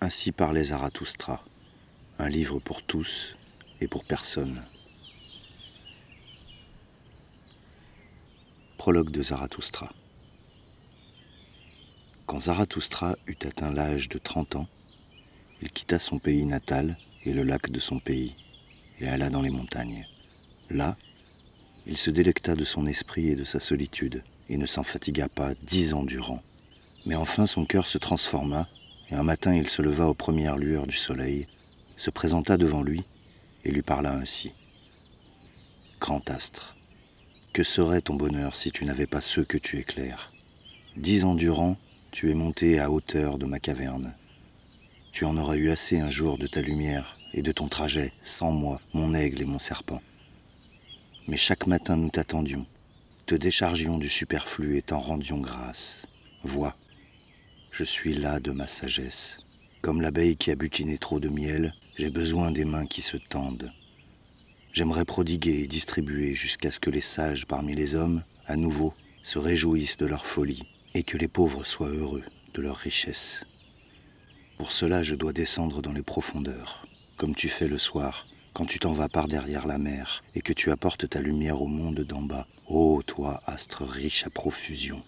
Ainsi parlait Zarathustra, un livre pour tous et pour personne. Prologue de Zarathustra. Quand Zarathustra eut atteint l'âge de 30 ans, il quitta son pays natal et le lac de son pays, et alla dans les montagnes. Là, il se délecta de son esprit et de sa solitude, et ne s'en fatigua pas 10 ans durant. Mais enfin son cœur se transforma, et un matin il se leva aux premières lueurs du soleil, se présenta devant lui, et lui parla ainsi. « Grand astre, que serait ton bonheur si tu n'avais pas ceux que tu éclaires ? 10 ans durant, tu es monté à hauteur de ma caverne. Tu en auras eu assez un jour de ta lumière et de ton trajet, sans moi, mon aigle et mon serpent. Mais chaque matin nous t'attendions, te déchargions du superflu et t'en rendions grâce. Vois, je suis là de ma sagesse. Comme l'abeille qui a butiné trop de miel, j'ai besoin des mains qui se tendent. J'aimerais prodiguer et distribuer jusqu'à ce que les sages parmi les hommes, à nouveau, se réjouissent de leur folie et que les pauvres soient heureux de leur richesse. Pour cela, je dois descendre dans les profondeurs, comme tu fais le soir, quand tu t'en vas par derrière la mer et que tu apportes ta lumière au monde d'en bas. Ô toi, astre riche à profusion!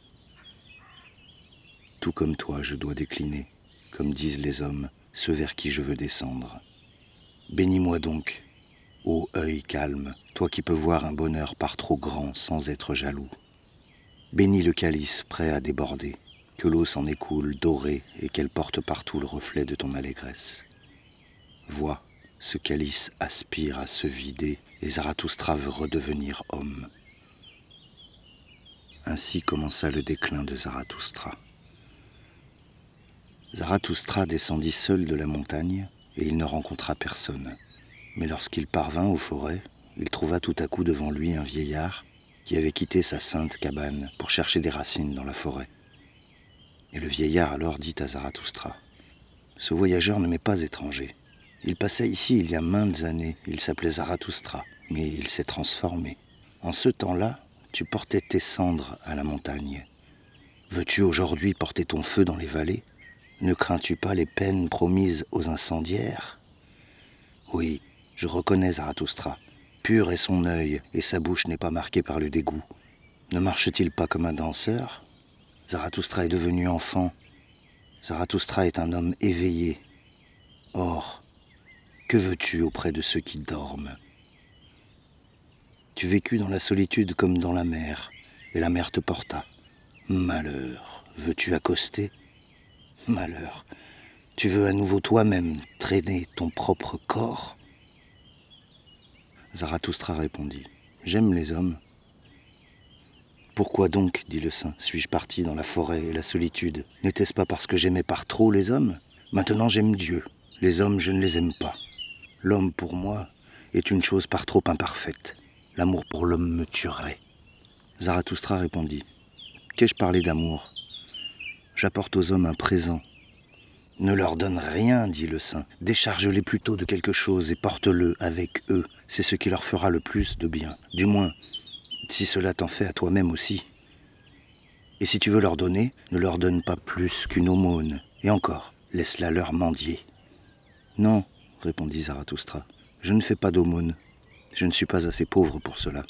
Tout comme toi, je dois décliner, comme disent les hommes, ceux vers qui je veux descendre. Bénis-moi donc, ô œil calme, toi qui peux voir un bonheur par trop grand sans être jaloux. Bénis le calice prêt à déborder, que l'eau s'en écoule dorée et qu'elle porte partout le reflet de ton allégresse. Vois, ce calice aspire à se vider et Zarathustra veut redevenir homme. Ainsi commença le déclin de Zarathustra. Zarathustra descendit seul de la montagne et il ne rencontra personne. Mais lorsqu'il parvint aux forêts, il trouva tout à coup devant lui un vieillard qui avait quitté sa sainte cabane pour chercher des racines dans la forêt. Et le vieillard alors dit à Zarathustra : « Ce voyageur ne m'est pas étranger. Il passait ici il y a maintes années, il s'appelait Zarathustra, mais il s'est transformé. En ce temps-là, tu portais tes cendres à la montagne. Veux-tu aujourd'hui porter ton feu dans les vallées ? Ne crains-tu pas les peines promises aux incendiaires ? Oui, je reconnais Zarathustra. Pur est son œil et sa bouche n'est pas marquée par le dégoût. Ne marche-t-il pas comme un danseur ? Zarathustra est devenu enfant. Zarathustra est un homme éveillé. Or, que veux-tu auprès de ceux qui dorment ? Tu vécus dans la solitude comme dans la mer, et la mer te porta. Malheur, veux-tu accoster ? Malheur, tu veux à nouveau toi-même traîner ton propre corps ? Zarathustra répondit : J'aime les hommes. Pourquoi donc, dit le saint, suis-je parti dans la forêt et la solitude ? N'était-ce pas parce que j'aimais par trop les hommes ? Maintenant j'aime Dieu. Les hommes, je ne les aime pas. L'homme, pour moi, est une chose par trop imparfaite. L'amour pour l'homme me tuerait. Zarathustra répondit : Qu'ai-je parlé d'amour ? J'apporte aux hommes un présent. Ne leur donne rien, dit le saint. Décharge-les plutôt de quelque chose et porte-le avec eux. C'est ce qui leur fera le plus de bien. Du moins, si cela t'en fait à toi-même aussi. Et si tu veux leur donner, ne leur donne pas plus qu'une aumône. Et encore, laisse-la leur mendier. Non, répondit Zarathustra, je ne fais pas d'aumône. Je ne suis pas assez pauvre pour cela.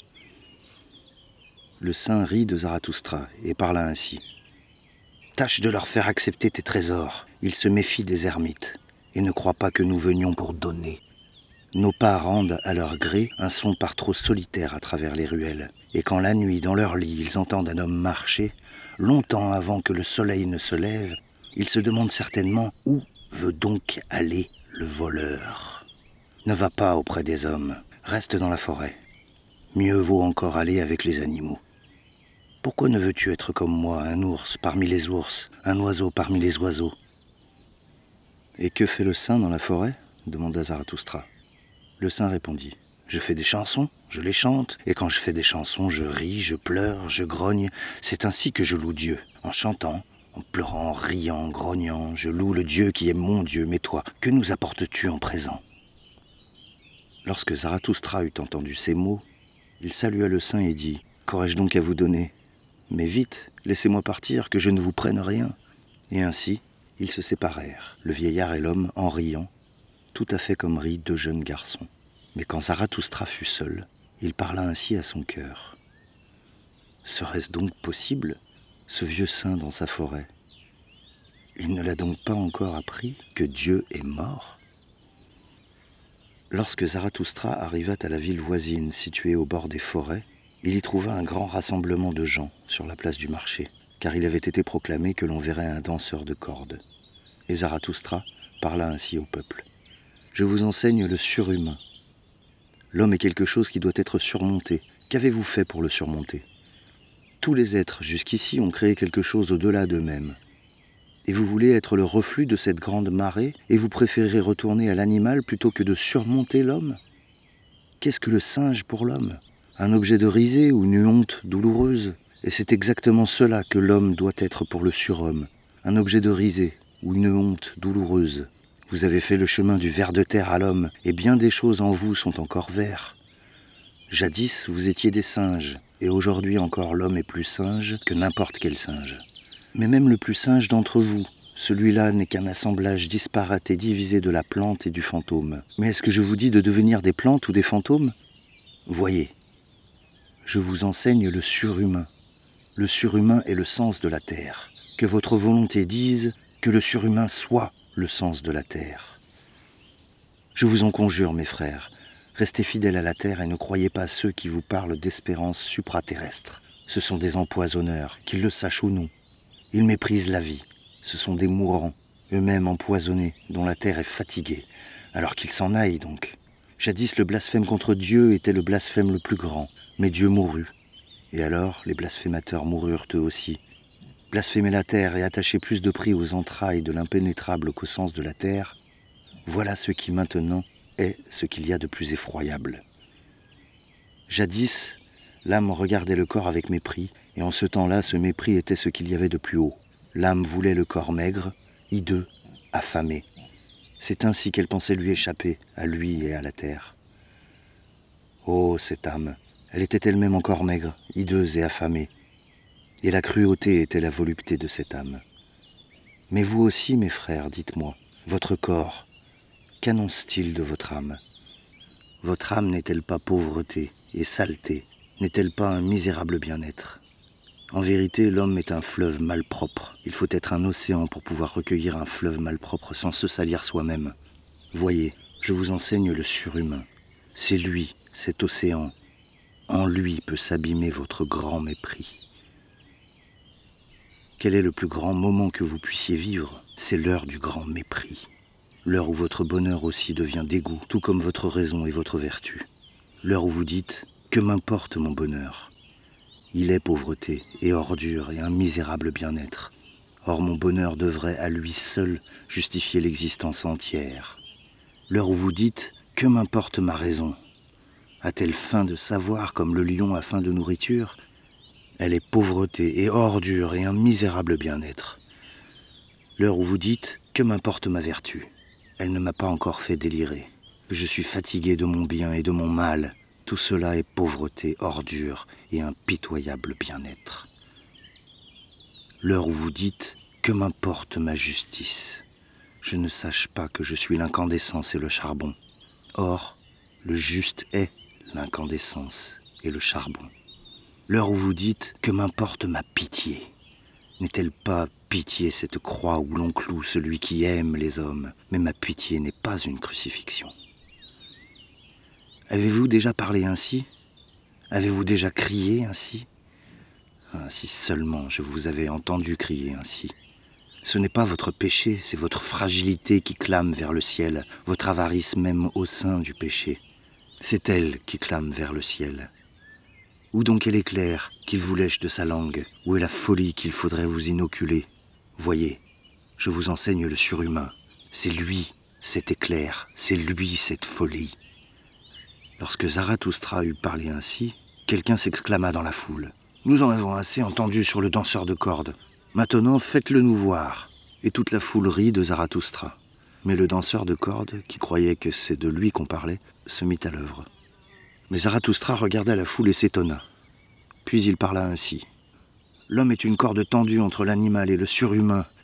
Le saint rit de Zarathustra et parla ainsi. Tâche de leur faire accepter tes trésors. Ils se méfient des ermites et ne croient pas que nous venions pour donner. Nos pas rendent à leur gré un son par trop solitaire à travers les ruelles. Et quand la nuit, dans leur lit, ils entendent un homme marcher, longtemps avant que le soleil ne se lève, ils se demandent certainement où veut donc aller le voleur. Ne va pas auprès des hommes, reste dans la forêt. Mieux vaut encore aller avec les animaux. Pourquoi ne veux-tu être comme moi, un ours parmi les ours, un oiseau parmi les oiseaux ? Et que fait le saint dans la forêt ? Demanda Zarathustra. Le saint répondit. Je fais des chansons, je les chante, et quand je fais des chansons, je ris, je pleure, je grogne. C'est ainsi que je loue Dieu, en chantant, en pleurant, en riant, en grognant. Je loue le Dieu qui est mon Dieu, mais toi, que nous apportes-tu en présent ? Lorsque Zarathustra eut entendu ces mots, il salua le saint et dit : Qu'aurais-je donc à vous donner ? Mais vite, laissez-moi partir, que je ne vous prenne rien. Et ainsi, Ils se séparèrent, le vieillard et l'homme, en riant, tout à fait comme rient deux jeunes garçons. Mais quand Zarathustra fut seul, il parla ainsi à son cœur. Serait-ce donc possible, ce vieux saint dans sa forêt? Il ne l'a donc pas encore appris que Dieu est mort? Lorsque Zarathustra arriva à la ville voisine située au bord des forêts, il y trouva un grand rassemblement de gens sur la place du marché, car il avait été proclamé que l'on verrait un danseur de cordes. Et Zarathustra parla ainsi au peuple. « Je vous enseigne le surhumain. L'homme est quelque chose qui doit être surmonté. Qu'avez-vous fait pour le surmonter? Tous les êtres jusqu'ici ont créé quelque chose au-delà d'eux-mêmes. Et vous voulez être le reflux de cette grande marée et vous préférez retourner à l'animal plutôt que de surmonter l'homme? Qu'est-ce que le singe pour l'homme? Un objet de risée ou une honte douloureuse? Et c'est exactement cela que l'homme doit être pour le surhomme, un objet de risée ou une honte douloureuse. Vous avez fait le chemin du ver de terre à l'homme, et bien des choses en vous sont encore verts. Jadis, vous étiez des singes, et aujourd'hui encore l'homme est plus singe que n'importe quel singe. Mais même le plus singe d'entre vous, celui-là n'est qu'un assemblage disparate et divisé de la plante et du fantôme. Mais est-ce que je vous dis de devenir des plantes ou des fantômes? Voyez, je vous enseigne le surhumain. Le surhumain est le sens de la terre. Que votre volonté dise que le surhumain soit le sens de la terre. Je vous en conjure, mes frères, restez fidèles à la terre et ne croyez pas à ceux qui vous parlent d'espérances supraterrestres. Ce sont des empoisonneurs, qu'ils le sachent ou non. Ils méprisent la vie. Ce sont des mourants, eux-mêmes empoisonnés, dont la terre est fatiguée. Alors qu'ils s'en aillent donc. Jadis, le blasphème contre Dieu était le blasphème le plus grand, mais Dieu mourut. Et alors, les blasphémateurs moururent eux aussi. Blasphémer la terre et attacher plus de prix aux entrailles de l'impénétrable qu'au sens de la terre, voilà ce qui maintenant est ce qu'il y a de plus effroyable. Jadis, l'âme regardait le corps avec mépris, et en ce temps-là, ce mépris était ce qu'il y avait de plus haut. L'âme voulait le corps maigre, hideux, affamé. C'est ainsi qu'elle pensait lui échapper, à lui et à la terre. Oh, cette âme, elle était elle-même encore maigre, hideuse et affamée. Et la cruauté était la volupté de cette âme. Mais vous aussi, mes frères, dites-moi, votre corps, qu'annonce-t-il de votre âme? Votre âme n'est-elle pas pauvreté et saleté? N'est-elle pas un misérable bien-être? En vérité, l'homme est un fleuve malpropre. Il faut être un océan pour pouvoir recueillir un fleuve malpropre sans se salir soi-même. Voyez, je vous enseigne le surhumain. C'est lui, cet océan. En lui peut s'abîmer votre grand mépris. Quel est le plus grand moment que vous puissiez vivre? C'est l'heure du grand mépris. L'heure où votre bonheur aussi devient dégoût, tout comme votre raison et votre vertu. L'heure où vous dites « Que m'importe mon bonheur ?» Il est pauvreté et ordure et un misérable bien-être. Or mon bonheur devrait à lui seul justifier l'existence entière. L'heure où vous dites « Que m'importe ma raison ?» A-t-elle faim de savoir comme le lion a faim de nourriture? Elle est pauvreté et ordure et un misérable bien-être. L'heure où vous dites « Que m'importe ma vertu ?» Elle ne m'a pas encore fait délirer. Je suis fatigué de mon bien et de mon mal. Tout cela est pauvreté, ordure et un pitoyable bien-être. L'heure où vous dites « Que m'importe ma justice ?» Je ne sache pas que je suis l'incandescence et le charbon. Or, le juste est l'incandescence et le charbon. L'heure où vous dites « Que m'importe ma pitié ?» N'est-elle pas pitié cette croix où l'on cloue celui qui aime les hommes? Mais ma pitié n'est pas une crucifixion. Avez-vous déjà parlé ainsi? Avez-vous déjà crié ainsi? Ah, si seulement je vous avais entendu crier ainsi. Ce n'est pas votre péché, c'est votre fragilité qui clame vers le ciel, votre avarice même au sein du péché. C'est elle qui clame vers le ciel. Où donc est l'éclair qu'il vous lèche de sa langue? Où est la folie qu'il faudrait vous inoculer? Voyez, je vous enseigne le surhumain. C'est lui, cet éclair, c'est lui, cette folie. Lorsque Zarathustra eut parlé ainsi, quelqu'un s'exclama dans la foule. « Nous en avons assez entendu sur le danseur de cordes. Maintenant, faites-le nous voir. » Et toute la foule rit de Zarathustra. Mais le danseur de cordes, qui croyait que c'est de lui qu'on parlait, se mit à l'œuvre. Mais Zarathustra regarda la foule et s'étonna. Puis il parla ainsi. « L'homme est une corde tendue entre l'animal et le surhumain.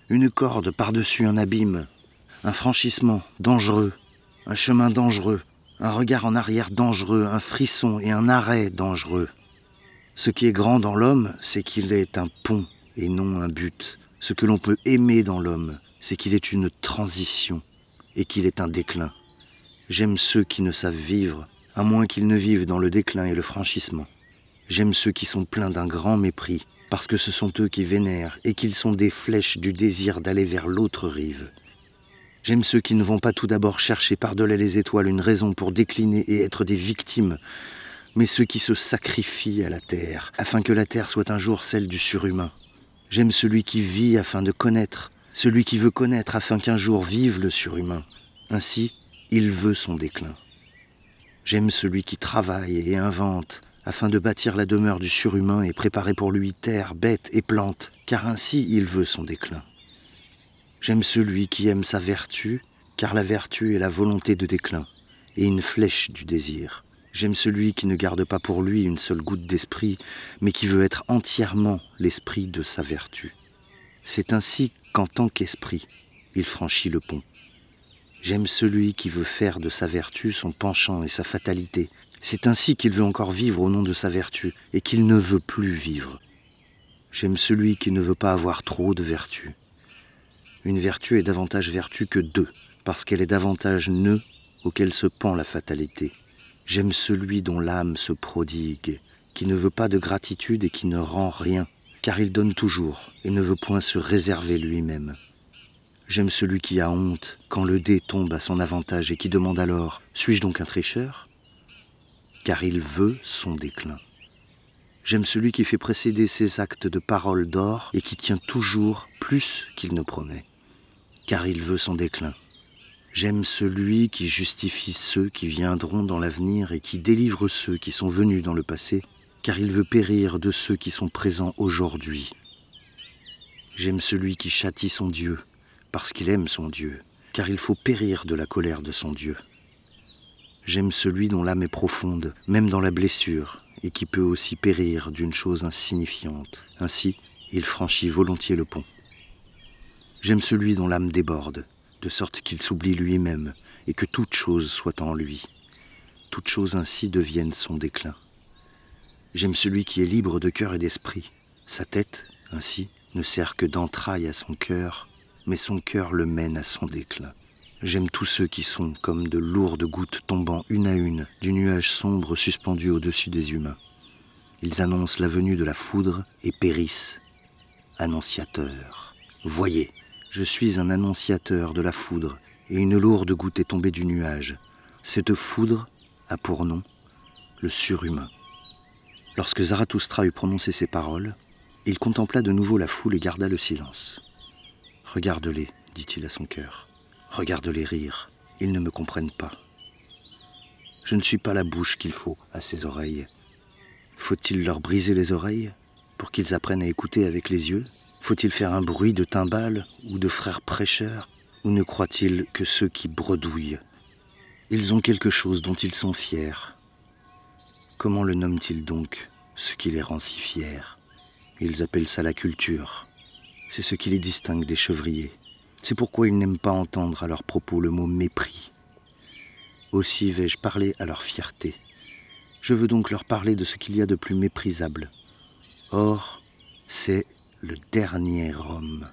Une corde par-dessus un abîme, un franchissement dangereux, un chemin dangereux, un regard en arrière dangereux, un frisson et un arrêt dangereux. Ce qui est grand dans l'homme, c'est qu'il est un pont et non un but. Ce que l'on peut aimer dans l'homme, c'est qu'il est une transition et qu'il est un déclin. J'aime ceux qui ne savent vivre, à moins qu'ils ne vivent dans le déclin et le franchissement. J'aime ceux qui sont pleins d'un grand mépris, parce que ce sont eux qui vénèrent et qu'ils sont des flèches du désir d'aller vers l'autre rive. J'aime ceux qui ne vont pas tout d'abord chercher par-delà les étoiles une raison pour décliner et être des victimes, mais ceux qui se sacrifient à la terre, afin que la terre soit un jour celle du surhumain. J'aime celui qui vit afin de connaître, celui qui veut connaître afin qu'un jour vive le surhumain. Ainsi, il veut son déclin. J'aime celui qui travaille et invente, afin de bâtir la demeure du surhumain et préparer pour lui terre, bêtes et plantes, car ainsi il veut son déclin. J'aime celui qui aime sa vertu, car la vertu est la volonté de déclin, et une flèche du désir. J'aime celui qui ne garde pas pour lui une seule goutte d'esprit, mais qui veut être entièrement l'esprit de sa vertu. C'est ainsi qu'en tant qu'esprit, il franchit le pont. J'aime celui qui veut faire de sa vertu son penchant et sa fatalité. C'est ainsi qu'il veut encore vivre au nom de sa vertu et qu'il ne veut plus vivre. J'aime celui qui ne veut pas avoir trop de vertu. Une vertu est davantage vertu que deux, parce qu'elle est davantage nœud auquel se pend la fatalité. J'aime celui dont l'âme se prodigue, qui ne veut pas de gratitude et qui ne rend rien, car il donne toujours et ne veut point se réserver lui-même. J'aime celui qui a honte quand le dé tombe à son avantage et qui demande alors « Suis-je donc un tricheur ?» Car il veut son déclin. J'aime celui qui fait précéder ses actes de paroles d'or et qui tient toujours plus qu'il ne promet, car il veut son déclin. J'aime celui qui justifie ceux qui viendront dans l'avenir et qui délivre ceux qui sont venus dans le passé, car il veut périr de ceux qui sont présents aujourd'hui. J'aime celui qui châtie son Dieu, parce qu'il aime son Dieu, car il faut périr de la colère de son Dieu. J'aime celui dont l'âme est profonde, même dans la blessure, et qui peut aussi périr d'une chose insignifiante. Ainsi, il franchit volontiers le pont. J'aime celui dont l'âme déborde, de sorte qu'il s'oublie lui-même, et que toute chose soit en lui. Toute chose ainsi devienne son déclin. J'aime celui qui est libre de cœur et d'esprit. Sa tête, ainsi, ne sert que d'entraille à son cœur, mais son cœur le mène à son déclin. J'aime tous ceux qui sont comme de lourdes gouttes tombant une à une du nuage sombre suspendu au-dessus des humains. Ils annoncent la venue de la foudre et périssent. Annonciateur. Voyez, je suis un annonciateur de la foudre et une lourde goutte est tombée du nuage. Cette foudre a pour nom le surhumain. Lorsque Zarathustra eut prononcé ces paroles, il contempla de nouveau la foule et garda le silence. « Regarde-les, dit-il à son cœur. Regarde-les rire, ils ne me comprennent pas. Je ne suis pas la bouche qu'il faut à ces oreilles. Faut-il leur briser les oreilles pour qu'ils apprennent à écouter avec les yeux ? Faut-il faire un bruit de timbales ou de frères prêcheurs ? Ou ne croient-ils que ceux qui bredouillent ? Ils ont quelque chose dont ils sont fiers. Comment le nomment-ils donc, ce qui les rend si fiers ? Ils appellent ça la culture. C'est ce qui les distingue des chevriers. C'est pourquoi ils n'aiment pas entendre à leur propos le mot mépris. Aussi vais-je parler à leur fierté. Je veux donc leur parler de ce qu'il y a de plus méprisable. Or, c'est le dernier homme.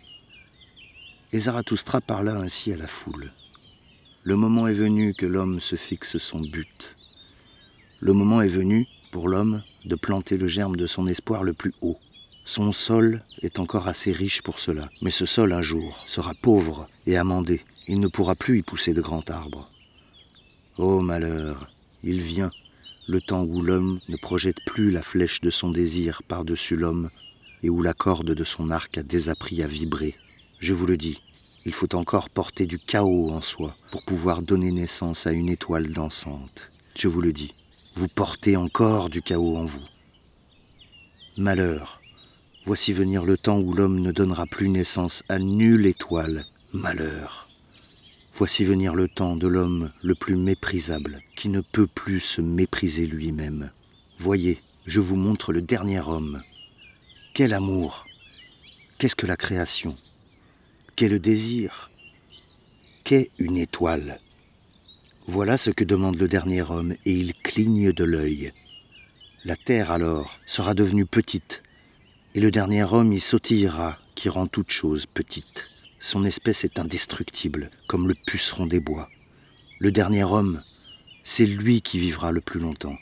Et Zarathustra parla ainsi à la foule. Le moment est venu que l'homme se fixe son but. Le moment est venu, pour l'homme, de planter le germe de son espoir le plus haut. Son sol est encore assez riche pour cela, mais ce sol un jour sera pauvre et amendé. Il ne pourra plus y pousser de grands arbres. Ô malheur, il vient, le temps où l'homme ne projette plus la flèche de son désir par-dessus l'homme et où la corde de son arc a désappris à vibrer. Je vous le dis, il faut encore porter du chaos en soi pour pouvoir donner naissance à une étoile dansante. Je vous le dis, vous portez encore du chaos en vous. Malheur, voici venir le temps où l'homme ne donnera plus naissance à nulle étoile. Malheur. Voici venir le temps de l'homme le plus méprisable, qui ne peut plus se mépriser lui-même. Voyez, je vous montre le dernier homme. Quel amour! Qu'est-ce que la création? Qu'est le désir? Qu'est une étoile? Voilà ce que demande le dernier homme, et il cligne de l'œil. La terre, alors, sera devenue petite, et le dernier homme y sautillera, qui rend toute chose petite. Son espèce est indestructible, comme le puceron des bois. Le dernier homme, c'est lui qui vivra le plus longtemps.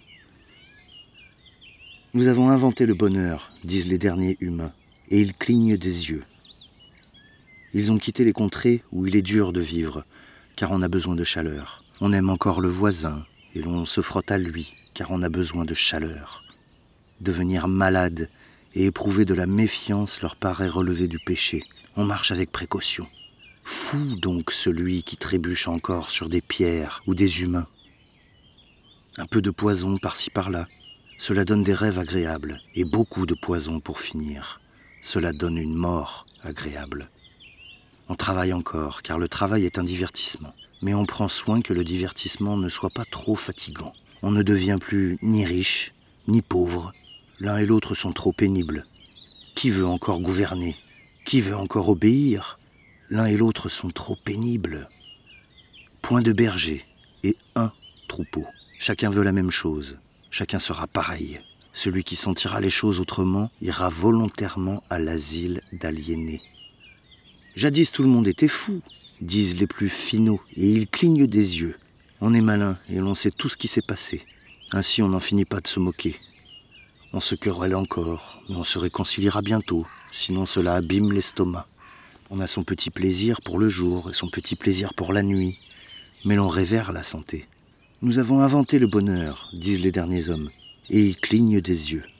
Nous avons inventé le bonheur, disent les derniers humains, et ils clignent des yeux. Ils ont quitté les contrées où il est dur de vivre, car on a besoin de chaleur. On aime encore le voisin, et l'on se frotte à lui, car on a besoin de chaleur. Devenir malade et éprouver de la méfiance leur paraît relever du péché. On marche avec précaution. Fou donc celui qui trébuche encore sur des pierres ou des humains. Un peu de poison par-ci par-là, cela donne des rêves agréables, et beaucoup de poison pour finir. Cela donne une mort agréable. On travaille encore, car le travail est un divertissement. Mais on prend soin que le divertissement ne soit pas trop fatigant. On ne devient plus ni riche, ni pauvre. L'un et l'autre sont trop pénibles. Qui veut encore gouverner? Qui veut encore obéir? L'un et l'autre sont trop pénibles. Point de berger et un troupeau. Chacun veut la même chose. Chacun sera pareil. Celui qui sentira les choses autrement ira volontairement à l'asile d'aliénés. Jadis tout le monde était fou, disent les plus finauds, et ils clignent des yeux. On est malin et l'on sait tout ce qui s'est passé. Ainsi on n'en finit pas de se moquer. On se querelle encore, mais on se réconciliera bientôt, sinon cela abîme l'estomac. On a son petit plaisir pour le jour et son petit plaisir pour la nuit, mais l'on révère la santé. Nous avons inventé le bonheur, disent les derniers hommes, et ils clignent des yeux.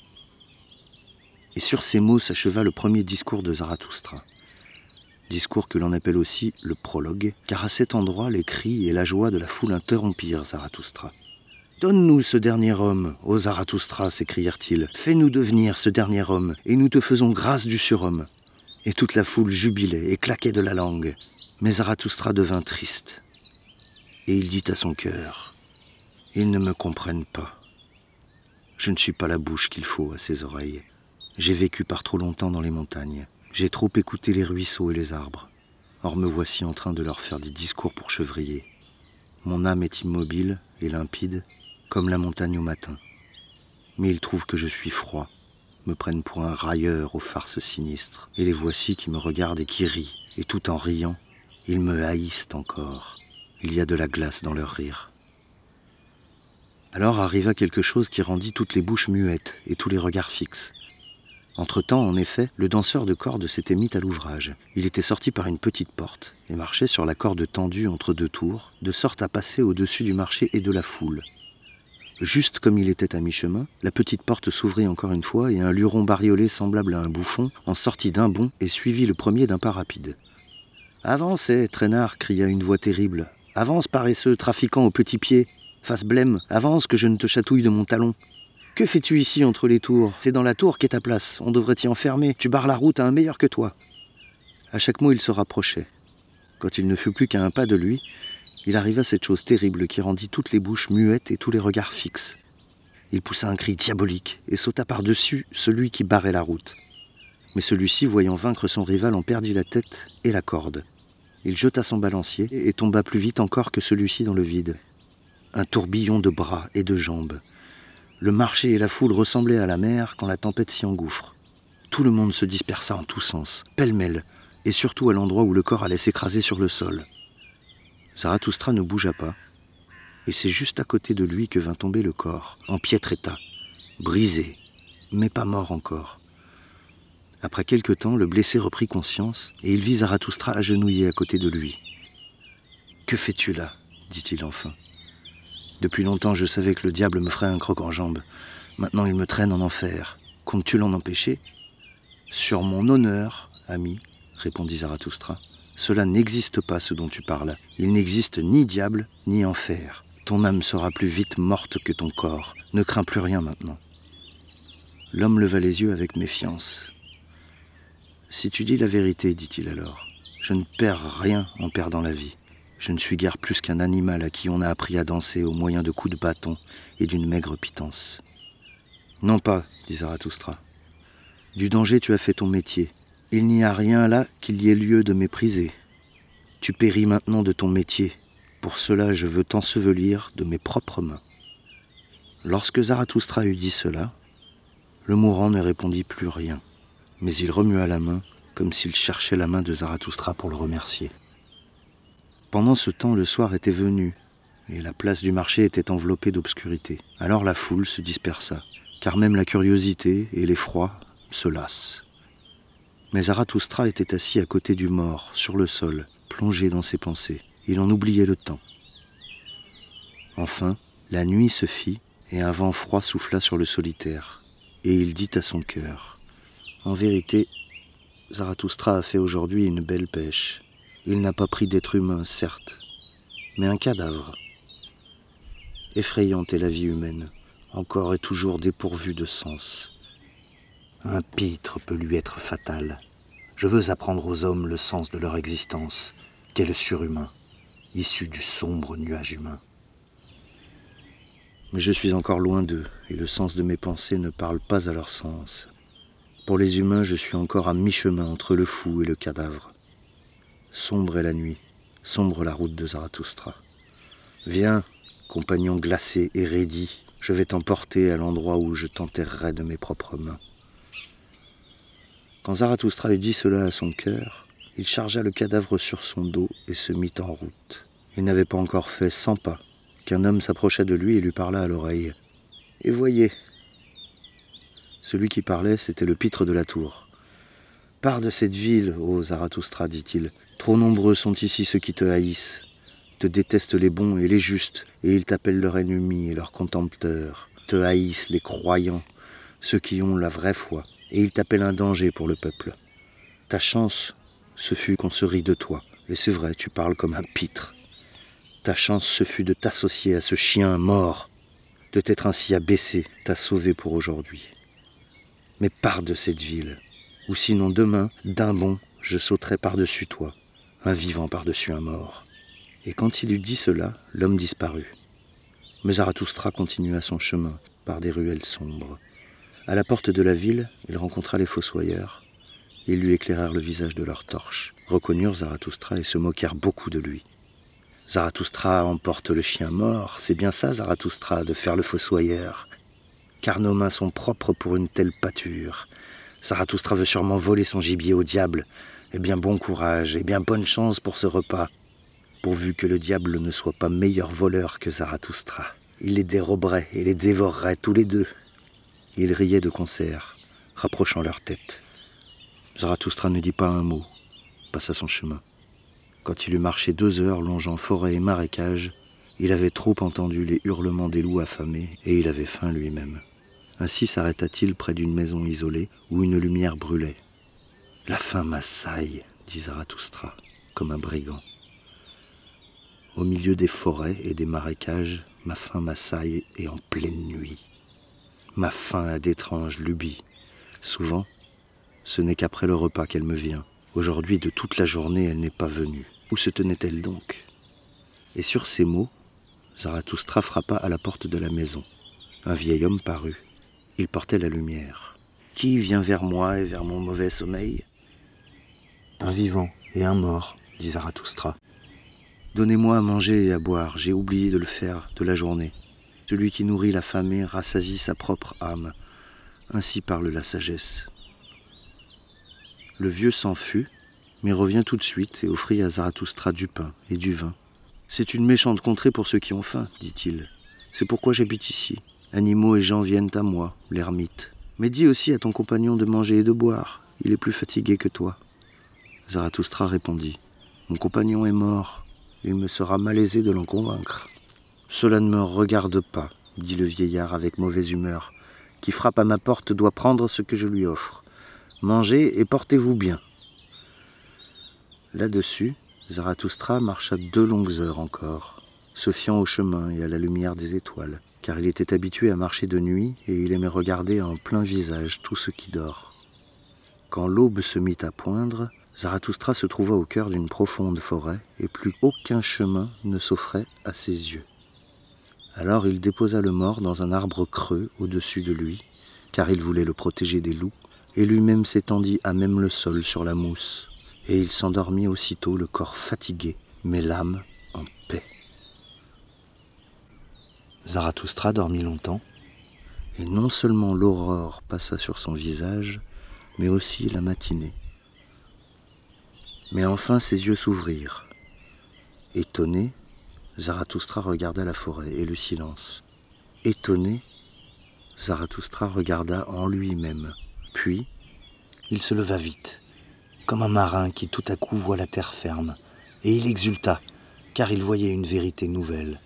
Et sur ces mots s'acheva le premier discours de Zarathustra. Discours que l'on appelle aussi le prologue, car à cet endroit les cris et la joie de la foule interrompirent Zarathustra. « Donne-nous ce dernier homme, ô Zarathustra » s'écrièrent-ils. « Fais-nous devenir ce dernier homme, et nous te faisons grâce du surhomme. » Et toute la foule jubilait et claquait de la langue. Mais Zarathustra devint triste, et il dit à son cœur, « Ils ne me comprennent pas. Je ne suis pas la bouche qu'il faut à ses oreilles. J'ai vécu par trop longtemps dans les montagnes. J'ai trop écouté les ruisseaux et les arbres. Or me voici en train de leur faire des discours pour chevrier. Mon âme est immobile et limpide, comme la montagne au matin. Mais ils trouvent que je suis froid, me prennent pour un railleur aux farces sinistres. Et les voici qui me regardent et qui rient. Et tout en riant, ils me haïssent encore. Il y a de la glace dans leur rire. » Alors arriva quelque chose qui rendit toutes les bouches muettes et tous les regards fixes. Entre-temps, en effet, le danseur de corde s'était mis à l'ouvrage. Il était sorti par une petite porte et marchait sur la corde tendue entre deux tours, de sorte à passer au-dessus du marché et de la foule. Juste comme il était à mi-chemin, la petite porte s'ouvrit encore une fois et un luron bariolé semblable à un bouffon en sortit d'un bond et suivit le premier d'un pas rapide. « Avancez, traînard !» cria une voix terrible. « Avance, paresseux, trafiquant aux petits pieds. Face blême, avance que je ne te chatouille de mon talon. Que fais-tu ici entre les tours? C'est dans la tour qu'est ta place. On devrait t'y enfermer. Tu barres la route à un meilleur que toi. » À chaque mot, il se rapprochait. Quand il ne fut plus qu'à un pas de lui, il arriva cette chose terrible qui rendit toutes les bouches muettes et tous les regards fixes. Il poussa un cri diabolique et sauta par-dessus celui qui barrait la route. Mais celui-ci, voyant vaincre son rival, en perdit la tête et la corde. Il jeta son balancier et tomba plus vite encore que celui-ci dans le vide. Un tourbillon de bras et de jambes. Le marché et la foule ressemblaient à la mer quand la tempête s'y engouffre. Tout le monde se dispersa en tous sens, pêle-mêle, et surtout à l'endroit où le corps allait s'écraser sur le sol. Zarathustra ne bougea pas, et c'est juste à côté de lui que vint tomber le corps, en piètre état, brisé, mais pas mort encore. Après quelque temps, le blessé reprit conscience, et il vit Zarathustra agenouillé à côté de lui. « Que fais-tu là » dit-il enfin. « Depuis longtemps, je savais que le diable me ferait un croc en jambe. Maintenant, il me traîne en enfer. Comptes-tu l'en empêcher ?»« Sur mon honneur, ami, répondit Zarathustra, cela n'existe pas ce dont tu parles. Il n'existe ni diable, ni enfer. Ton âme sera plus vite morte que ton corps. Ne crains plus rien maintenant. » L'homme leva les yeux avec méfiance. « Si tu dis la vérité, dit-il alors, je ne perds rien en perdant la vie. Je ne suis guère plus qu'un animal à qui on a appris à danser au moyen de coups de bâton et d'une maigre pitance. »« Non pas, dit Zarathustra. Du danger tu as fait ton métier, Il n'y a rien là qu'il y ait lieu de mépriser. Tu péris maintenant de ton métier. Pour cela, je veux t'ensevelir de mes propres mains. » Lorsque Zarathustra eut dit cela, le mourant ne répondit plus rien, mais il remua la main comme s'il cherchait la main de Zarathustra pour le remercier. Pendant ce temps, le soir était venu, et la place du marché était enveloppée d'obscurité. Alors la foule se dispersa, car même la curiosité et l'effroi se lassent. Mais Zarathustra était assis à côté du mort, sur le sol, plongé dans ses pensées. Il en oubliait le temps. Enfin, la nuit se fit, et un vent froid souffla sur le solitaire. Et il dit à son cœur, « En vérité, Zarathustra a fait aujourd'hui une belle pêche. Il n'a pas pris d'être humain, certes, mais un cadavre. Effrayante est la vie humaine, encore et toujours dépourvue de sens. Un pitre peut lui être fatal. Je veux apprendre aux hommes le sens de leur existence, qu'est le surhumain, issu du sombre nuage humain. Mais je suis encore loin d'eux, et le sens de mes pensées ne parle pas à leur sens. Pour les humains, je suis encore à mi-chemin entre le fou et le cadavre. Sombre est la nuit, sombre la route de Zarathustra. Viens, compagnon glacé et raidi, je vais t'emporter à l'endroit où je t'enterrerai de mes propres mains. » Quand Zarathustra eut dit cela à son cœur, il chargea le cadavre sur son dos et se mit en route. Il n'avait pas encore fait 100 pas qu'un homme s'approcha de lui et lui parla à l'oreille. « Et voyez !» Celui qui parlait, c'était le pitre de la tour. « Pars de cette ville, ô Zarathustra, dit-il. Trop nombreux sont ici ceux qui te haïssent, te détestent les bons et les justes, et ils t'appellent leur ennemi et leur contempteur. Te haïssent les croyants, ceux qui ont la vraie foi, et ils t'appellent un danger pour le peuple. Ta chance, ce fut qu'on se rit de toi, et c'est vrai, tu parles comme un pitre. Ta chance, ce fut de t'associer à ce chien mort, de t'être ainsi abaissé, t'a sauvé pour aujourd'hui. Mais pars de cette ville, ou sinon demain, d'un bond, je sauterai par-dessus toi, un vivant par-dessus un mort. » Et quand il eut dit cela, l'homme disparut. Mais Zarathustra continua son chemin par des ruelles sombres. À la porte de la ville, il rencontra les fossoyeurs. Ils lui éclairèrent le visage de leurs torches, reconnurent Zarathustra et se moquèrent beaucoup de lui. « Zarathustra emporte le chien mort, c'est bien ça, Zarathustra, de faire le fossoyeur. Car nos mains sont propres pour une telle pâture. Zarathustra veut sûrement voler son gibier au diable. Eh bien bon courage, et bien bonne chance pour ce repas, pourvu que le diable ne soit pas meilleur voleur que Zarathustra. Il les déroberait et les dévorerait tous les deux. » Ils riaient de concert, rapprochant leurs têtes. Zarathustra ne dit pas un mot, passa son chemin. Quand il eut marché 2 heures longeant forêt et marécage, il avait trop entendu les hurlements des loups affamés et il avait faim lui-même. Ainsi s'arrêta-t-il près d'une maison isolée où une lumière brûlait. « La faim m'assaille, » dit Zarathustra, comme un brigand. Au milieu des forêts et des marécages, ma faim m'assaille et en pleine nuit. Ma faim a d'étranges lubies. Souvent, ce n'est qu'après le repas qu'elle me vient. Aujourd'hui, de toute la journée, elle n'est pas venue. Où se tenait-elle donc ? Et sur ces mots, Zarathustra frappa à la porte de la maison. Un vieil homme parut. Il portait la lumière. « Qui vient vers moi et vers mon mauvais sommeil ?»« Un vivant et un mort, » dit Zarathustra. « Donnez-moi à manger et à boire, j'ai oublié de le faire de la journée. Celui qui nourrit la famille rassasie sa propre âme. Ainsi parle la sagesse. » Le vieux s'en fut, mais revint tout de suite et offrit à Zarathustra du pain et du vin. « C'est une méchante contrée pour ceux qui ont faim, dit-il. C'est pourquoi j'habite ici. Animaux et gens viennent à moi, l'ermite. Mais dis aussi à ton compagnon de manger et de boire. Il est plus fatigué que toi. » Zarathustra répondit. « Mon compagnon est mort. Il me sera malaisé de l'en convaincre. »« Cela ne me regarde pas, dit le vieillard avec mauvaise humeur. Qui frappe à ma porte doit prendre ce que je lui offre. Mangez et portez-vous bien. » Là-dessus, Zarathustra marcha 2 longues heures encore, se fiant au chemin et à la lumière des étoiles, car il était habitué à marcher de nuit et il aimait regarder en plein visage tout ce qui dort. Quand l'aube se mit à poindre, Zarathustra se trouva au cœur d'une profonde forêt et plus aucun chemin ne s'offrait à ses yeux. Alors il déposa le mort dans un arbre creux au-dessus de lui, car il voulait le protéger des loups, et lui-même s'étendit à même le sol sur la mousse, et il s'endormit aussitôt, le corps fatigué, mais l'âme en paix. Zarathustra dormit longtemps, et non seulement l'aurore passa sur son visage, mais aussi la matinée. Mais enfin ses yeux s'ouvrirent. Étonné, Zarathustra regarda la forêt et le silence. Étonné, Zarathustra regarda en lui-même. Puis, il se leva vite, comme un marin qui tout à coup voit la terre ferme, et il exulta, car il voyait une vérité nouvelle.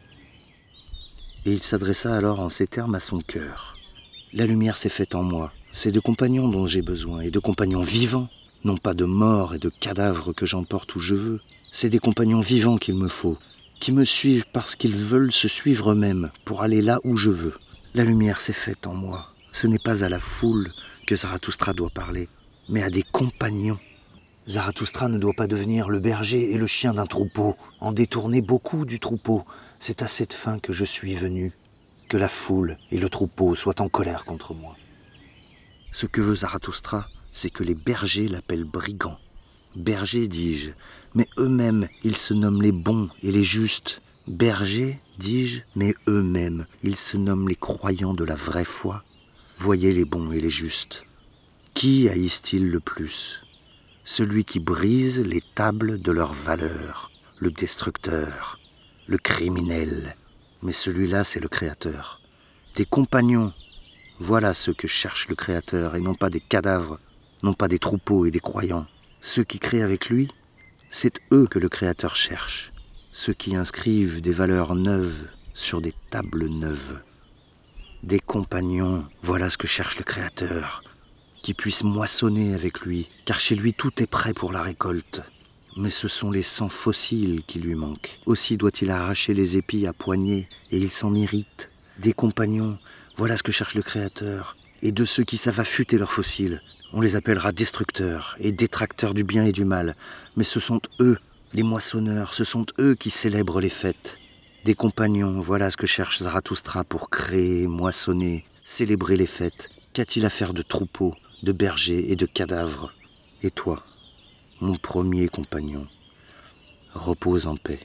Et il s'adressa alors en ces termes à son cœur. La lumière s'est faite en moi, c'est de compagnons dont j'ai besoin, et de compagnons vivants, non pas de morts et de cadavres que j'emporte où je veux. C'est des compagnons vivants qu'il me faut, qui me suivent parce qu'ils veulent se suivre eux-mêmes, pour aller là où je veux. La lumière s'est faite en moi. Ce n'est pas à la foule que Zarathustra doit parler, mais à des compagnons. Zarathustra ne doit pas devenir le berger et le chien d'un troupeau, en détourner beaucoup du troupeau. C'est à cette fin que je suis venu, que la foule et le troupeau soient en colère contre moi. Ce que veut Zarathustra, c'est que les bergers l'appellent brigand. Bergers, dis-je, mais eux-mêmes, ils se nomment les bons et les justes. Bergers, dis-je, mais eux-mêmes, ils se nomment les croyants de la vraie foi. Voyez les bons et les justes. Qui haïssent-ils le plus ? Celui qui brise les tables de leur valeur, le destructeur, le criminel. Mais celui-là, c'est le Créateur. Des compagnons, voilà ceux que cherche le Créateur, et non pas des cadavres, non pas des troupeaux et des croyants. Ceux qui créent avec lui, c'est eux que le Créateur cherche. Ceux qui inscrivent des valeurs neuves sur des tables neuves. Des compagnons, voilà ce que cherche le Créateur, qui puissent moissonner avec lui, car chez lui tout est prêt pour la récolte. Mais ce sont les sangs fossiles qui lui manquent. Aussi doit-il arracher les épis à poignée, et il s'en irrite. Des compagnons, voilà ce que cherche le Créateur, et de ceux qui savent affûter leurs fossiles. On les appellera destructeurs et détracteurs du bien et du mal, mais ce sont eux, les moissonneurs, ce sont eux qui célèbrent les fêtes. Des compagnons, voilà ce que cherche Zarathustra pour créer, moissonner, célébrer les fêtes. Qu'a-t-il à faire de troupeaux, de bergers et de cadavres ? Et toi, mon premier compagnon, repose en paix.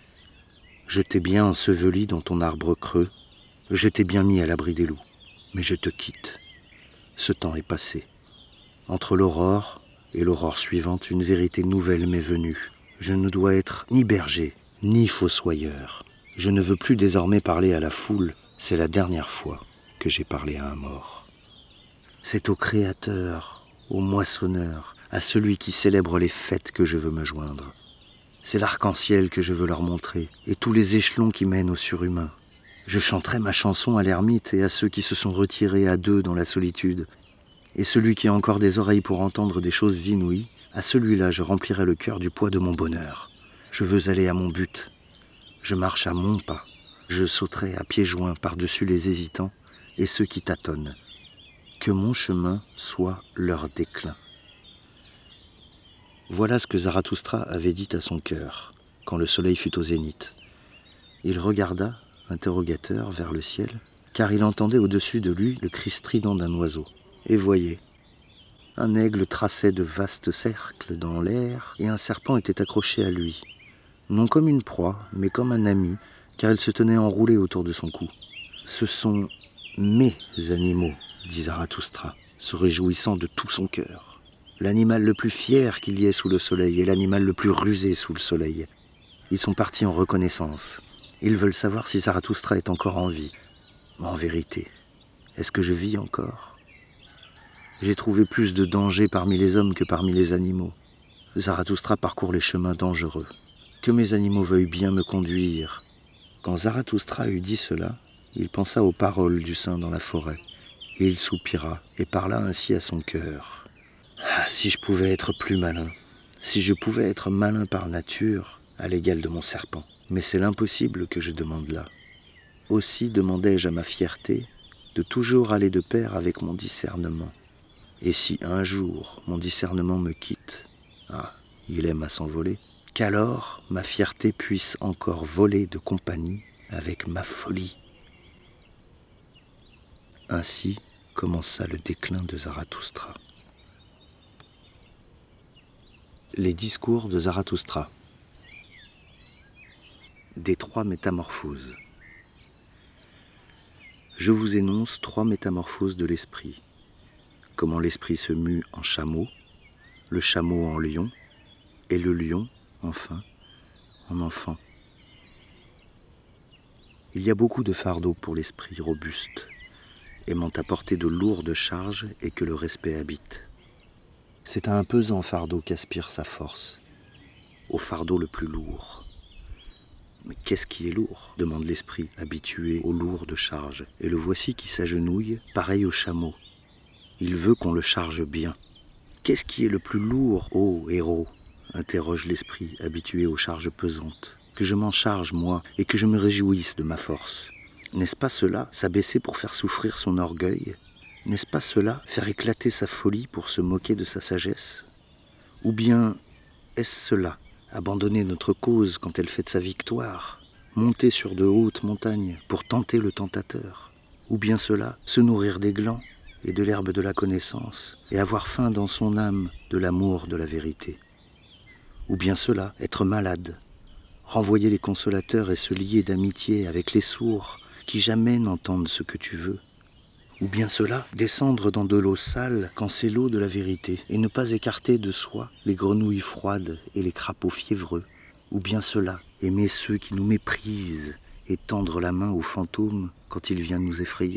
Je t'ai bien enseveli dans ton arbre creux, je t'ai bien mis à l'abri des loups, mais je te quitte. Ce temps est passé. Entre l'aurore et l'aurore suivante, une vérité nouvelle m'est venue. Je ne dois être ni berger, ni fossoyeur. Je ne veux plus désormais parler à la foule, c'est la dernière fois que j'ai parlé à un mort. C'est au Créateur, au moissonneur, à celui qui célèbre les fêtes que je veux me joindre. C'est l'arc-en-ciel que je veux leur montrer, et tous les échelons qui mènent au surhumain. Je chanterai ma chanson à l'ermite et à ceux qui se sont retirés à deux dans la solitude. Et celui qui a encore des oreilles pour entendre des choses inouïes, à celui-là je remplirai le cœur du poids de mon bonheur. Je veux aller à mon but. Je marche à mon pas. Je sauterai à pieds joints par-dessus les hésitants et ceux qui tâtonnent. Que mon chemin soit leur déclin. Voilà ce que Zarathustra avait dit à son cœur, quand le soleil fut au zénith. Il regarda, interrogateur, vers le ciel, car il entendait au-dessus de lui le cri strident d'un oiseau. Et voyez, un aigle traçait de vastes cercles dans l'air, et un serpent était accroché à lui. Non comme une proie, mais comme un ami, car il se tenait enroulé autour de son cou. Ce sont mes animaux, dit Zarathustra, se réjouissant de tout son cœur. L'animal le plus fier qu'il y ait sous le soleil et l'animal le plus rusé sous le soleil. Ils sont partis en reconnaissance. Ils veulent savoir si Zarathustra est encore en vie. En vérité, est-ce que je vis encore ? J'ai trouvé plus de danger parmi les hommes que parmi les animaux. Zarathustra parcourt les chemins dangereux. Que mes animaux veuillent bien me conduire. Quand Zarathustra eut dit cela, il pensa aux paroles du saint dans la forêt. Et il soupira et parla ainsi à son cœur. Ah, si je pouvais être plus malin, si je pouvais être malin par nature, à l'égal de mon serpent. Mais c'est l'impossible que je demande là. Aussi demandai-je à ma fierté de toujours aller de pair avec mon discernement. Et si un jour mon discernement me quitte, ah, il aime à s'envoler, qu'alors ma fierté puisse encore voler de compagnie avec ma folie. Ainsi, commença le déclin de Zarathustra. Les discours de Zarathustra. Des 3 métamorphoses. Je vous énonce 3 métamorphoses de l'esprit. Comment l'esprit se mue en chameau, le chameau en lion, et le lion, enfin, en enfant. Il y a beaucoup de fardeaux pour l'esprit robuste, aimant à porter de lourdes charges et que le respect habite. C'est à un pesant fardeau qu'aspire sa force, au fardeau le plus lourd. Mais qu'est-ce qui est lourd ? Demande l'esprit, habitué aux lourdes charges. Et le voici qui s'agenouille, pareil au chameau. Il veut qu'on le charge bien. Qu'est-ce qui est le plus lourd, ô héros ? Interroge l'esprit, habitué aux charges pesantes. Que je m'en charge, moi, et que je me réjouisse de ma force. N'est-ce pas cela, s'abaisser pour faire souffrir son orgueil ? N'est-ce pas cela, faire éclater sa folie pour se moquer de sa sagesse ? Ou bien est-ce cela, abandonner notre cause quand elle fête sa victoire, monter sur de hautes montagnes pour tenter le tentateur ? Ou bien cela, se nourrir des glands et de l'herbe de la connaissance, et avoir faim dans son âme de l'amour de la vérité ? Ou bien cela, être malade, renvoyer les consolateurs et se lier d'amitié avec les sourds qui jamais n'entendent ce que tu veux ? Ou bien cela, descendre dans de l'eau sale quand c'est l'eau de la vérité, et ne pas écarter de soi les grenouilles froides et les crapauds fiévreux ? Ou bien cela, aimer ceux qui nous méprisent et tendre la main aux fantômes quand il vient nous effrayer ?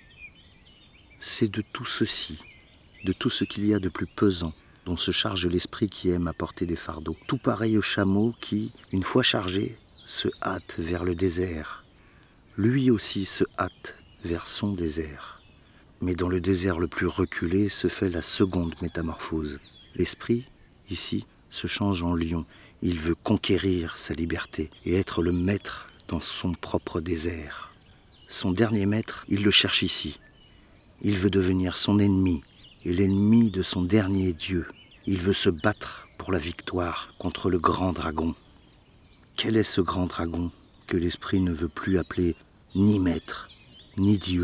C'est de tout ceci, de tout ce qu'il y a de plus pesant, dont se charge l'esprit qui aime apporter des fardeaux. Tout pareil au chameau qui, une fois chargé, se hâte vers le désert. Lui aussi se hâte vers son désert. Mais dans le désert le plus reculé se fait la seconde métamorphose. L'esprit, ici, se change en lion. Il veut conquérir sa liberté et être le maître dans son propre désert. Son dernier maître, il le cherche ici. Il veut devenir son ennemi et l'ennemi de son dernier Dieu. Il veut se battre pour la victoire contre le grand dragon. Quel est ce grand dragon que l'esprit ne veut plus appeler ni maître, ni Dieu ?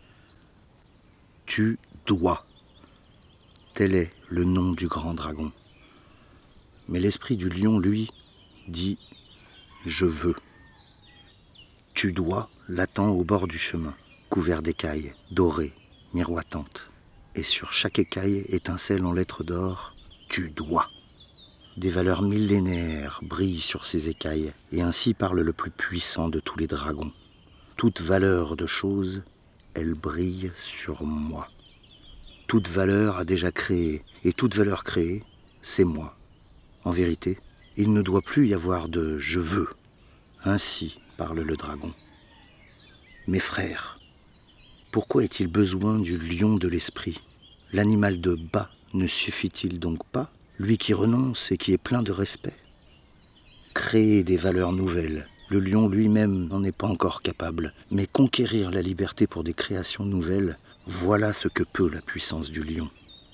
Tu dois. Tel est le nom du grand dragon. Mais l'esprit du lion, lui, dit « Je veux ». Tu dois l'attend au bord du chemin, couvert d'écailles, dorées, miroitantes. Et sur chaque écaille étincelle en lettres d'or « Tu dois ». Des valeurs millénaires brillent sur ces écailles, et ainsi parle le plus puissant de tous les dragons. Toute valeur de chose, elle brille sur moi. Toute valeur a déjà créé, et toute valeur créée, c'est moi. En vérité, il ne doit plus y avoir de « je veux ». Ainsi parle le dragon. Mes frères, pourquoi est-il besoin du lion de l'esprit ? L'animal de bas ne suffit-il donc pas, lui qui renonce et qui est plein de respect ? Créer des valeurs nouvelles, le lion lui-même n'en est pas encore capable, mais conquérir la liberté pour des créations nouvelles, voilà ce que peut la puissance du lion.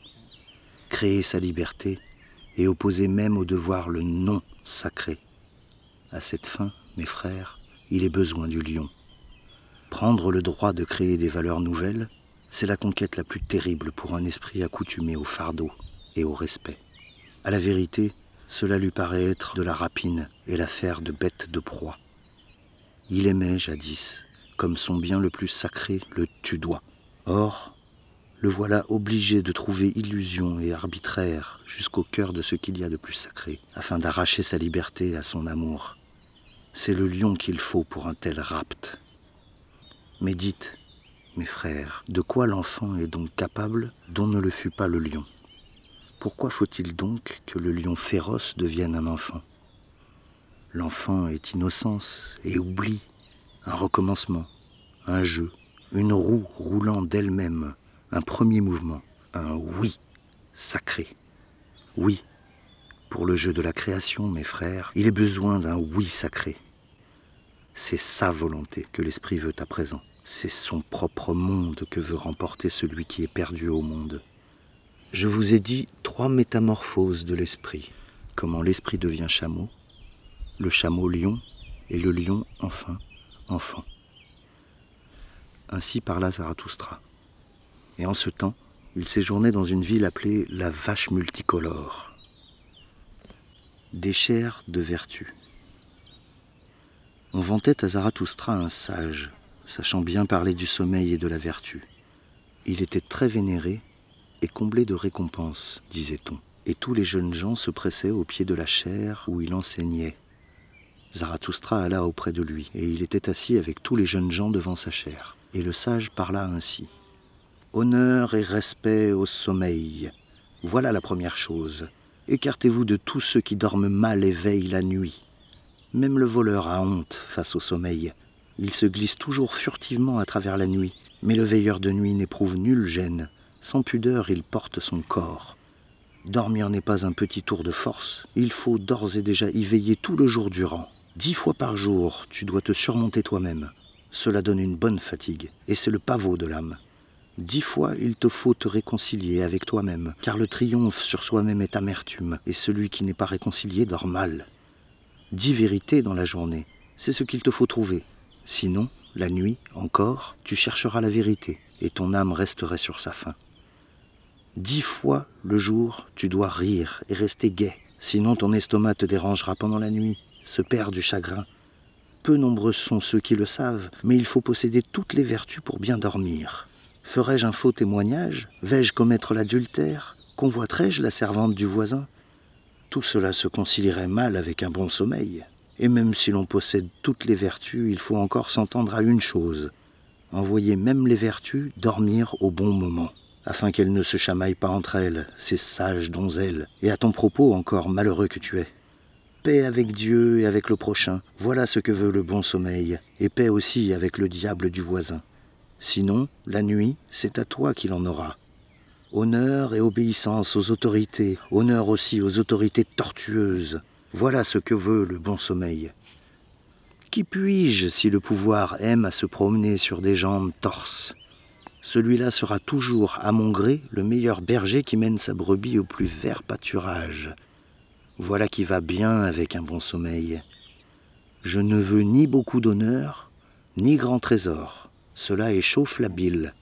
Créer sa liberté et opposer même au devoir le non sacré. À cette fin, mes frères, il est besoin du lion. Prendre le droit de créer des valeurs nouvelles, c'est la conquête la plus terrible pour un esprit accoutumé au fardeau et au respect. À la vérité, cela lui paraît être de la rapine et l'affaire de bête de proie. Il aimait jadis, comme son bien le plus sacré, le « tu dois ». Or, le voilà obligé de trouver illusion et arbitraire jusqu'au cœur de ce qu'il y a de plus sacré, afin d'arracher sa liberté à son amour. C'est le lion qu'il faut pour un tel rapt. Mais dites, mes frères, de quoi l'enfant est donc capable dont ne le fut pas le lion ? Pourquoi faut-il donc que le lion féroce devienne un enfant ? L'enfant est innocence et oubli, un recommencement, un jeu, une roue roulant d'elle-même, un premier mouvement, un oui sacré. Oui, pour le jeu de la création, mes frères, il est besoin d'un oui sacré. C'est sa volonté que l'esprit veut à présent. C'est son propre monde que veut remporter celui qui est perdu au monde. Je vous ai dit 3 métamorphoses de l'esprit. Comment l'esprit devient chameau, le chameau lion et le lion enfin enfant. Ainsi parla Zarathustra. Et en ce temps, il séjournait dans une ville appelée la Vache multicolore. Des chairs de vertu. On vantait à Zarathustra un sage, sachant bien parler du sommeil et de la vertu. Il était très vénéré et comblé de récompenses, disait-on. Et tous les jeunes gens se pressaient au pied de la chaire où il enseignait. Zarathustra alla auprès de lui, et il était assis avec tous les jeunes gens devant sa chaire. Et le sage parla ainsi. « Honneur et respect au sommeil. Voilà la première chose. Écartez-vous de tous ceux qui dorment mal et veillent la nuit. Même le voleur a honte face au sommeil. Il se glisse toujours furtivement à travers la nuit, mais le veilleur de nuit n'éprouve nulle gêne. Sans pudeur, il porte son corps. Dormir n'est pas un petit tour de force. Il faut d'ores et déjà y veiller tout le jour durant. 10 fois par jour, tu dois te surmonter toi-même. Cela donne une bonne fatigue, et c'est le pavot de l'âme. 10 fois, il te faut te réconcilier avec toi-même, car le triomphe sur soi-même est amertume, et celui qui n'est pas réconcilié dort mal. 10 vérités dans la journée, c'est ce qu'il te faut trouver. Sinon, la nuit, encore, tu chercheras la vérité, et ton âme resterait sur sa faim. 10 fois le jour, tu dois rire et rester gai, sinon ton estomac te dérangera pendant la nuit, se perd du chagrin. Peu nombreux sont ceux qui le savent, mais il faut posséder toutes les vertus pour bien dormir. Ferais-je un faux témoignage? Vais-je commettre l'adultère? Convoiterais-je la servante du voisin? Tout cela se concilierait mal avec un bon sommeil. Et même si l'on possède toutes les vertus, il faut encore s'entendre à une chose. Envoyer même les vertus dormir au bon moment, afin qu'elles ne se chamaillent pas entre elles, ces sages donzelles. Et à ton propos encore, malheureux que tu es. Paix avec Dieu et avec le prochain, voilà ce que veut le bon sommeil, et paix aussi avec le diable du voisin. Sinon, la nuit, c'est à toi qu'il en aura. Honneur et obéissance aux autorités, honneur aussi aux autorités tortueuses. Voilà ce que veut le bon sommeil. Qui puis-je si le pouvoir aime à se promener sur des jambes torses? Celui-là sera toujours, à mon gré, le meilleur berger qui mène sa brebis au plus vert pâturage. Voilà qui va bien avec un bon sommeil. Je ne veux ni beaucoup d'honneur, ni grand trésor. Cela échauffe la bile.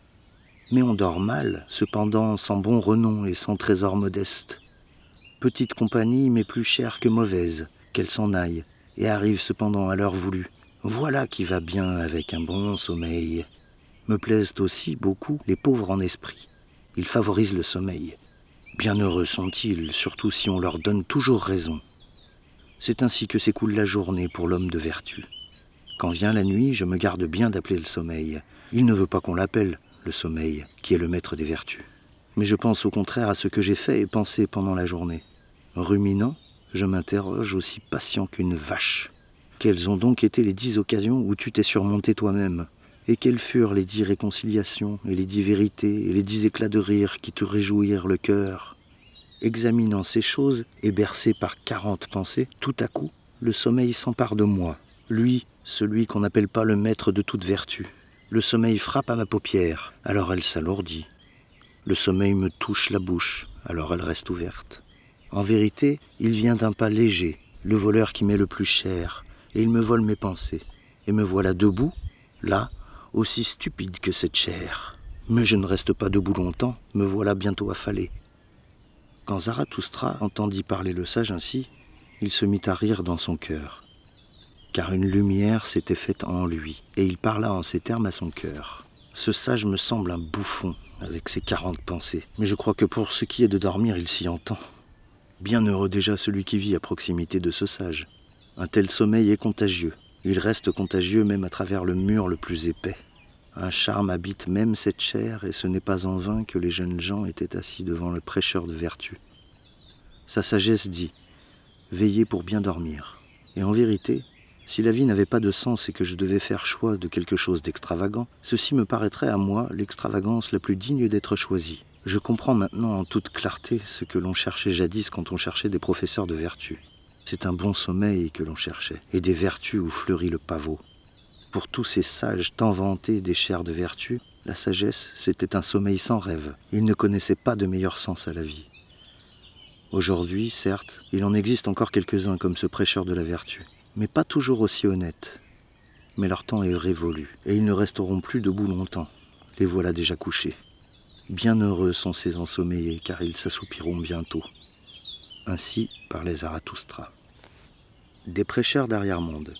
Mais on dort mal, cependant sans bon renom et sans trésor modeste. Petite compagnie, mais plus chère que mauvaise, qu'elle s'en aille, et arrive cependant à l'heure voulue. Voilà qui va bien avec un bon sommeil. Me plaisent aussi beaucoup les pauvres en esprit. Ils favorisent le sommeil. Bienheureux sont-ils, surtout si on leur donne toujours raison. C'est ainsi que s'écoule la journée pour l'homme de vertu. Quand vient la nuit, je me garde bien d'appeler le sommeil. Il ne veut pas qu'on l'appelle le sommeil, qui est le maître des vertus. Mais je pense au contraire à ce que j'ai fait et pensé pendant la journée. Ruminant, je m'interroge aussi patient qu'une vache. Quelles ont donc été les 10 occasions où tu t'es surmonté toi-même? Et quelles furent les 10 réconciliations, et les 10 vérités, et les 10 éclats de rire qui te réjouirent le cœur? Examinant ces choses, et bercé par 40 pensées, tout à coup, le sommeil s'empare de moi. Lui, celui qu'on n'appelle pas le maître de toute vertu. Le sommeil frappe à ma paupière, alors elle s'alourdit. Le sommeil me touche la bouche, alors elle reste ouverte. En vérité, il vient d'un pas léger, le voleur qui met le plus cher, et il me vole mes pensées. Et me voilà debout, là, aussi stupide que cette chair. Mais je ne reste pas debout longtemps, me voilà bientôt affalé. Quand Zarathustra entendit parler le sage ainsi, il se mit à rire dans son cœur. Car une lumière s'était faite en lui, et il parla en ces termes à son cœur. Ce sage me semble un bouffon, avec ses 40 pensées, mais je crois que pour ce qui est de dormir, il s'y entend. Bienheureux déjà celui qui vit à proximité de ce sage. Un tel sommeil est contagieux. Il reste contagieux même à travers le mur le plus épais. Un charme habite même cette chair, et ce n'est pas en vain que les jeunes gens étaient assis devant le prêcheur de vertu. Sa sagesse dit « Veillez pour bien dormir ». Et en vérité, si la vie n'avait pas de sens et que je devais faire choix de quelque chose d'extravagant, ceci me paraîtrait à moi l'extravagance la plus digne d'être choisie. Je comprends maintenant en toute clarté ce que l'on cherchait jadis quand on cherchait des professeurs de vertu. C'est un bon sommeil que l'on cherchait, et des vertus où fleurit le pavot. Pour tous ces sages tant vantés des chairs de vertu, la sagesse, c'était un sommeil sans rêve. Ils ne connaissaient pas de meilleur sens à la vie. Aujourd'hui, certes, il en existe encore quelques-uns comme ce prêcheur de la vertu, mais pas toujours aussi honnêtes. Mais leur temps est révolu, et ils ne resteront plus debout longtemps. Les voilà déjà couchés. Bienheureux sont ces ensommeillés, car ils s'assoupiront bientôt. Ainsi parlait Zarathustra. Des prêcheurs d'arrière-monde.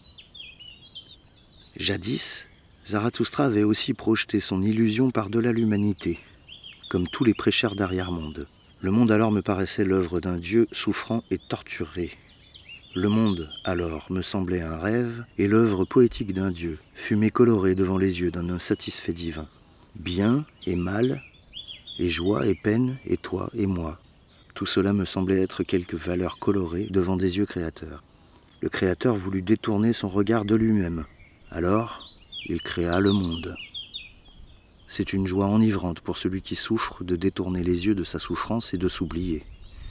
Jadis, Zarathustra avait aussi projeté son illusion par-delà l'humanité, comme tous les prêcheurs d'arrière-monde. Le monde alors me paraissait l'œuvre d'un Dieu souffrant et torturé. Le monde, alors, me semblait un rêve, et l'œuvre poétique d'un Dieu, fumée colorée devant les yeux d'un insatisfait divin. Bien et mal, et joie et peine, et toi et moi. Tout cela me semblait être quelques valeurs colorées devant des yeux créateurs. Le Créateur voulut détourner son regard de lui-même. Alors, il créa le monde. C'est une joie enivrante pour celui qui souffre de détourner les yeux de sa souffrance et de s'oublier.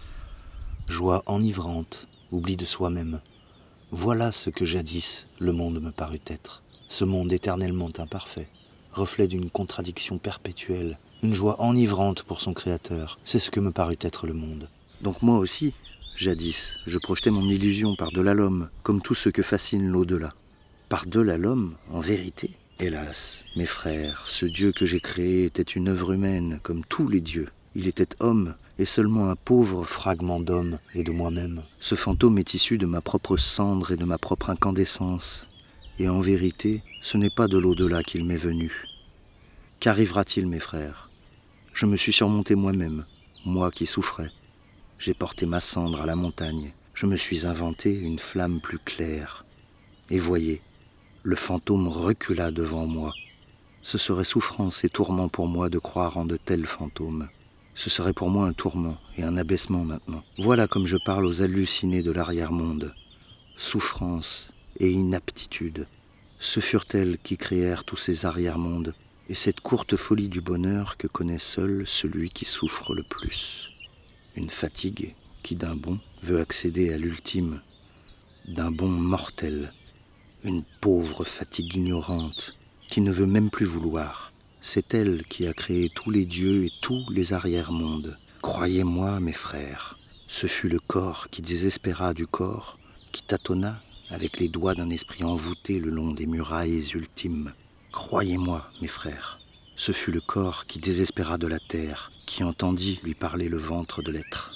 Joie enivrante, oubli de soi-même. Voilà ce que jadis le monde me parut être. Ce monde éternellement imparfait, reflet d'une contradiction perpétuelle, une joie enivrante pour son Créateur. C'est ce que me parut être le monde. Donc moi aussi, jadis, je projetais mon illusion par-delà l'homme, comme tout ce que fascine l'au-delà. Par-delà l'homme, en vérité. Hélas, mes frères, ce Dieu que j'ai créé était une œuvre humaine, comme tous les dieux. Il était homme, et seulement un pauvre fragment d'homme et de moi-même. Ce fantôme est issu de ma propre cendre et de ma propre incandescence. Et en vérité, ce n'est pas de l'au-delà qu'il m'est venu. Qu'arrivera-t-il, mes frères? Je me suis surmonté moi-même, moi qui souffrais. J'ai porté ma cendre à la montagne. Je me suis inventé une flamme plus claire. Et voyez, le fantôme recula devant moi. Ce serait souffrance et tourment pour moi de croire en de tels fantômes. Ce serait pour moi un tourment et un abaissement maintenant. Voilà comme je parle aux hallucinés de l'arrière-monde. Souffrance et inaptitude. Ce furent elles qui créèrent tous ces arrière-mondes et cette courte folie du bonheur que connaît seul celui qui souffre le plus. Une fatigue qui d'un bond veut accéder à l'ultime, d'un bond mortel. Une pauvre fatigue ignorante qui ne veut même plus vouloir. C'est elle qui a créé tous les dieux et tous les arrière-mondes. Croyez-moi, mes frères, ce fut le corps qui désespéra du corps, qui tâtonna avec les doigts d'un esprit envoûté le long des murailles ultimes. Croyez-moi, mes frères, ce fut le corps qui désespéra de la terre, qui entendit lui parler le ventre de l'être.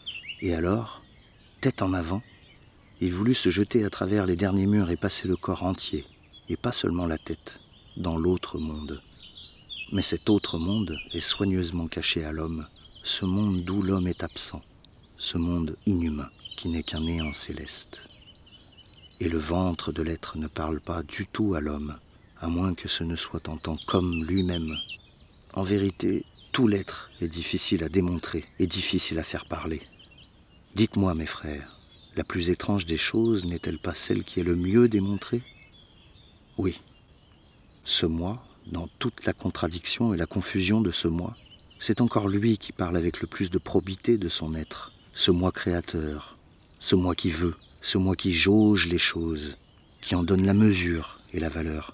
Et alors, tête en avant, il voulut se jeter à travers les derniers murs et passer le corps entier, et pas seulement la tête, dans l'autre monde. Mais cet autre monde est soigneusement caché à l'homme, ce monde d'où l'homme est absent, ce monde inhumain qui n'est qu'un néant céleste. Et le ventre de l'être ne parle pas du tout à l'homme, à moins que ce ne soit en tant qu'homme lui-même. En vérité, tout l'être est difficile à démontrer et difficile à faire parler. Dites-moi, mes frères, la plus étrange des choses n'est-elle pas celle qui est le mieux démontrée? Oui. Ce moi, dans toute la contradiction et la confusion de ce moi, c'est encore lui qui parle avec le plus de probité de son être, ce moi créateur, ce moi qui veut, ce moi qui jauge les choses, qui en donne la mesure et la valeur.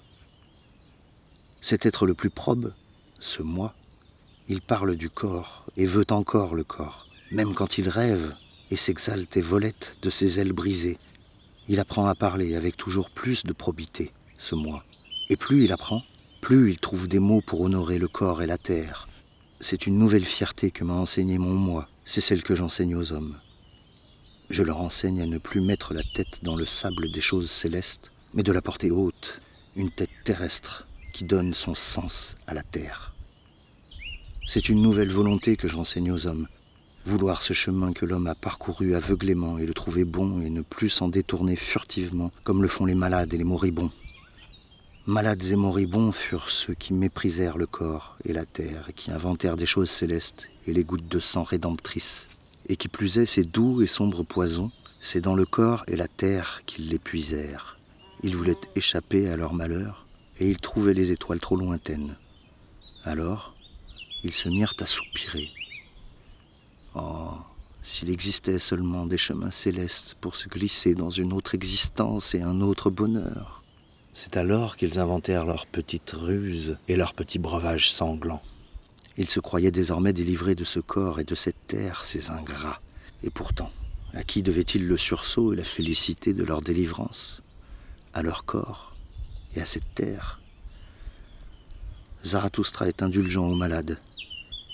Cet être le plus probe, ce moi, il parle du corps et veut encore le corps, même quand il rêve et s'exalte et volette de ses ailes brisées. Il apprend à parler avec toujours plus de probité, ce moi. Et plus il apprend, plus il trouve des mots pour honorer le corps et la terre. C'est une nouvelle fierté que m'a enseigné mon moi, c'est celle que j'enseigne aux hommes. Je leur enseigne à ne plus mettre la tête dans le sable des choses célestes, mais de la porter haute, une tête terrestre qui donne son sens à la terre. C'est une nouvelle volonté que j'enseigne aux hommes, vouloir ce chemin que l'homme a parcouru aveuglément et le trouver bon et ne plus s'en détourner furtivement comme le font les malades et les moribonds. Malades et moribonds furent ceux qui méprisèrent le corps et la terre et qui inventèrent des choses célestes et les gouttes de sang rédemptrices. Et qui plus est, ces doux et sombres poisons, c'est dans le corps et la terre qu'ils les puisèrent. Ils voulaient échapper à leur malheur et ils trouvaient les étoiles trop lointaines. Alors, ils se mirent à soupirer. Oh, s'il existait seulement des chemins célestes pour se glisser dans une autre existence et un autre bonheur. C'est alors qu'ils inventèrent leurs petites ruses et leurs petits breuvages sanglants. Ils se croyaient désormais délivrés de ce corps et de cette terre, ces ingrats. Et pourtant, à qui devaient-ils le sursaut et la félicité de leur délivrance? À leur corps et à cette terre. Zarathustra est indulgent aux malades.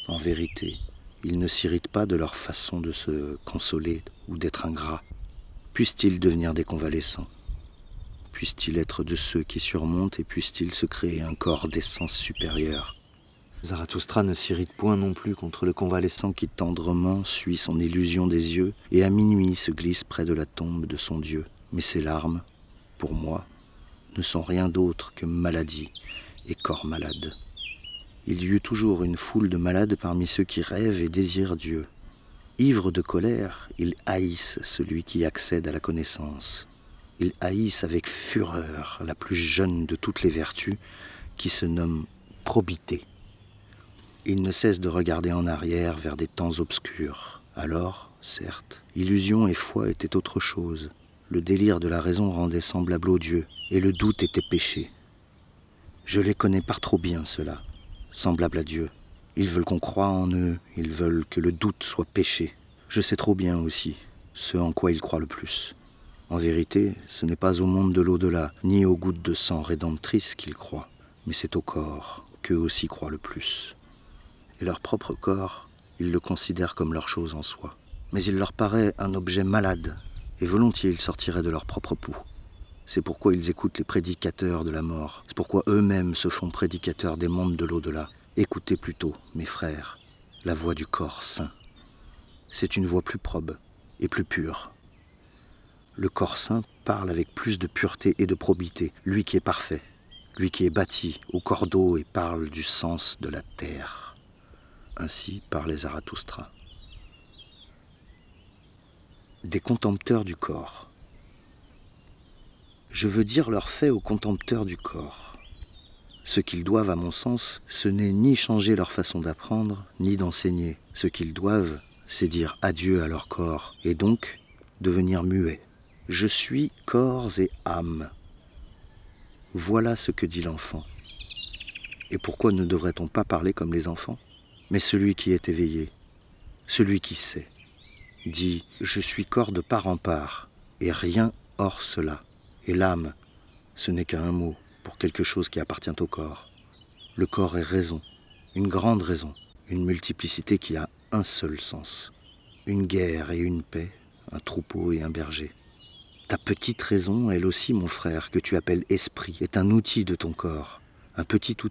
En vérité, ils ne s'irritent pas de leur façon de se consoler ou d'être ingrats. Puissent-ils devenir des convalescents? Puissent-ils être de ceux qui surmontent et puissent-ils se créer un corps d'essence supérieure? Zarathustra ne s'irrite point non plus contre le convalescent qui tendrement suit son illusion des yeux et à minuit se glisse près de la tombe de son Dieu. Mais ses larmes, pour moi, ne sont rien d'autre que maladie et corps malade. Il y eut toujours une foule de malades parmi ceux qui rêvent et désirent Dieu. Ivres de colère, ils haïssent celui qui accède à la connaissance. Ils haïssent avec fureur la plus jeune de toutes les vertus qui se nomme probité. Ils ne cessent de regarder en arrière vers des temps obscurs. Alors, certes, illusion et foi étaient autre chose. Le délire de la raison rendait semblable au Dieu, et le doute était péché. Je les connais par trop bien, ceux-là, semblables à Dieu. Ils veulent qu'on croie en eux, ils veulent que le doute soit péché. Je sais trop bien aussi ce en quoi ils croient le plus. En vérité, ce n'est pas au monde de l'au-delà, ni aux gouttes de sang rédemptrices qu'ils croient, mais c'est au corps qu'eux aussi croient le plus. Et leur propre corps, ils le considèrent comme leur chose en soi. Mais il leur paraît un objet malade, et volontiers ils sortiraient de leur propre pouls. C'est pourquoi ils écoutent les prédicateurs de la mort. C'est pourquoi eux-mêmes se font prédicateurs des mondes de l'au-delà. Écoutez plutôt, mes frères, la voix du corps saint. C'est une voix plus probe et plus pure. Le corps saint parle avec plus de pureté et de probité, lui qui est parfait, lui qui est bâti au cordeau et parle du sens de la terre. Ainsi parlait Zarathustra. Des contempteurs du corps. Je veux dire leurs faits aux contempteurs du corps. Ce qu'ils doivent, à mon sens, ce n'est ni changer leur façon d'apprendre, ni d'enseigner. Ce qu'ils doivent, c'est dire adieu à leur corps, et donc devenir muets. Je suis corps et âme. Voilà ce que dit l'enfant. Et pourquoi ne devrait-on pas parler comme les enfants ? Mais celui qui est éveillé, celui qui sait, dit « Je suis corps de part en part, et rien hors cela. » Et l'âme, ce n'est qu'un mot pour quelque chose qui appartient au corps. Le corps est raison, une grande raison, une multiplicité qui a un seul sens. Une guerre et une paix, un troupeau et un berger. Ta petite raison, elle aussi, mon frère, que tu appelles esprit, est un outil de ton corps, un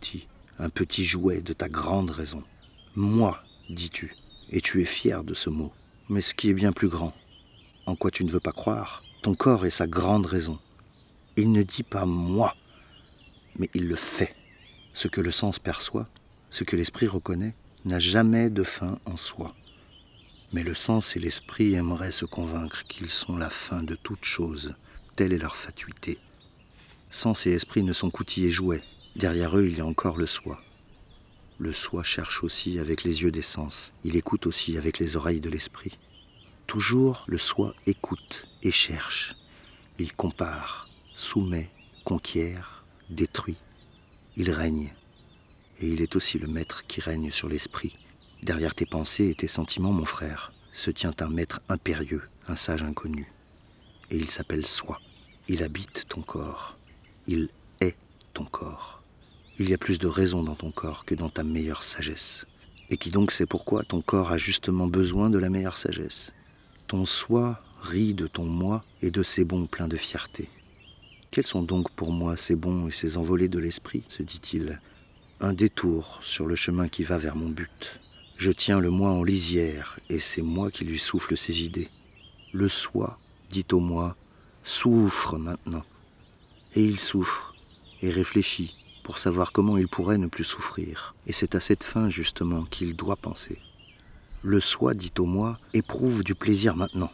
petit jouet de ta grande raison. Moi, dis-tu, et tu es fier de ce mot. Mais ce qui est bien plus grand, en quoi tu ne veux pas croire, ton corps est sa grande raison. Il ne dit pas moi, mais il le fait. Ce que le sens perçoit, ce que l'esprit reconnaît, n'a jamais de fin en soi. Mais le sens et l'esprit aimeraient se convaincre qu'ils sont la fin de toute chose. Telle est leur fatuité. Sens et esprit ne sont qu'outils et jouets. Derrière eux, il y a encore le soi. Le soi cherche aussi avec les yeux des sens. Il écoute aussi avec les oreilles de l'esprit. Toujours, le soi écoute et cherche. Il compare, soumet, conquiert, détruit. Il règne. Et il est aussi le maître qui règne sur l'esprit. Derrière tes pensées et tes sentiments, mon frère, se tient un maître impérieux, un sage inconnu. Et il s'appelle soi. Il habite ton corps. Il est ton corps. Il y a plus de raison dans ton corps que dans ta meilleure sagesse. Et qui donc sait pourquoi ton corps a justement besoin de la meilleure sagesse. Ton soi rit de ton moi et de ses bons pleins de fierté. Quels sont donc pour moi ces bons et ces envolées de l'esprit, se dit-il. Un détour sur le chemin qui va vers mon but. Je tiens le moi en lisière et c'est moi qui lui souffle ses idées. Le soi dit au moi, souffre maintenant. Et il souffre et réfléchit pour savoir comment il pourrait ne plus souffrir. Et c'est à cette fin, justement, qu'il doit penser. Le soi, dit au moi, éprouve du plaisir maintenant.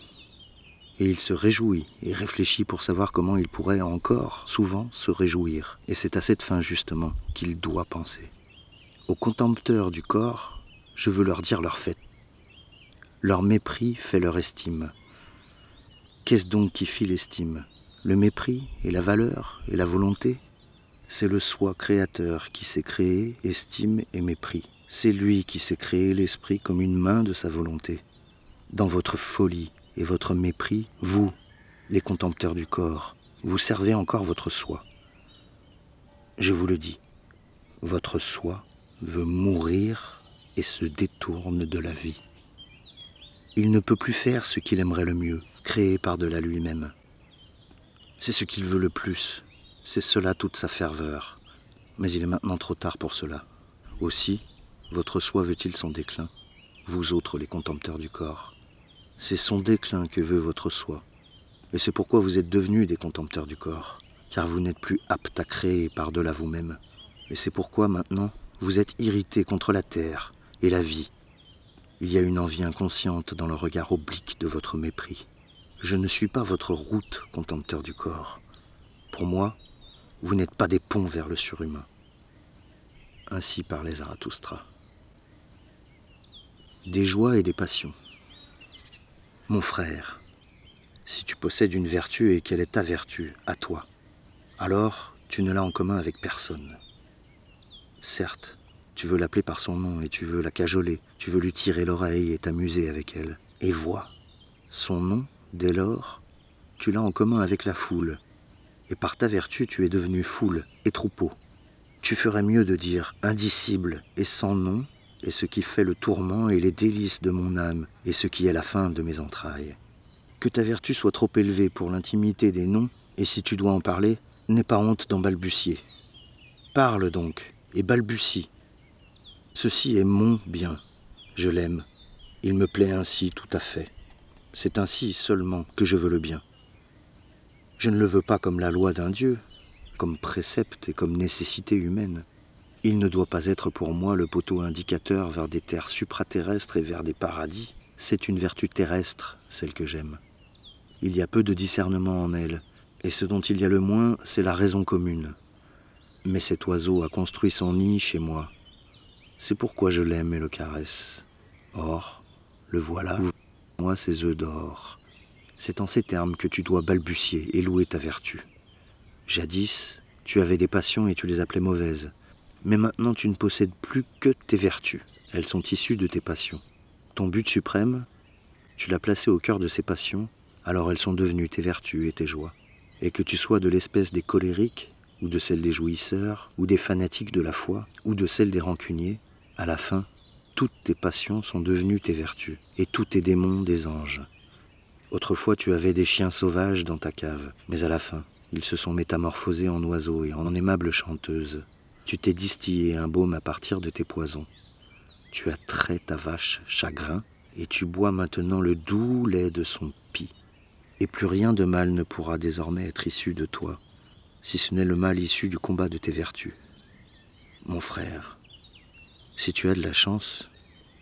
Et il se réjouit et réfléchit pour savoir comment il pourrait encore, souvent, se réjouir. Et c'est à cette fin, justement, qu'il doit penser. Aux contempteurs du corps, je veux leur dire leur fait. Leur mépris fait leur estime. Qu'est-ce donc qui fit l'estime ? Le mépris et la valeur et la volonté ? C'est le soi créateur qui s'est créé, estime et mépris. C'est lui qui s'est créé l'esprit comme une main de sa volonté. Dans votre folie et votre mépris, vous, les contempteurs du corps, vous servez encore votre soi. Je vous le dis, votre soi veut mourir et se détourne de la vie. Il ne peut plus faire ce qu'il aimerait le mieux, créer par-delà lui-même. C'est ce qu'il veut le plus, c'est cela toute sa ferveur. Mais il est maintenant trop tard pour cela. Aussi, votre soi veut-il son déclin, vous autres les contempteurs du corps. C'est son déclin que veut votre soi. Et c'est pourquoi vous êtes devenus des contempteurs du corps, car vous n'êtes plus aptes à créer par-delà vous-même. Et c'est pourquoi maintenant, vous êtes irrités contre la terre et la vie. Il y a une envie inconsciente dans le regard oblique de votre mépris. Je ne suis pas votre route, contempteur du corps. Pour moi, vous n'êtes pas des ponts vers le surhumain. Ainsi parlait Zarathustra. Des joies et des passions. Mon frère, si tu possèdes une vertu et qu'elle est ta vertu, à toi, alors tu ne l'as en commun avec personne. Certes, tu veux l'appeler par son nom et tu veux la cajoler, tu veux lui tirer l'oreille et t'amuser avec elle. Et vois, son nom, dès lors, tu l'as en commun avec la foule. Et par ta vertu, tu es devenu foule et troupeau. Tu ferais mieux de dire indicible et sans nom, et ce qui fait le tourment et les délices de mon âme, et ce qui est la fin de mes entrailles. Que ta vertu soit trop élevée pour l'intimité des noms, et si tu dois en parler, n'aie pas honte d'en balbutier. Parle donc, et balbutie. Ceci est mon bien, je l'aime, il me plaît ainsi tout à fait. C'est ainsi seulement que je veux le bien. Je ne le veux pas comme la loi d'un Dieu, comme précepte et comme nécessité humaine. Il ne doit pas être pour moi le poteau indicateur vers des terres supraterrestres et vers des paradis. C'est une vertu terrestre, celle que j'aime. Il y a peu de discernement en elle, et ce dont il y a le moins, c'est la raison commune. Mais cet oiseau a construit son nid chez moi. C'est pourquoi je l'aime et le caresse. Or, le voilà, moi ses œufs d'or. C'est en ces termes que tu dois balbutier et louer ta vertu. Jadis, tu avais des passions et tu les appelais mauvaises. Mais maintenant, tu ne possèdes plus que tes vertus. Elles sont issues de tes passions. Ton but suprême, tu l'as placé au cœur de ces passions, alors elles sont devenues tes vertus et tes joies. Et que tu sois de l'espèce des colériques, ou de celle des jouisseurs, ou des fanatiques de la foi, ou de celle des rancuniers, à la fin, toutes tes passions sont devenues tes vertus, et tous tes démons des anges. Autrefois, tu avais des chiens sauvages dans ta cave, mais à la fin, ils se sont métamorphosés en oiseaux et en aimables chanteuses. Tu t'es distillé un baume à partir de tes poisons. Tu as trait ta vache chagrin, et tu bois maintenant le doux lait de son pis. Et plus rien de mal ne pourra désormais être issu de toi, si ce n'est le mal issu du combat de tes vertus. Mon frère, si tu as de la chance,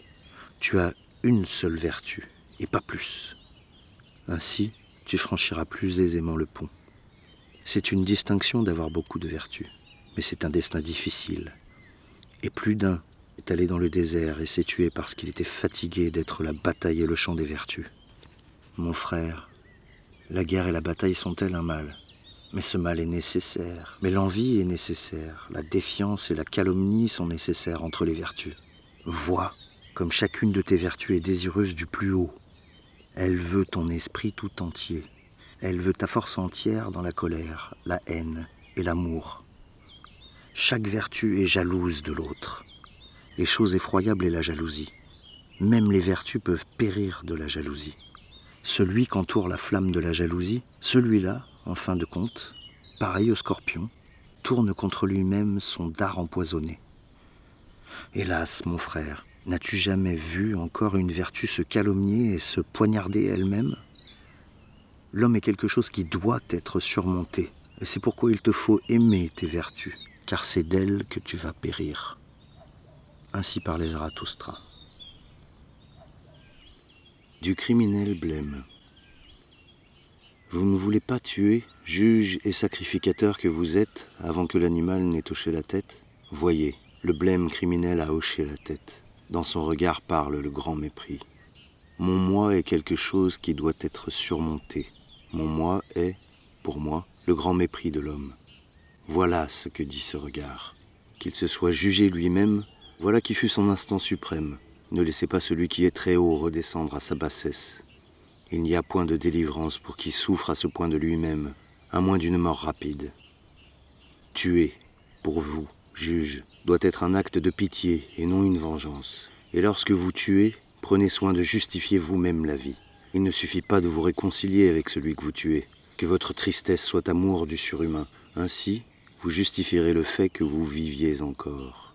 tu as une seule vertu, et pas plus. Ainsi, tu franchiras plus aisément le pont. C'est une distinction d'avoir beaucoup de vertus, mais c'est un destin difficile. Et plus d'un est allé dans le désert et s'est tué parce qu'il était fatigué d'être la bataille et le champ des vertus. Mon frère, la guerre et la bataille sont-elles un mal ? Mais ce mal est nécessaire. Mais l'envie est nécessaire. La défiance et la calomnie sont nécessaires entre les vertus. Vois comme chacune de tes vertus est désireuse du plus haut. Elle veut ton esprit tout entier. Elle veut ta force entière dans la colère, la haine et l'amour. Chaque vertu est jalouse de l'autre. Et chose effroyable est la jalousie. Même les vertus peuvent périr de la jalousie. Celui qu'entoure la flamme de la jalousie, celui-là, en fin de compte, pareil au scorpion, tourne contre lui-même son dard empoisonné. Hélas, mon frère, n'as-tu jamais vu encore une vertu se calomnier et se poignarder elle-même ? L'homme est quelque chose qui doit être surmonté, et c'est pourquoi il te faut aimer tes vertus, car c'est d'elles que tu vas périr. Ainsi parlait Zarathustra. Du criminel blême. Vous ne voulez pas tuer, juge et sacrificateur que vous êtes, avant que l'animal n'ait hoché la tête ? Voyez, le blême criminel a hoché la tête. Dans son regard parle le grand mépris. Mon moi est quelque chose qui doit être surmonté. Mon moi est, pour moi, le grand mépris de l'homme. Voilà ce que dit ce regard. Qu'il se soit jugé lui-même, voilà qui fut son instant suprême. Ne laissez pas celui qui est très haut redescendre à sa bassesse. Il n'y a point de délivrance pour qui souffre à ce point de lui-même, à moins d'une mort rapide. Tuer, pour vous, juge, doit être un acte de pitié et non une vengeance. Et lorsque vous tuez, prenez soin de justifier vous-même la vie. Il ne suffit pas de vous réconcilier avec celui que vous tuez, que votre tristesse soit amour du surhumain. Ainsi, vous justifierez le fait que vous viviez encore.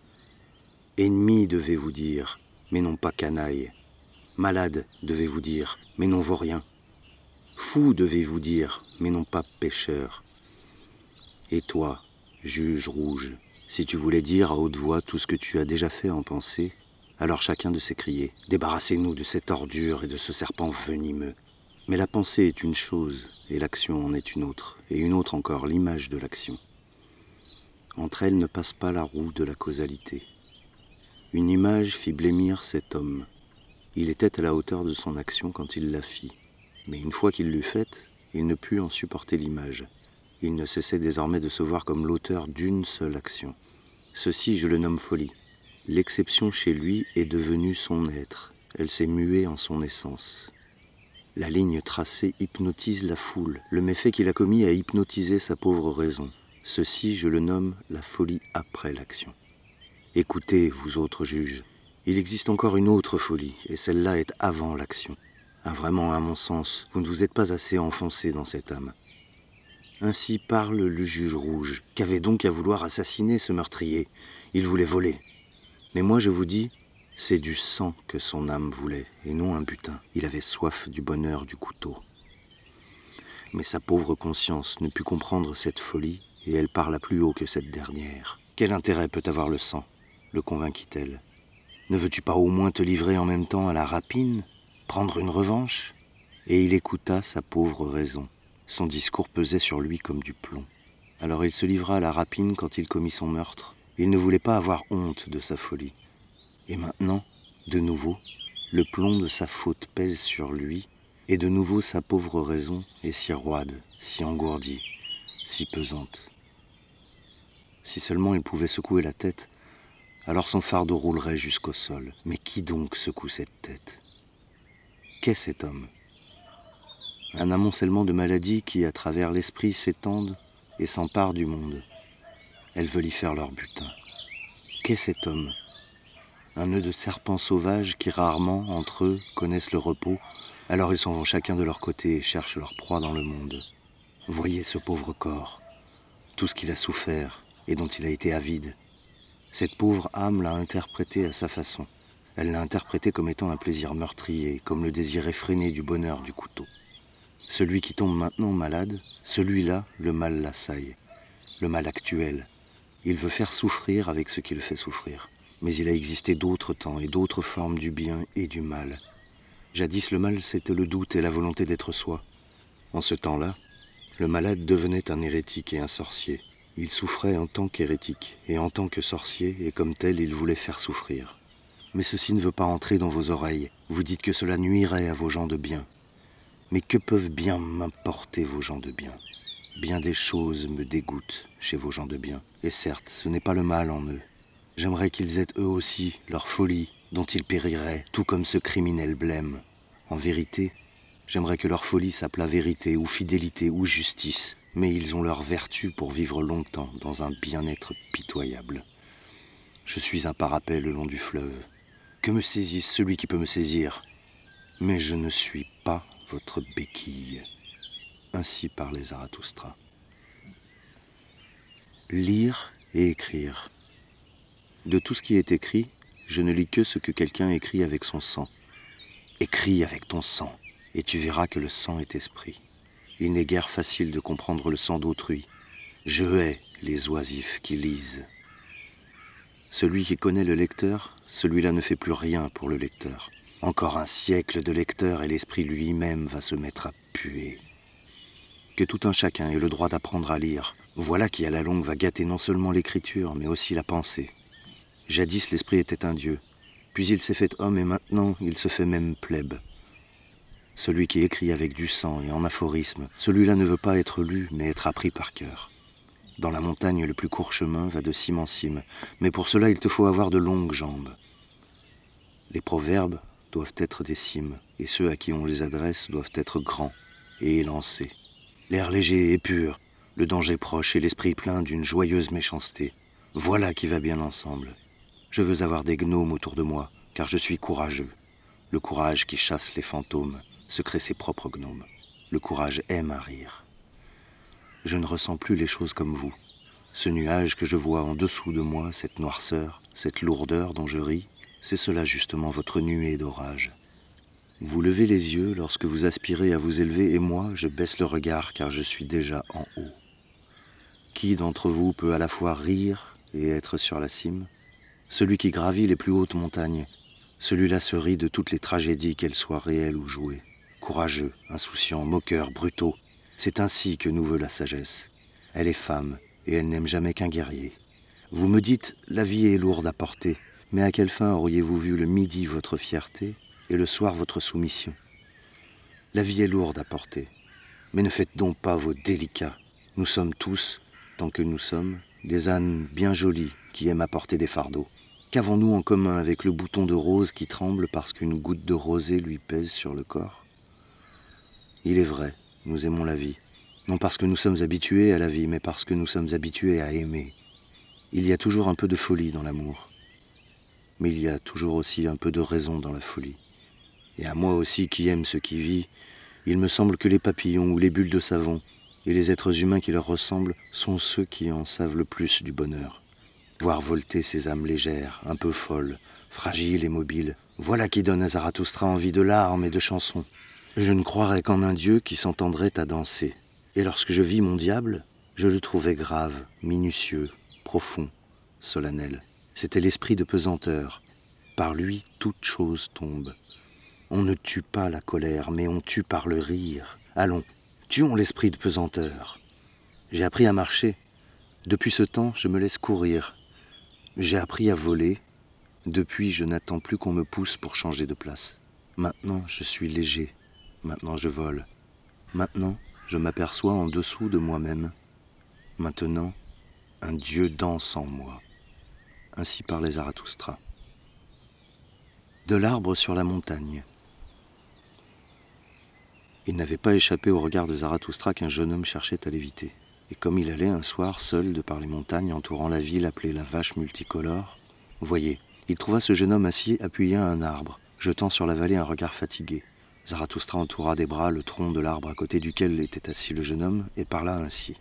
Ennemi, devez-vous dire, mais non pas canaille. Malade, devez-vous dire, mais non vaurien. Fou, devez-vous dire, mais non pas pécheur. Et toi, juge rouge, si tu voulais dire à haute voix tout ce que tu as déjà fait en pensée, alors chacun de s'écrier, débarrassez-nous de cette ordure et de ce serpent venimeux. Mais la pensée est une chose, et l'action en est une autre, et une autre encore, l'image de l'action. Entre elles ne passe pas la roue de la causalité. Une image fit blêmir cet homme. Il était à la hauteur de son action quand il la fit. Mais une fois qu'il l'eut faite, il ne put en supporter l'image. Il ne cessait désormais de se voir comme l'auteur d'une seule action. Ceci, je le nomme folie. L'exception chez lui est devenue son être. Elle s'est muée en son essence. La ligne tracée hypnotise la foule. Le méfait qu'il a commis a hypnotisé sa pauvre raison. Ceci, je le nomme la folie après l'action. Écoutez, vous autres juges. Il existe encore une autre folie, et celle-là est avant l'action. Ah, vraiment, à mon sens, vous ne vous êtes pas assez enfoncé dans cette âme. Ainsi parle le juge rouge. Qu'avait donc à vouloir assassiner ce meurtrier? Il voulait voler. Mais moi je vous dis, c'est du sang que son âme voulait, et non un butin. Il avait soif du bonheur du couteau. Mais sa pauvre conscience ne put comprendre cette folie, et elle parla plus haut que cette dernière. Quel intérêt peut avoir le sang? Le convainquit-elle. Ne veux-tu pas au moins te livrer en même temps à la rapine? Prendre une revanche? Et il écouta sa pauvre raison. Son discours pesait sur lui comme du plomb. Alors il se livra à la rapine quand il commit son meurtre. Il ne voulait pas avoir honte de sa folie. Et maintenant, de nouveau, le plomb de sa faute pèse sur lui, et de nouveau sa pauvre raison est si roide, si engourdie, si pesante. Si seulement il pouvait secouer la tête, alors son fardeau roulerait jusqu'au sol. Mais qui donc secoue cette tête? Qu'est cet homme? Un amoncellement de maladies qui, à travers l'esprit, s'étendent et s'emparent du monde. Elles veulent y faire leur butin. Qu'est cet homme? Un nœud de serpents sauvages qui rarement, entre eux, connaissent le repos, alors ils s'en vont chacun de leur côté et cherchent leur proie dans le monde. Voyez ce pauvre corps, tout ce qu'il a souffert et dont il a été avide. Cette pauvre âme l'a interprété à sa façon. Elle l'a interprété comme étant un plaisir meurtrier, comme le désir effréné du bonheur du couteau. Celui qui tombe maintenant malade, celui-là, le mal l'assaille. Le mal actuel. Il veut faire souffrir avec ce qui le fait souffrir. Mais il a existé d'autres temps et d'autres formes du bien et du mal. Jadis, le mal, c'était le doute et la volonté d'être soi. En ce temps-là, le malade devenait un hérétique et un sorcier. Il souffrait en tant qu'hérétique et en tant que sorcier, et comme tel, il voulait faire souffrir. Mais ceci ne veut pas entrer dans vos oreilles. Vous dites que cela nuirait à vos gens de bien. Mais que peuvent bien m'importer vos gens de bien? Bien des choses me dégoûtent chez vos gens de bien. Et certes, ce n'est pas le mal en eux. J'aimerais qu'ils aient eux aussi leur folie, dont ils périraient, tout comme ce criminel blême. En vérité, j'aimerais que leur folie s'appelât vérité ou fidélité ou justice, mais ils ont leur vertu pour vivre longtemps dans un bien-être pitoyable. Je suis un parapet le long du fleuve. Que me saisisse celui qui peut me saisir. Mais je ne suis pas votre béquille. Ainsi parlait Zarathustra. Lire et écrire. De tout ce qui est écrit, je ne lis que ce que quelqu'un écrit avec son sang. Écris avec ton sang, et tu verras que le sang est esprit. Il n'est guère facile de comprendre le sang d'autrui. Je hais les oisifs qui lisent. Celui qui connaît le lecteur, celui-là ne fait plus rien pour le lecteur. Encore un siècle de lecteur et l'esprit lui-même va se mettre à puer. Que tout un chacun ait le droit d'apprendre à lire, voilà qui à la longue va gâter non seulement l'écriture, mais aussi la pensée. Jadis l'esprit était un dieu, puis il s'est fait homme et maintenant il se fait même plèbe. Celui qui écrit avec du sang et en aphorisme, celui-là ne veut pas être lu, mais être appris par cœur. Dans la montagne, le plus court chemin va de cime en cime, mais pour cela il te faut avoir de longues jambes. Les proverbes doivent être des cimes, et ceux à qui on les adresse doivent être grands et élancés. L'air léger et pur, le danger proche et l'esprit plein d'une joyeuse méchanceté. Voilà qui va bien ensemble. Je veux avoir des gnomes autour de moi, car je suis courageux. Le courage qui chasse les fantômes, se crée ses propres gnomes. Le courage aime à rire. Je ne ressens plus les choses comme vous. Ce nuage que je vois en dessous de moi, cette noirceur, cette lourdeur dont je ris, c'est cela justement votre nuée d'orage. Vous levez les yeux lorsque vous aspirez à vous élever et moi, je baisse le regard car je suis déjà en haut. Qui d'entre vous peut à la fois rire et être sur la cime ? Celui qui gravit les plus hautes montagnes, celui-là se rit de toutes les tragédies, qu'elles soient réelles ou jouées. Courageux, insouciant, moqueur, brutaux, c'est ainsi que nous veut la sagesse. Elle est femme et elle n'aime jamais qu'un guerrier. Vous me dites, la vie est lourde à porter, mais à quelle fin auriez-vous vu le midi votre fierté et le soir votre soumission ? La vie est lourde à porter, mais ne faites donc pas vos délicats. Nous sommes tous, tant que nous sommes, des ânes bien jolis qui aiment apporter des fardeaux. Qu'avons-nous en commun avec le bouton de rose qui tremble parce qu'une goutte de rosée lui pèse sur le corps ? Il est vrai, nous aimons la vie, non parce que nous sommes habitués à la vie, mais parce que nous sommes habitués à aimer. Il y a toujours un peu de folie dans l'amour, mais il y a toujours aussi un peu de raison dans la folie. Et à moi aussi qui aime ce qui vit, il me semble que les papillons ou les bulles de savon et les êtres humains qui leur ressemblent sont ceux qui en savent le plus du bonheur. Voir volter ces âmes légères, un peu folles, fragiles et mobiles, voilà qui donne à Zarathustra envie de larmes et de chansons. Je ne croirais qu'en un dieu qui s'entendrait à danser. Et lorsque je vis mon diable, je le trouvais grave, minutieux, profond, solennel. C'était l'esprit de pesanteur. Par lui, toute chose tombe. On ne tue pas la colère, mais on tue par le rire. Allons, tuons l'esprit de pesanteur. J'ai appris à marcher. Depuis ce temps, je me laisse courir. J'ai appris à voler. Depuis, je n'attends plus qu'on me pousse pour changer de place. Maintenant, je suis léger. Maintenant, je vole. Maintenant, je m'aperçois en dessous de moi-même. Maintenant, un Dieu danse en moi. Ainsi parlait Zarathustra. De l'arbre sur la montagne. Il n'avait pas échappé au regard de Zarathustra qu'un jeune homme cherchait à l'éviter. Et comme il allait un soir seul de par les montagnes entourant la ville appelée la Vache multicolore, voyez, il trouva ce jeune homme assis appuyé à un arbre, jetant sur la vallée un regard fatigué. Zarathustra entoura des bras le tronc de l'arbre à côté duquel était assis le jeune homme et parla ainsi.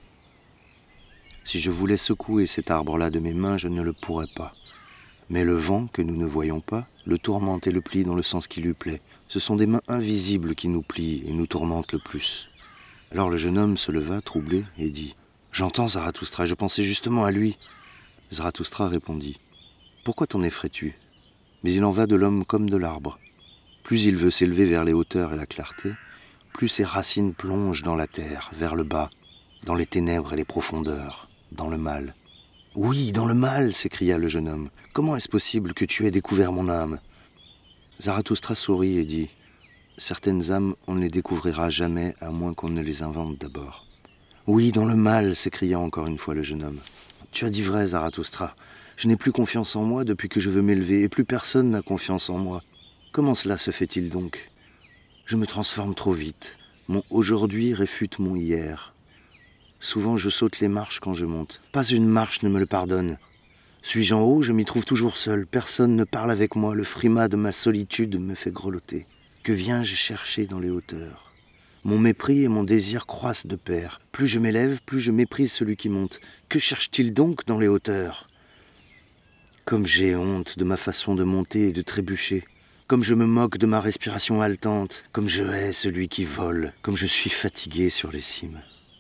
« Si je voulais secouer cet arbre-là de mes mains, je ne le pourrais pas. Mais le vent, que nous ne voyons pas, le tourmente et le plie dans le sens qui lui plaît. Ce sont des mains invisibles qui nous plient et nous tourmentent le plus. » Alors le jeune homme se leva, troublé, et dit « J'entends Zarathustra, je pensais justement à lui. » Zarathustra répondit « Pourquoi t'en effraies-tu ? Mais il en va de l'homme comme de l'arbre. Plus il veut s'élever vers les hauteurs et la clarté, plus ses racines plongent dans la terre, vers le bas, dans les ténèbres et les profondeurs, dans le mal. »« Oui, dans le mal !» s'écria le jeune homme. « Comment est-ce possible que tu aies découvert mon âme ?» Zarathustra sourit et dit « Certaines âmes, on ne les découvrira jamais à moins qu'on ne les invente d'abord. »« Oui, dans le mal !» s'écria encore une fois le jeune homme. « Tu as dit vrai, Zarathustra. Je n'ai plus confiance en moi depuis que je veux m'élever, et plus personne n'a confiance en moi. Comment cela se fait-il donc ? Je me transforme trop vite. Mon aujourd'hui réfute mon hier. Souvent je saute les marches quand je monte. Pas une marche ne me le pardonne. Suis-je en haut, je m'y trouve toujours seul. Personne ne parle avec moi. Le frimas de ma solitude me fait grelotter. Que viens-je chercher dans les hauteurs ? Mon mépris et mon désir croissent de pair. Plus je m'élève, plus je méprise celui qui monte. Que cherche-t-il donc dans les hauteurs ? Comme j'ai honte de ma façon de monter et de trébucher. Comme je me moque de ma respiration haletante, comme je hais celui qui vole, comme je suis fatigué sur les cimes. »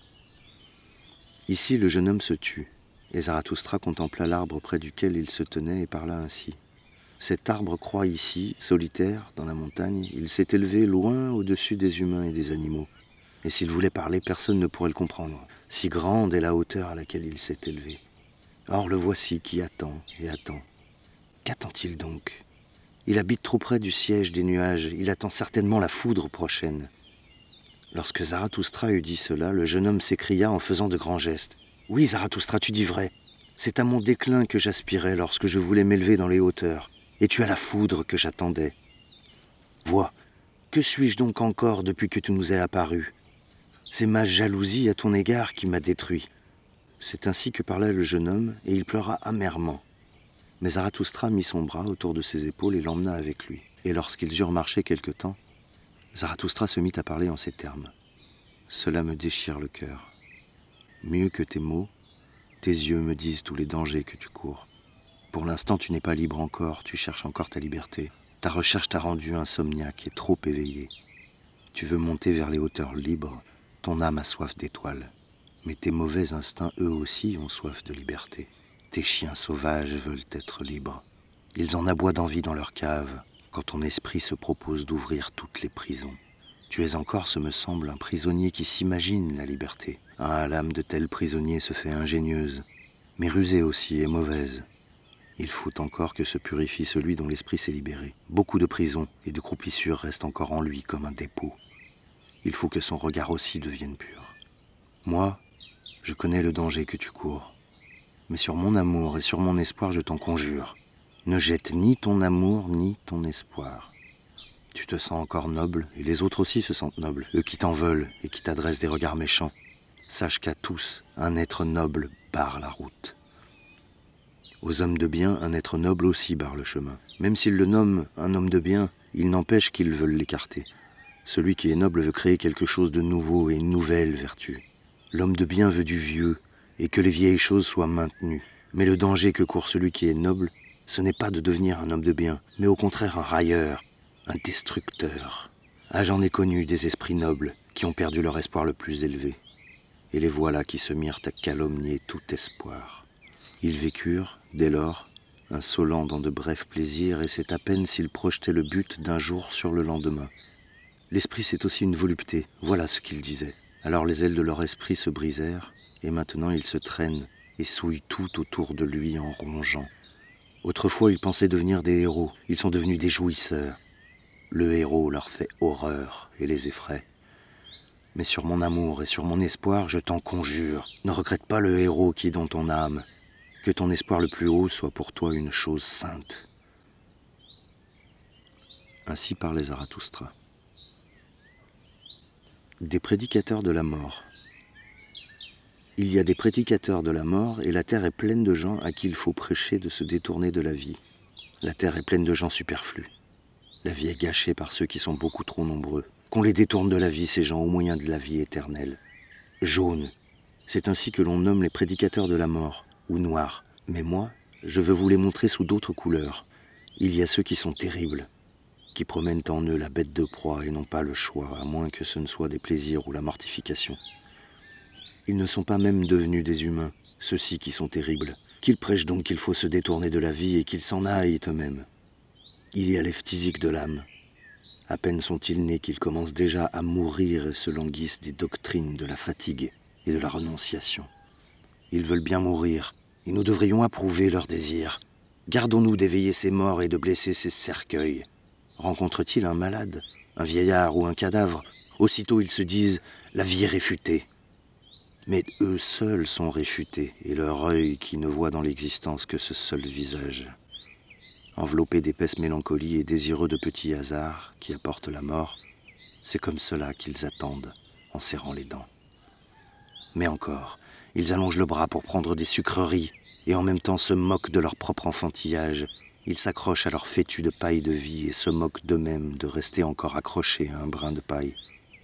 Ici, le jeune homme se tut, et Zarathustra contempla l'arbre près duquel il se tenait et parla ainsi. « Cet arbre croît ici, solitaire, dans la montagne. Il s'est élevé loin au-dessus des humains et des animaux. Et s'il voulait parler, personne ne pourrait le comprendre. Si grande est la hauteur à laquelle il s'est élevé. Or le voici qui attend et attend. Qu'attend-il donc ? Il habite trop près du siège des nuages, il attend certainement la foudre prochaine. » Lorsque Zarathustra eut dit cela, le jeune homme s'écria en faisant de grands gestes. « Oui, Zarathustra, tu dis vrai. C'est à mon déclin que j'aspirais lorsque je voulais m'élever dans les hauteurs, et tu as la foudre que j'attendais. Vois, que suis-je donc encore depuis que tu nous es apparu ? C'est ma jalousie à ton égard qui m'a détruit. » C'est ainsi que parlait le jeune homme, et il pleura amèrement. Mais Zarathustra mit son bras autour de ses épaules et l'emmena avec lui. Et lorsqu'ils eurent marché quelque temps, Zarathustra se mit à parler en ces termes. « Cela me déchire le cœur. Mieux que tes mots, tes yeux me disent tous les dangers que tu cours. Pour l'instant, tu n'es pas libre encore, tu cherches encore ta liberté. Ta recherche t'a rendu insomniaque et trop éveillé. Tu veux monter vers les hauteurs libres, ton âme a soif d'étoiles. Mais tes mauvais instincts, eux aussi, ont soif de liberté. Tes chiens sauvages veulent être libres. Ils en aboient d'envie dans leur cave, quand ton esprit se propose d'ouvrir toutes les prisons. Tu es encore, ce me semble, un prisonnier qui s'imagine la liberté. Ah, l'âme de tel prisonnier se fait ingénieuse, mais rusée aussi et mauvaise. Il faut encore que se purifie celui dont l'esprit s'est libéré. Beaucoup de prisons et de croupissures restent encore en lui comme un dépôt. Il faut que son regard aussi devienne pur. Moi, je connais le danger que tu cours. Mais sur mon amour et sur mon espoir, je t'en conjure. Ne jette ni ton amour ni ton espoir. Tu te sens encore noble, et les autres aussi se sentent nobles, eux qui t'en veulent et qui t'adressent des regards méchants. Sache qu'à tous, un être noble barre la route. Aux hommes de bien, un être noble aussi barre le chemin. Même s'ils le nomment un homme de bien, il n'empêche qu'ils veulent l'écarter. Celui qui est noble veut créer quelque chose de nouveau et une nouvelle vertu. L'homme de bien veut du vieux, et que les vieilles choses soient maintenues. Mais le danger que court celui qui est noble, ce n'est pas de devenir un homme de bien, mais au contraire un railleur, un destructeur. Ah, j'en ai connu des esprits nobles qui ont perdu leur espoir le plus élevé. Et les voilà qui se mirent à calomnier tout espoir. Ils vécurent, dès lors, insolents dans de brefs plaisirs, et c'est à peine s'ils projetaient le but d'un jour sur le lendemain. L'esprit, c'est aussi une volupté, voilà ce qu'ils disaient. Alors les ailes de leur esprit se brisèrent, et maintenant ils se traînent et souillent tout autour de lui en rongeant. Autrefois, ils pensaient devenir des héros, ils sont devenus des jouisseurs. Le héros leur fait horreur et les effraie. Mais sur mon amour et sur mon espoir, je t'en conjure, ne regrette pas le héros qui est dans ton âme. Que ton espoir le plus haut soit pour toi une chose sainte. » Ainsi parlait Zarathustra. Des prédicateurs de la mort. Il y a des prédicateurs de la mort et la terre est pleine de gens à qui il faut prêcher de se détourner de la vie. La terre est pleine de gens superflus. La vie est gâchée par ceux qui sont beaucoup trop nombreux. Qu'on les détourne de la vie, ces gens, au moyen de la vie éternelle. Jaune, c'est ainsi que l'on nomme les prédicateurs de la mort, ou noirs. Mais moi, je veux vous les montrer sous d'autres couleurs. Il y a ceux qui sont terribles, qui promènent en eux la bête de proie et n'ont pas le choix, à moins que ce ne soit des plaisirs ou la mortification. Ils ne sont pas même devenus des humains, ceux-ci qui sont terribles. Qu'ils prêchent donc qu'il faut se détourner de la vie et qu'ils s'en aillent eux-mêmes. Il y a les phtisiques de l'âme. À peine sont-ils nés qu'ils commencent déjà à mourir et se languissent des doctrines de la fatigue et de la renonciation. Ils veulent bien mourir, et nous devrions approuver leurs désirs. Gardons-nous d'éveiller ces morts et de blesser ces cercueils. Rencontrent-ils un malade, un vieillard ou un cadavre, aussitôt ils se disent « la vie est réfutée ». Mais eux seuls sont réfutés, et leur œil qui ne voit dans l'existence que ce seul visage. Enveloppés d'épaisse mélancolie et désireux de petits hasards qui apportent la mort, c'est comme cela qu'ils attendent, en serrant les dents. Mais encore, ils allongent le bras pour prendre des sucreries, et en même temps se moquent de leur propre enfantillage. Ils s'accrochent à leur fétu de paille de vie et se moquent d'eux-mêmes de rester encore accrochés à un brin de paille.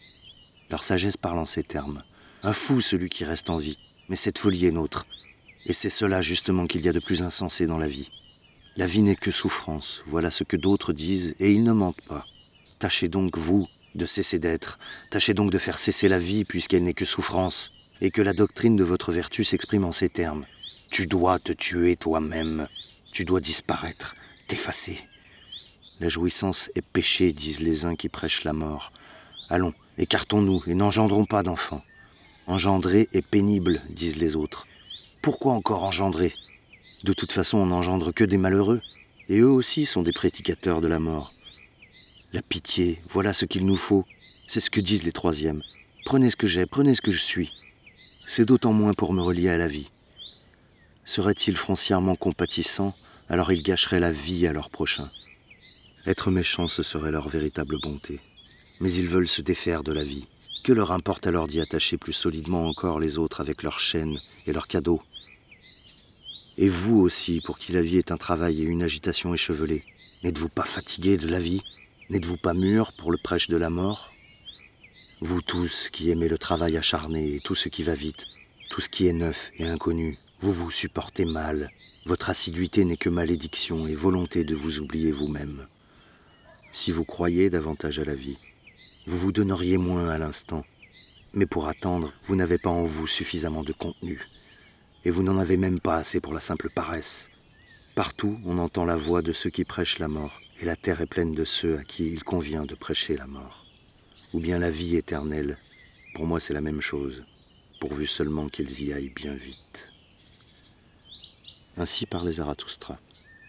Leur sagesse parle en ces termes. Un fou celui qui reste en vie, mais cette folie est nôtre. Et c'est cela justement qu'il y a de plus insensé dans la vie. La vie n'est que souffrance, voilà ce que d'autres disent, et ils ne mentent pas. Tâchez donc, vous, de cesser d'être, tâchez donc de faire cesser la vie puisqu'elle n'est que souffrance, et que la doctrine de votre vertu s'exprime en ces termes. Tu dois te tuer toi-même, tu dois disparaître, t'effacer. La jouissance est péché, disent les uns qui prêchent la mort. Allons, écartons-nous et n'engendrons pas d'enfants. Engendrer est pénible, disent les autres. Pourquoi encore engendrer ? De toute façon, on n'engendre que des malheureux, et eux aussi sont des prédicateurs de la mort. La pitié, voilà ce qu'il nous faut, c'est ce que disent les troisièmes. Prenez ce que j'ai, prenez ce que je suis. C'est d'autant moins pour me relier à la vie. Seraient-ils foncièrement compatissants, alors ils gâcheraient la vie à leur prochain. Être méchants, ce serait leur véritable bonté. Mais ils veulent se défaire de la vie. Que leur importe alors d'y attacher plus solidement encore les autres avec leurs chaînes et leurs cadeaux ? Et vous aussi, pour qui la vie est un travail et une agitation échevelée, n'êtes-vous pas fatigué de la vie? N'êtes-vous pas mûr pour le prêche de la mort? Vous tous qui aimez le travail acharné et tout ce qui va vite, tout ce qui est neuf et inconnu, vous vous supportez mal. Votre assiduité n'est que malédiction et volonté de vous oublier vous-même. Si vous croyez davantage à la vie, vous vous donneriez moins à l'instant. Mais pour attendre, vous n'avez pas en vous suffisamment de contenu. Et vous n'en avez même pas assez pour la simple paresse. Partout, on entend la voix de ceux qui prêchent la mort, et la terre est pleine de ceux à qui il convient de prêcher la mort. Ou bien la vie éternelle. Pour moi, c'est la même chose, pourvu seulement qu'ils y aillent bien vite. Ainsi parlait Zarathustra.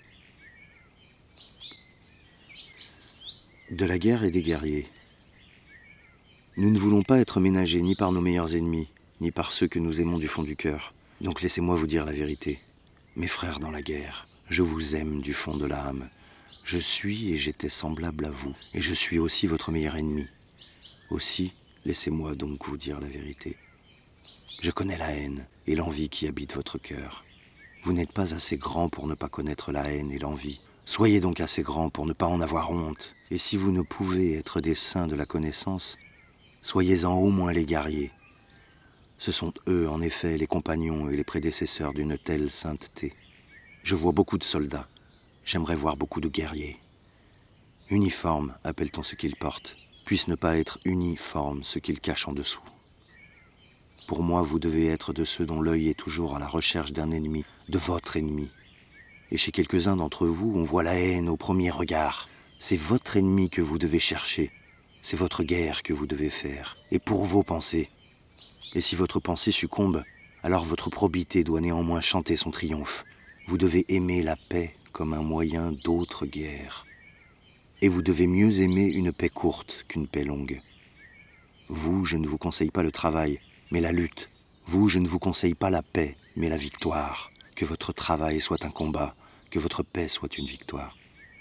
De la guerre et des guerriers. Nous ne voulons pas être ménagés ni par nos meilleurs ennemis, ni par ceux que nous aimons du fond du cœur. Donc laissez-moi vous dire la vérité. Mes frères dans la guerre, je vous aime du fond de l'âme. Je suis et j'étais semblable à vous, et je suis aussi votre meilleur ennemi. Aussi, laissez-moi donc vous dire la vérité. Je connais la haine et l'envie qui habitent votre cœur. Vous n'êtes pas assez grand pour ne pas connaître la haine et l'envie. Soyez donc assez grand pour ne pas en avoir honte. Et si vous ne pouvez être des saints de la connaissance, soyez-en au moins les guerriers. Ce sont eux, en effet, les compagnons et les prédécesseurs d'une telle sainteté. Je vois beaucoup de soldats. J'aimerais voir beaucoup de guerriers. Uniforme, appelle-t-on ce qu'ils portent, puisse ne pas être uniforme ce qu'ils cachent en dessous. Pour moi, vous devez être de ceux dont l'œil est toujours à la recherche d'un ennemi, de votre ennemi. Et chez quelques-uns d'entre vous, on voit la haine au premier regard. C'est votre ennemi que vous devez chercher. C'est votre guerre que vous devez faire. Et pour vos pensées. Et si votre pensée succombe, alors votre probité doit néanmoins chanter son triomphe. Vous devez aimer la paix comme un moyen d'autre guerre. Et vous devez mieux aimer une paix courte qu'une paix longue. Vous, je ne vous conseille pas le travail, mais la lutte. Vous, je ne vous conseille pas la paix, mais la victoire. Que votre travail soit un combat, que votre paix soit une victoire.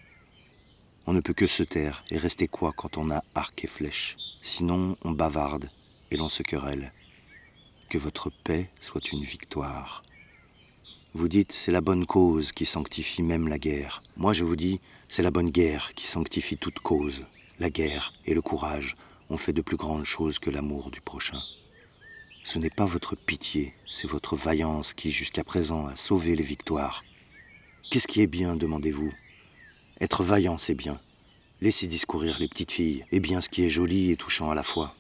On ne peut que se taire et rester quoi quand on a arc et flèche. Sinon, on bavarde et l'on se querelle. Que votre paix soit une victoire. Vous dites, c'est la bonne cause qui sanctifie même la guerre. Moi, je vous dis, c'est la bonne guerre qui sanctifie toute cause. La guerre et le courage ont fait de plus grandes choses que l'amour du prochain. Ce n'est pas votre pitié, c'est votre vaillance qui, jusqu'à présent, a sauvé les victoires. Qu'est-ce qui est bien, demandez-vous? Être vaillant, c'est bien. Laissez discourir les petites filles, et bien ce qui est joli et touchant à la fois.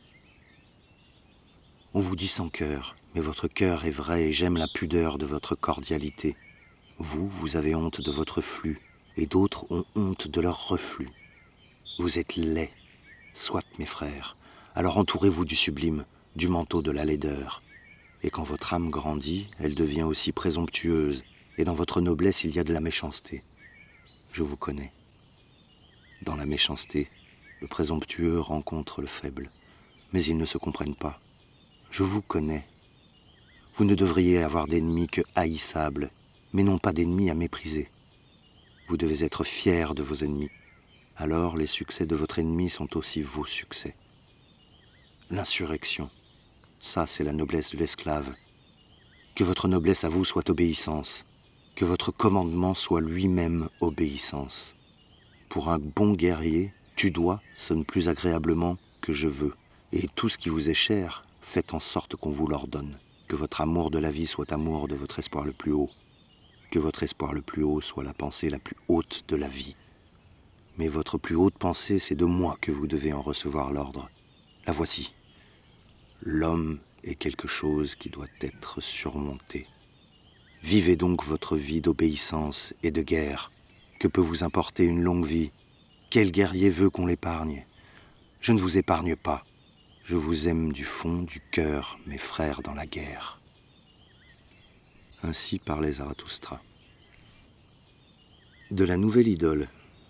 On vous dit sans cœur, mais votre cœur est vrai et j'aime la pudeur de votre cordialité. Vous, vous avez honte de votre flux, et d'autres ont honte de leur reflux. Vous êtes laids, soit mes frères, alors entourez-vous du sublime, du manteau de la laideur. Et quand votre âme grandit, elle devient aussi présomptueuse, et dans votre noblesse il y a de la méchanceté. Je vous connais. Dans la méchanceté, le présomptueux rencontre le faible, mais ils ne se comprennent pas. Je vous connais. Vous ne devriez avoir d'ennemis que haïssables, mais non pas d'ennemis à mépriser. Vous devez être fiers de vos ennemis. Alors les succès de votre ennemi sont aussi vos succès. L'insurrection, ça c'est la noblesse de l'esclave. Que votre noblesse à vous soit obéissance, que votre commandement soit lui-même obéissance. Pour un bon guerrier, tu dois sonne plus agréablement que je veux, et tout ce qui vous est cher, faites en sorte qu'on vous l'ordonne. Que votre amour de la vie soit amour de votre espoir le plus haut. Que votre espoir le plus haut soit la pensée la plus haute de la vie. Mais votre plus haute pensée, c'est de moi que vous devez en recevoir l'ordre. La voici. L'homme est quelque chose qui doit être surmonté. Vivez donc votre vie d'obéissance et de guerre. Que peut vous importer une longue vie? Quel guerrier veut qu'on l'épargne? Je ne vous épargne pas. Je vous aime du fond du cœur, mes frères dans la guerre. Ainsi parlait Zarathustra. De la nouvelle idole.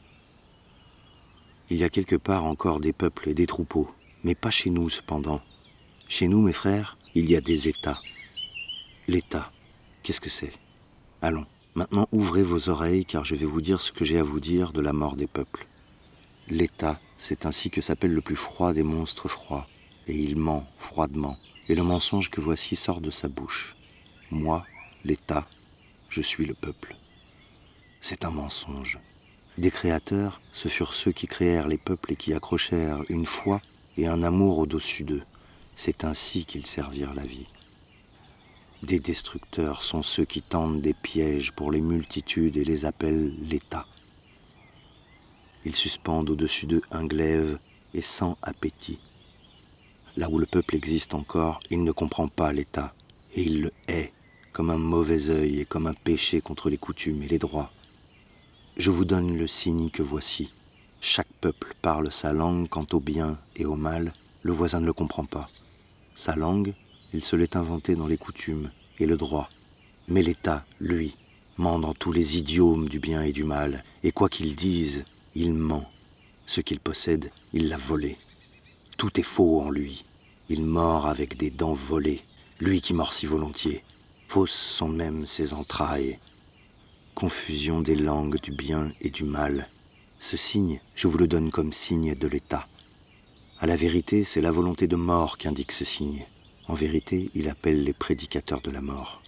Il y a quelque part encore des peuples et des troupeaux, mais pas chez nous cependant. Chez nous, mes frères, il y a des États. L'État, qu'est-ce que c'est? Allons, maintenant ouvrez vos oreilles, car je vais vous dire ce que j'ai à vous dire de la mort des peuples. L'État, c'est ainsi que s'appelle le plus froid des monstres froids, et il ment froidement, et le mensonge que voici sort de sa bouche. Moi, l'État, je suis le peuple. C'est un mensonge. Des créateurs, ce furent ceux qui créèrent les peuples et qui accrochèrent une foi et un amour au-dessus d'eux. C'est ainsi qu'ils servirent la vie. Des destructeurs sont ceux qui tendent des pièges pour les multitudes et les appellent l'État. Ils suspendent au-dessus d'eux un glaive et sans appétit. Là où le peuple existe encore, il ne comprend pas l'État et il le hait comme un mauvais œil et comme un péché contre les coutumes et les droits. Je vous donne le signe que voici. Chaque peuple parle sa langue quant au bien et au mal, le voisin ne le comprend pas. Sa langue, il se l'est inventée dans les coutumes et le droit. Mais l'État, lui, ment dans tous les idiomes du bien et du mal, et quoi qu'il dise, il ment. Ce qu'il possède, il l'a volé. Tout est faux en lui. Il mord avec des dents volées, lui qui mord si volontiers. Fausses sont même ses entrailles. Confusion des langues du bien et du mal. Ce signe, je vous le donne comme signe de l'État. À la vérité, c'est la volonté de mort qu'indique ce signe. En vérité, il appelle les prédicateurs de la mort.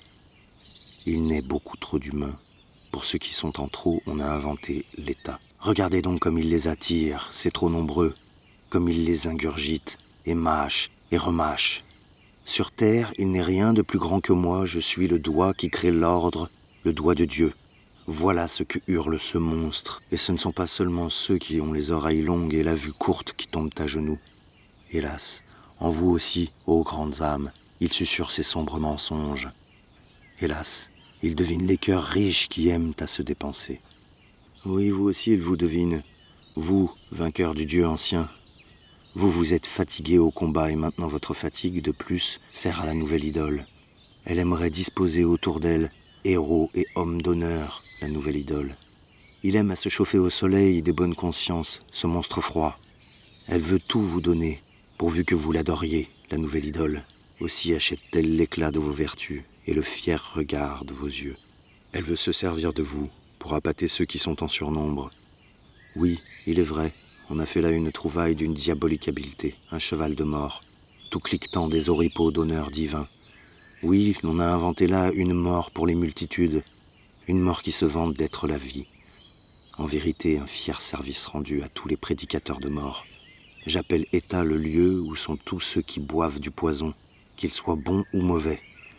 Il naît beaucoup trop d'humains. Pour ceux qui sont en trop, on a inventé l'État. Regardez donc comme il les attire, c'est trop nombreux. Comme il les ingurgite, et mâche, et remâche. Sur terre, il n'est rien de plus grand que moi, je suis le doigt qui crée l'ordre, le doigt de Dieu. Voilà ce que hurle ce monstre, et ce ne sont pas seulement ceux qui ont les oreilles longues et la vue courte qui tombent à genoux. Hélas, en vous aussi, ô grandes âmes, il susurre ces sombres mensonges. Hélas, il devine les cœurs riches qui aiment à se dépenser. Oui, vous aussi, il vous devine, vous, vainqueurs du Dieu ancien. Vous vous êtes fatigués au combat et maintenant votre fatigue, de plus, sert à la nouvelle idole. Elle aimerait disposer autour d'elle héros et hommes d'honneur, la nouvelle idole. Il aime à se chauffer au soleil des bonnes consciences, ce monstre froid. Elle veut tout vous donner, pourvu que vous l'adoriez, la nouvelle idole. Aussi achète-t-elle l'éclat de vos vertus et le fier regard de vos yeux. Elle veut se servir de vous pour appâter ceux qui sont en surnombre. Oui, il est vrai, on a fait là une trouvaille d'une diabolique habileté, un cheval de mort, tout cliquetant des oripeaux d'honneur divin. Oui, l'on a inventé là une mort pour les multitudes, une mort qui se vante d'être la vie. En vérité, un fier service rendu à tous les prédicateurs de mort. J'appelle État le lieu où sont tous ceux qui boivent du poison, qu'ils soient bons ou mauvais.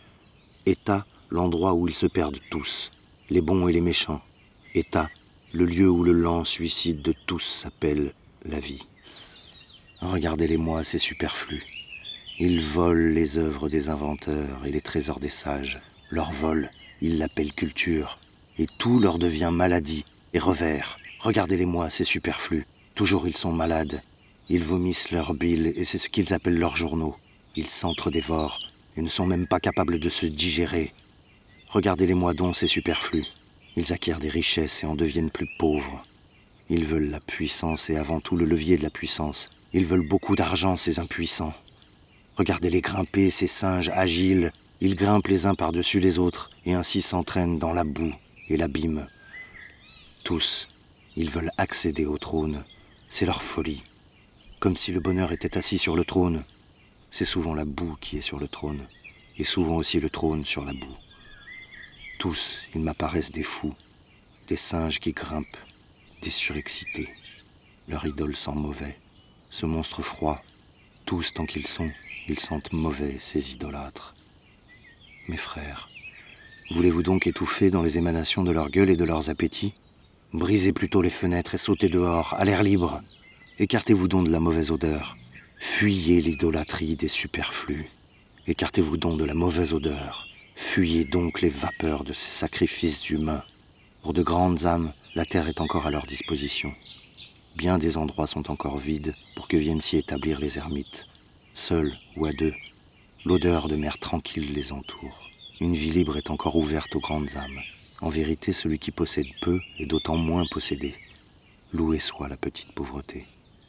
État, l'endroit où ils se perdent tous, les bons et les méchants. État, le lieu où le lent suicide de tous s'appelle la vie. Regardez-les-moi, ces superflus. Ils volent les œuvres des inventeurs et les trésors des sages. Leur vol, ils l'appellent culture. Et tout leur devient maladie et revers. Regardez-les-moi, ces superflus. Toujours ils sont malades. Ils vomissent leur bile et c'est ce qu'ils appellent leurs journaux. Ils s'entre-dévorent et ne sont même pas capables de se digérer. Regardez-les-moi donc, ces superflus. Ils acquièrent des richesses et en deviennent plus pauvres. Ils veulent la puissance et avant tout le levier de la puissance. Ils veulent beaucoup d'argent, ces impuissants. Regardez-les grimper, ces singes agiles. Ils grimpent les uns par-dessus les autres et ainsi s'entraînent dans la boue et l'abîme. Tous, ils veulent accéder au trône. C'est leur folie. Comme si le bonheur était assis sur le trône. C'est souvent la boue qui est sur le trône et souvent aussi le trône sur la boue. Tous, ils m'apparaissent des fous, des singes qui grimpent, des surexcités. Leur idole sent mauvais. Ce monstre froid, tous tant qu'ils sont, ils sentent mauvais, ces idolâtres. Mes frères, voulez-vous donc étouffer dans les émanations de leur gueule et de leurs appétits? Brisez plutôt les fenêtres et sautez dehors, à l'air libre. Écartez-vous donc de la mauvaise odeur. Fuyez l'idolâtrie des superflus. Écartez-vous donc de la mauvaise odeur. Fuyez donc les vapeurs de ces sacrifices humains. Pour de grandes âmes, la terre est encore à leur disposition. Bien des endroits sont encore vides pour que viennent s'y établir les ermites. Seuls ou à deux, l'odeur de mer tranquille les entoure. Une vie libre est encore ouverte aux grandes âmes. En vérité, celui qui possède peu est d'autant moins possédé. Loué soit la petite pauvreté.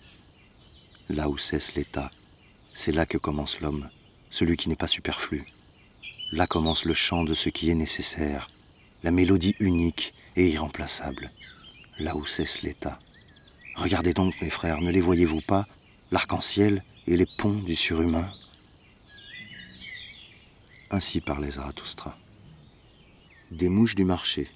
Là où cesse l'État, c'est là que commence l'homme, celui qui n'est pas superflu. Là commence le chant de ce qui est nécessaire, la mélodie unique et irremplaçable. Là où cesse l'État. Regardez donc, mes frères, ne les voyez-vous pas, l'arc-en-ciel et les ponts du surhumain? Ainsi parlait Zarathustra. Des mouches du marché.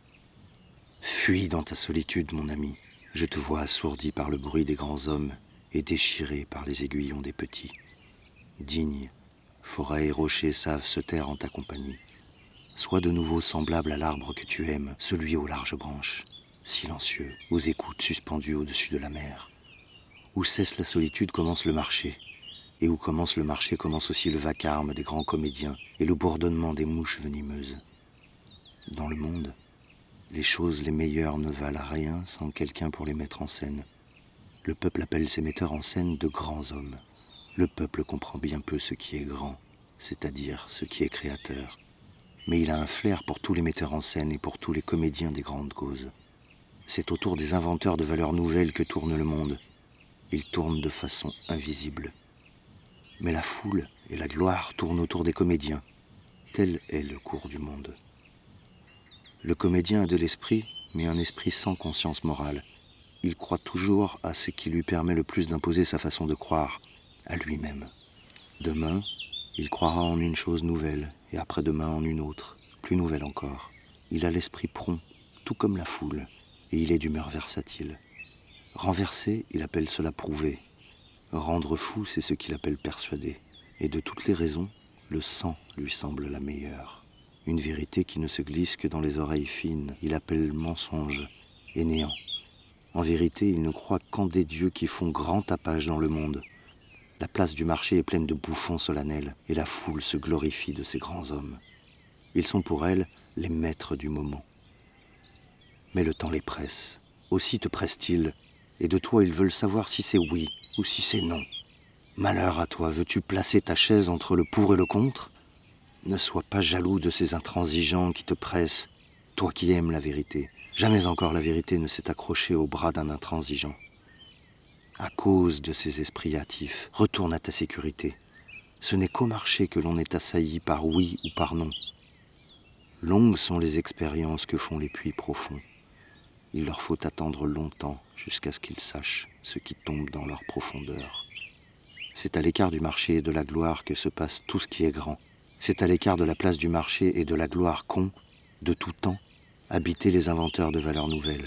Fuis dans ta solitude, mon ami. Je te vois assourdi par le bruit des grands hommes et déchiré par les aiguillons des petits. Digne, forêts et rochers savent se taire en ta compagnie. Sois de nouveau semblable à l'arbre que tu aimes, celui aux larges branches, silencieux, aux écoutes suspendues au-dessus de la mer. Où cesse la solitude commence le marché, et où commence le marché commence aussi le vacarme des grands comédiens et le bourdonnement des mouches venimeuses. Dans le monde, les choses les meilleures ne valent rien sans quelqu'un pour les mettre en scène. Le peuple appelle ces metteurs en scène de grands hommes. Le peuple comprend bien peu ce qui est grand, c'est-à-dire ce qui est créateur. Mais il a un flair pour tous les metteurs en scène et pour tous les comédiens des grandes causes. C'est autour des inventeurs de valeurs nouvelles que tourne le monde. Il tourne de façon invisible. Mais la foule et la gloire tournent autour des comédiens. Tel est le cours du monde. Le comédien a de l'esprit, mais un esprit sans conscience morale. Il croit toujours à ce qui lui permet le plus d'imposer sa façon de croire, à lui-même. Demain, il croira en une chose nouvelle, et après-demain en une autre, plus nouvelle encore. Il a l'esprit prompt, tout comme la foule, et il est d'humeur versatile. Renverser, il appelle cela prouver. Rendre fou, c'est ce qu'il appelle persuader. Et de toutes les raisons, le sang lui semble la meilleure. Une vérité qui ne se glisse que dans les oreilles fines, il appelle mensonge et néant. En vérité, il ne croit qu'en des dieux qui font grand tapage dans le monde. La place du marché est pleine de bouffons solennels, et la foule se glorifie de ces grands hommes. Ils sont pour elle les maîtres du moment. Mais le temps les presse. Aussi te presse-t-il, et de toi ils veulent savoir si c'est oui ou si c'est non. Malheur à toi, veux-tu placer ta chaise entre le pour et le contre ? Ne sois pas jaloux de ces intransigeants qui te pressent, toi qui aimes la vérité. Jamais encore la vérité ne s'est accrochée au bras d'un intransigeant. À cause de ces esprits hâtifs, retourne à ta sécurité. Ce n'est qu'au marché que l'on est assailli par oui ou par non. Longues sont les expériences que font les puits profonds. Il leur faut attendre longtemps jusqu'à ce qu'ils sachent ce qui tombe dans leur profondeur. C'est à l'écart du marché et de la gloire que se passe tout ce qui est grand. C'est à l'écart de la place du marché et de la gloire qu'ont, de tout temps, habité les inventeurs de valeurs nouvelles.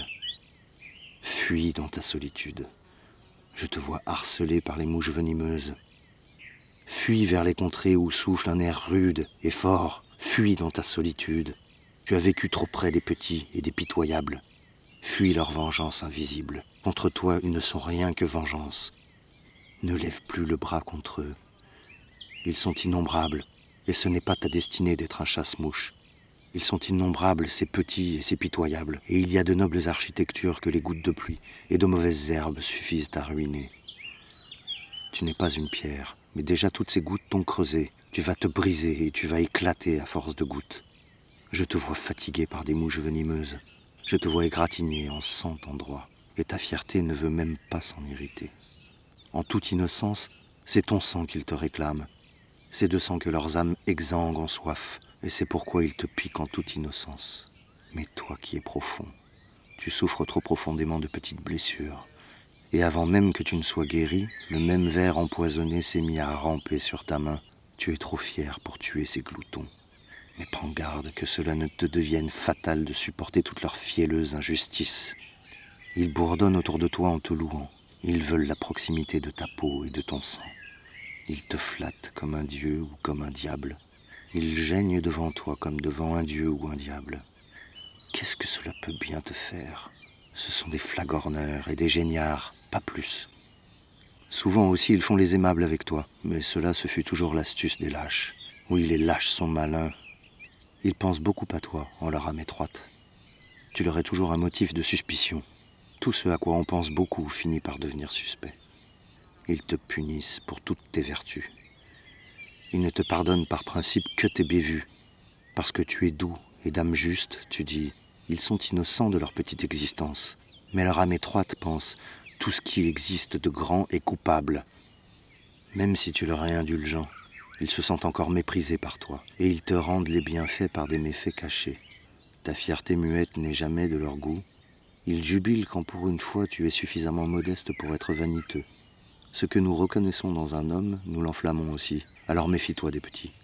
Fuis dans ta solitude. Je te vois harcelé par les mouches venimeuses. Fuis vers les contrées où souffle un air rude et fort. Fuis dans ta solitude. Tu as vécu trop près des petits et des pitoyables. Fuis leur vengeance invisible. Contre toi, ils ne sont rien que vengeance. Ne lève plus le bras contre eux. Ils sont innombrables, et ce n'est pas ta destinée d'être un chasse-mouche. Ils sont innombrables, ces petits et ces pitoyables, et il y a de nobles architectures que les gouttes de pluie et de mauvaises herbes suffisent à ruiner. Tu n'es pas une pierre, mais déjà toutes ces gouttes t'ont creusé. Tu vas te briser et tu vas éclater à force de gouttes. Je te vois fatigué par des mouches venimeuses. Je te vois égratigné en 100 endroits, et ta fierté ne veut même pas s'en irriter. En toute innocence, c'est ton sang qu'ils te réclament. C'est de sang que leurs âmes exsanguent en soif, et c'est pourquoi ils te piquent en toute innocence. Mais toi qui es profond, tu souffres trop profondément de petites blessures. Et avant même que tu ne sois guéri, le même ver empoisonné s'est mis à ramper sur ta main. Tu es trop fier pour tuer ces gloutons. Mais prends garde que cela ne te devienne fatal de supporter toute leur fielleuse injustice. Ils bourdonnent autour de toi en te louant. Ils veulent la proximité de ta peau et de ton sang. Ils te flattent comme un dieu ou comme un diable. Ils geignent devant toi comme devant un dieu ou un diable. Qu'est-ce que cela peut bien te faire ? Ce sont des flagorneurs et des geignards, pas plus. Souvent aussi ils font les aimables avec toi, mais cela ce fut toujours l'astuce des lâches. Oui, les lâches sont malins. Ils pensent beaucoup à toi en leur âme étroite. Tu leur es toujours un motif de suspicion. Tout ce à quoi on pense beaucoup finit par devenir suspect. Ils te punissent pour toutes tes vertus. Ils ne te pardonnent par principe que tes bévues. Parce que tu es doux et d'âme juste, tu dis, ils sont innocents de leur petite existence. Mais leur âme étroite pense, tout ce qui existe de grand est coupable. Même si tu leur es indulgent, ils se sentent encore méprisés par toi, et ils te rendent les bienfaits par des méfaits cachés. Ta fierté muette n'est jamais de leur goût. Ils jubilent quand pour une fois tu es suffisamment modeste pour être vaniteux. Ce que nous reconnaissons dans un homme, nous l'enflammons aussi. Alors méfie-toi des petits.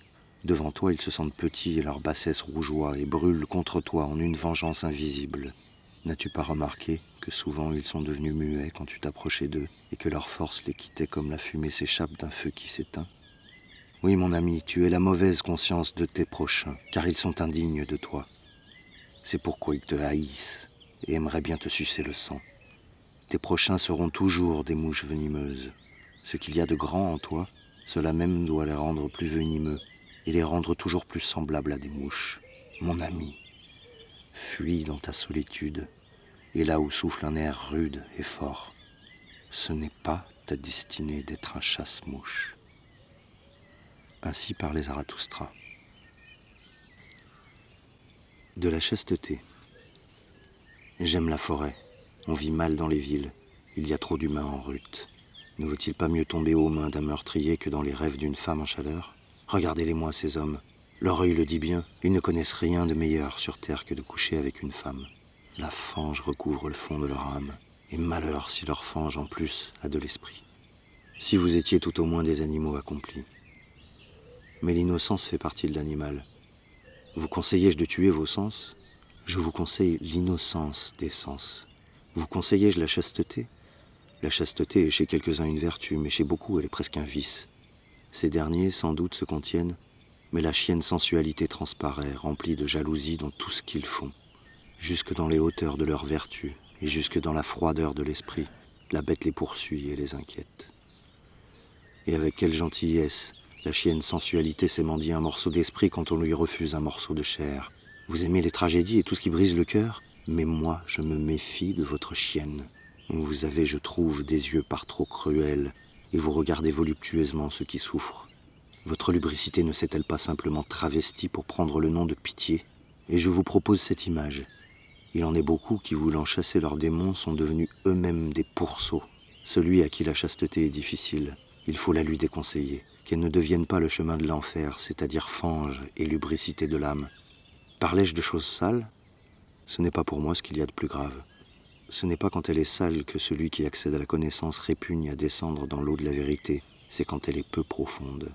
Devant toi, ils se sentent petits et leur bassesse rougeoie et brûle contre toi en une vengeance invisible. N'as-tu pas remarqué que souvent ils sont devenus muets quand tu t'approchais d'eux et que leur force les quittait comme la fumée s'échappe d'un feu qui s'éteint? Oui, mon ami, tu es la mauvaise conscience de tes prochains, car ils sont indignes de toi. C'est pourquoi ils te haïssent et aimeraient bien te sucer le sang. Tes prochains seront toujours des mouches venimeuses. Ce qu'il y a de grand en toi, cela même doit les rendre plus venimeux et les rendre toujours plus semblables à des mouches. Mon ami, fuis dans ta solitude, et là où souffle un air rude et fort. Ce n'est pas ta destinée d'être un chasse-mouche. Ainsi parlait Zarathustra. De la chasteté. J'aime la forêt. On vit mal dans les villes. Il y a trop d'humains en rut. Ne vaut-il pas mieux tomber aux mains d'un meurtrier que dans les rêves d'une femme en chaleur? Regardez-les-moi, ces hommes. Leur œil le dit bien, ils ne connaissent rien de meilleur sur terre que de coucher avec une femme. La fange recouvre le fond de leur âme, et malheur si leur fange en plus a de l'esprit. Si vous étiez tout au moins des animaux accomplis. Mais l'innocence fait partie de l'animal. Vous conseillais-je de tuer vos sens? Je vous conseille l'innocence des sens. Vous conseillais-je la chasteté? La chasteté est chez quelques-uns une vertu, mais chez beaucoup elle est presque un vice. Ces derniers, sans doute, se contiennent, mais la chienne sensualité transparaît, remplie de jalousie dans tout ce qu'ils font. Jusque dans les hauteurs de leur vertu, et jusque dans la froideur de l'esprit, la bête les poursuit et les inquiète. Et avec quelle gentillesse la chienne sensualité s'émendie un morceau d'esprit quand on lui refuse un morceau de chair. Vous aimez les tragédies et tout ce qui brise le cœur? Mais moi, je me méfie de votre chienne. Vous avez, je trouve, des yeux par trop cruels, et vous regardez voluptueusement ceux qui souffrent. Votre lubricité ne s'est-elle pas simplement travestie pour prendre le nom de pitié? Et je vous propose cette image. Il en est beaucoup qui, voulant chasser leurs démons, sont devenus eux-mêmes des pourceaux. Celui à qui la chasteté est difficile, il faut la lui déconseiller, qu'elle ne devienne pas le chemin de l'enfer, c'est-à-dire fange et lubricité de l'âme. Parlais-je de choses sales? Ce n'est pas pour moi ce qu'il y a de plus grave. Ce n'est pas quand elle est sale que celui qui accède à la connaissance répugne à descendre dans l'eau de la vérité, c'est quand elle est peu profonde.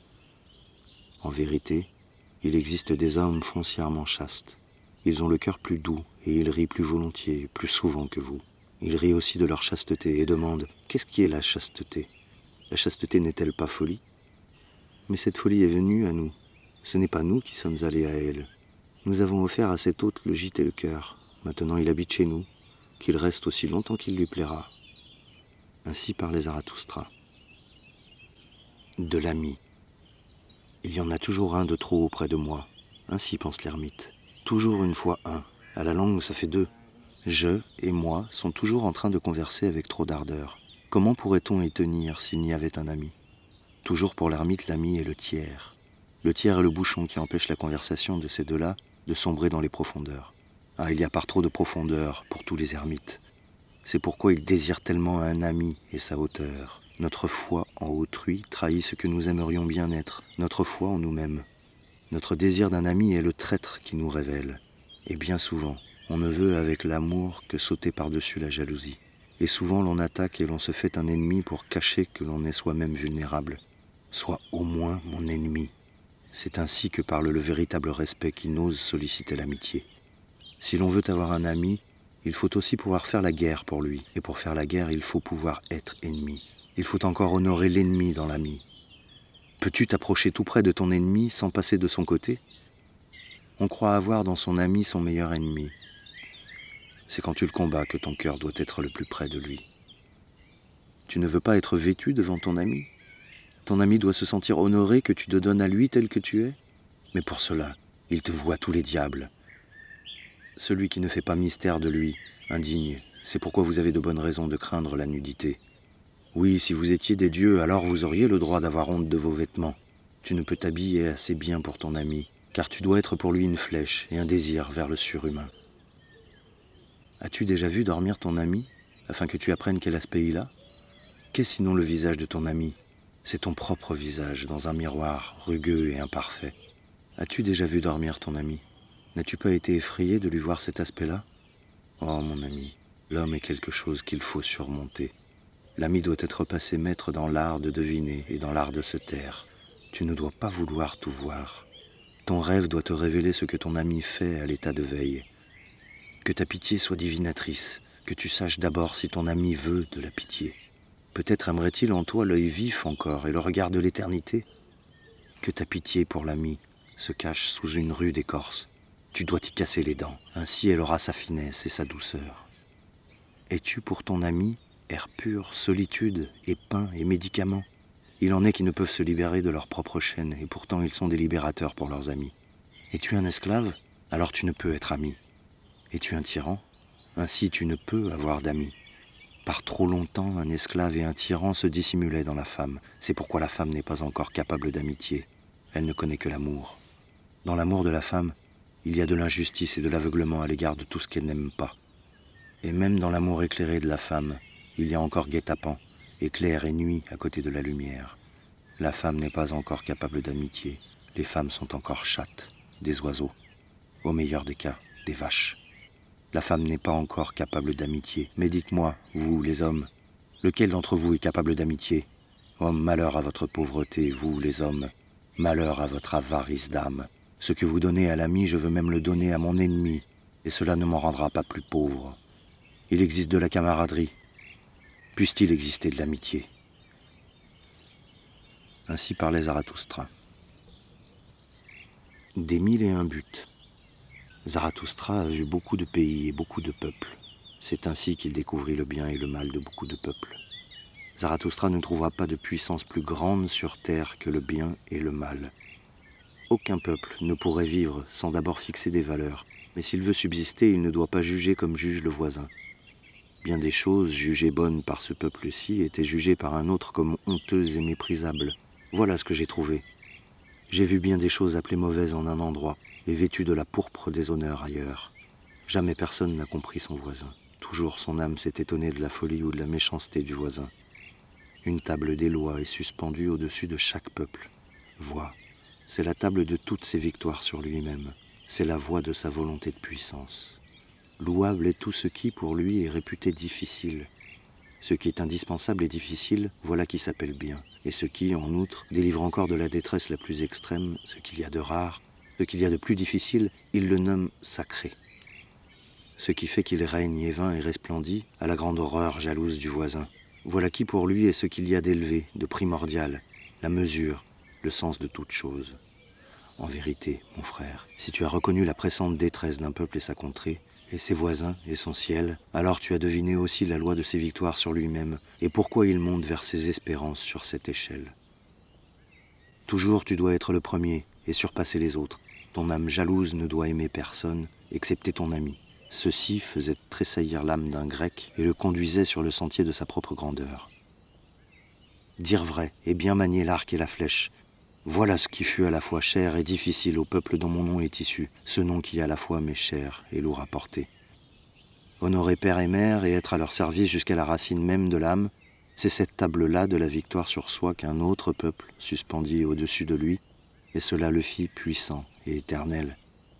En vérité, il existe des hommes foncièrement chastes. Ils ont le cœur plus doux et ils rient plus volontiers, plus souvent que vous. Ils rient aussi de leur chasteté et demandent « Qu'est-ce qui est la chasteté? La chasteté n'est-elle pas folie? » Mais cette folie est venue à nous. Ce n'est pas nous qui sommes allés à elle. Nous avons offert à cet hôte le gîte et le cœur. Maintenant il habite chez nous, qu'il reste aussi longtemps qu'il lui plaira. Ainsi parlait Zarathustra. De l'ami. Il y en a toujours un de trop auprès de moi. Ainsi pense l'ermite. Toujours une fois un. À la langue, ça fait deux. Je et moi sont toujours en train de converser avec trop d'ardeur. Comment pourrait-on y tenir s'il n'y avait un ami? Toujours pour l'ermite, l'ami est le tiers. Le tiers est le bouchon qui empêche la conversation de ces deux-là de sombrer dans les profondeurs. Ah, il y a par trop de profondeur pour tous les ermites. C'est pourquoi ils désirent tellement un ami et sa hauteur. Notre foi en autrui trahit ce que nous aimerions bien être, notre foi en nous-mêmes. Notre désir d'un ami est le traître qui nous révèle. Et bien souvent, on ne veut avec l'amour que sauter par-dessus la jalousie. Et souvent l'on attaque et l'on se fait un ennemi pour cacher que l'on est soi-même vulnérable. Sois au moins mon ennemi. C'est ainsi que parle le véritable respect qui n'ose solliciter l'amitié. Si l'on veut avoir un ami, il faut aussi pouvoir faire la guerre pour lui. Et pour faire la guerre, il faut pouvoir être ennemi. Il faut encore honorer l'ennemi dans l'ami. Peux-tu t'approcher tout près de ton ennemi sans passer de son côté? On croit avoir dans son ami son meilleur ennemi. C'est quand tu le combats que ton cœur doit être le plus près de lui. Tu ne veux pas être vêtu devant ton ami? Ton ami doit se sentir honoré que tu te donnes à lui tel que tu es? Mais pour cela, il te voue à tous les diables. Celui qui ne fait pas mystère de lui, indigne, c'est pourquoi vous avez de bonnes raisons de craindre la nudité. Oui, si vous étiez des dieux, alors vous auriez le droit d'avoir honte de vos vêtements. Tu ne peux t'habiller assez bien pour ton ami, car tu dois être pour lui une flèche et un désir vers le surhumain. As-tu déjà vu dormir ton ami, afin que tu apprennes quel aspect il a? Qu'est sinon le visage de ton ami? C'est ton propre visage, dans un miroir rugueux et imparfait. As-tu déjà vu dormir ton ami? N'as-tu pas été effrayé de lui voir cet aspect-là? Oh mon ami, l'homme est quelque chose qu'il faut surmonter. L'ami doit être passé maître dans l'art de deviner et dans l'art de se taire. Tu ne dois pas vouloir tout voir. Ton rêve doit te révéler ce que ton ami fait à l'état de veille. Que ta pitié soit divinatrice, que tu saches d'abord si ton ami veut de la pitié. Peut-être aimerait-il en toi l'œil vif encore et le regard de l'éternité. Que ta pitié pour l'ami se cache sous une rude écorce. Tu dois t'y casser les dents, ainsi elle aura sa finesse et sa douceur. Es-tu pour ton ami air pur, solitude et pain et médicaments? Il en est qui ne peuvent se libérer de leurs propres chaînes, et pourtant ils sont des libérateurs pour leurs amis. Es-tu un esclave? Alors tu ne peux être ami. Es-tu un tyran? Ainsi tu ne peux avoir d'amis. Par trop longtemps, un esclave et un tyran se dissimulaient dans la femme. C'est pourquoi la femme n'est pas encore capable d'amitié. Elle ne connaît que l'amour. Dans l'amour de la femme, il y a de l'injustice et de l'aveuglement à l'égard de tout ce qu'elle n'aime pas. Et même dans l'amour éclairé de la femme, il y a encore guet-apens, éclair et nuit à côté de la lumière. La femme n'est pas encore capable d'amitié. Les femmes sont encore chattes, des oiseaux. Au meilleur des cas, des vaches. La femme n'est pas encore capable d'amitié. Mais dites-moi, vous les hommes, lequel d'entre vous est capable d'amitié? Oh, malheur à votre pauvreté, vous les hommes. Malheur à votre avarice d'âme. Ce que vous donnez à l'ami, je veux même le donner à mon ennemi, et cela ne m'en rendra pas plus pauvre. Il existe de la camaraderie. Puisse-t-il exister de l'amitié? Ainsi parlait Zarathustra. Des 1001 buts. Zarathustra a vu beaucoup de pays et beaucoup de peuples. C'est ainsi qu'il découvrit le bien et le mal de beaucoup de peuples. Zarathustra ne trouva pas de puissance plus grande sur terre que le bien et le mal. Aucun peuple ne pourrait vivre sans d'abord fixer des valeurs, mais s'il veut subsister, il ne doit pas juger comme juge le voisin. Bien des choses jugées bonnes par ce peuple-ci étaient jugées par un autre comme honteuses et méprisables. Voilà ce que j'ai trouvé. J'ai vu bien des choses appelées mauvaises en un endroit et vêtues de la pourpre des honneurs ailleurs. Jamais personne n'a compris son voisin. Toujours son âme s'est étonnée de la folie ou de la méchanceté du voisin. Une table des lois est suspendue au-dessus de chaque peuple. Voix, c'est la table de toutes ses victoires sur lui-même. C'est la voix de sa volonté de puissance. Louable est tout ce qui, pour lui, est réputé difficile. Ce qui est indispensable et difficile, voilà qui s'appelle bien. Et ce qui, en outre, délivre encore de la détresse la plus extrême, ce qu'il y a de rare, ce qu'il y a de plus difficile, il le nomme sacré. Ce qui fait qu'il règne et vain et resplendit à la grande horreur jalouse du voisin. Voilà qui pour lui est ce qu'il y a d'élevé, de primordial, la mesure, le sens de toute chose. En vérité, mon frère, si tu as reconnu la pressante détresse d'un peuple et sa contrée, et ses voisins et son ciel, alors tu as deviné aussi la loi de ses victoires sur lui-même, et pourquoi il monte vers ses espérances sur cette échelle. Toujours tu dois être le premier et surpasser les autres. Ton âme jalouse ne doit aimer personne, excepté ton ami. Ceci faisait tressaillir l'âme d'un Grec et le conduisait sur le sentier de sa propre grandeur. Dire vrai et bien manier l'arc et la flèche, voilà ce qui fut à la fois cher et difficile au peuple dont mon nom est issu, ce nom qui à la fois m'est cher et lourd à porter. Honorer père et mère et être à leur service jusqu'à la racine même de l'âme, c'est cette table-là de la victoire sur soi qu'un autre peuple suspendit au-dessus de lui, et cela le fit puissant et éternel.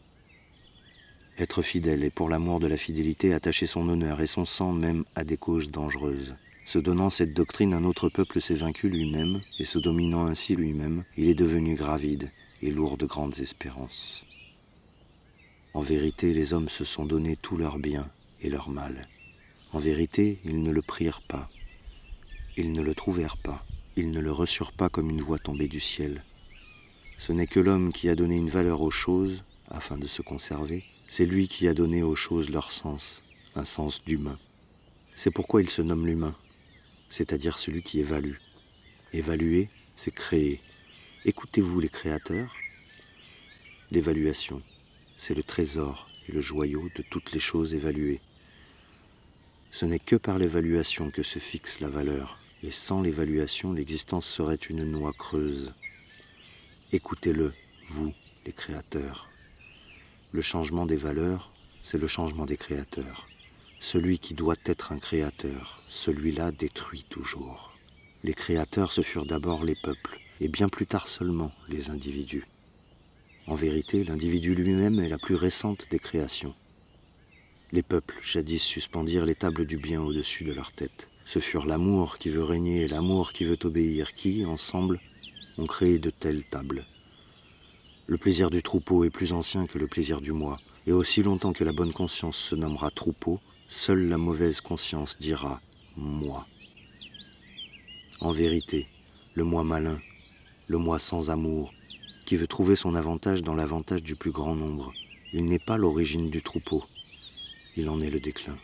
Être fidèle et pour l'amour de la fidélité attacher son honneur et son sang même à des causes dangereuses. Se donnant cette doctrine, un autre peuple s'est vaincu lui-même, et se dominant ainsi lui-même, il est devenu gravide et lourd de grandes espérances. En vérité, les hommes se sont donné tout leur bien et leur mal. En vérité, ils ne le prirent pas, ils ne le trouvèrent pas, ils ne le reçurent pas comme une voix tombée du ciel. Ce n'est que l'homme qui a donné une valeur aux choses, afin de se conserver, c'est lui qui a donné aux choses leur sens, un sens d'humain. C'est pourquoi il se nomme l'humain, c'est-à-dire celui qui évalue. Évaluer, c'est créer. Écoutez-vous les créateurs? L'évaluation, c'est le trésor et le joyau de toutes les choses évaluées. Ce n'est que par l'évaluation que se fixe la valeur, et sans l'évaluation, l'existence serait une noix creuse. Écoutez-le, vous, les créateurs. Le changement des valeurs, c'est le changement des créateurs. Celui qui doit être un créateur, celui-là détruit toujours. Les créateurs, ce furent d'abord les peuples, et bien plus tard seulement les individus. En vérité, l'individu lui-même est la plus récente des créations. Les peuples, jadis, suspendirent les tables du bien au-dessus de leur tête. Ce furent l'amour qui veut régner et l'amour qui veut obéir, qui, ensemble, ont créé de telles tables. Le plaisir du troupeau est plus ancien que le plaisir du moi, et aussi longtemps que la bonne conscience se nommera troupeau, seule la mauvaise conscience dira « moi ». En vérité, le moi malin, le moi sans amour, qui veut trouver son avantage dans l'avantage du plus grand nombre, il n'est pas l'origine du troupeau, il en est le déclin.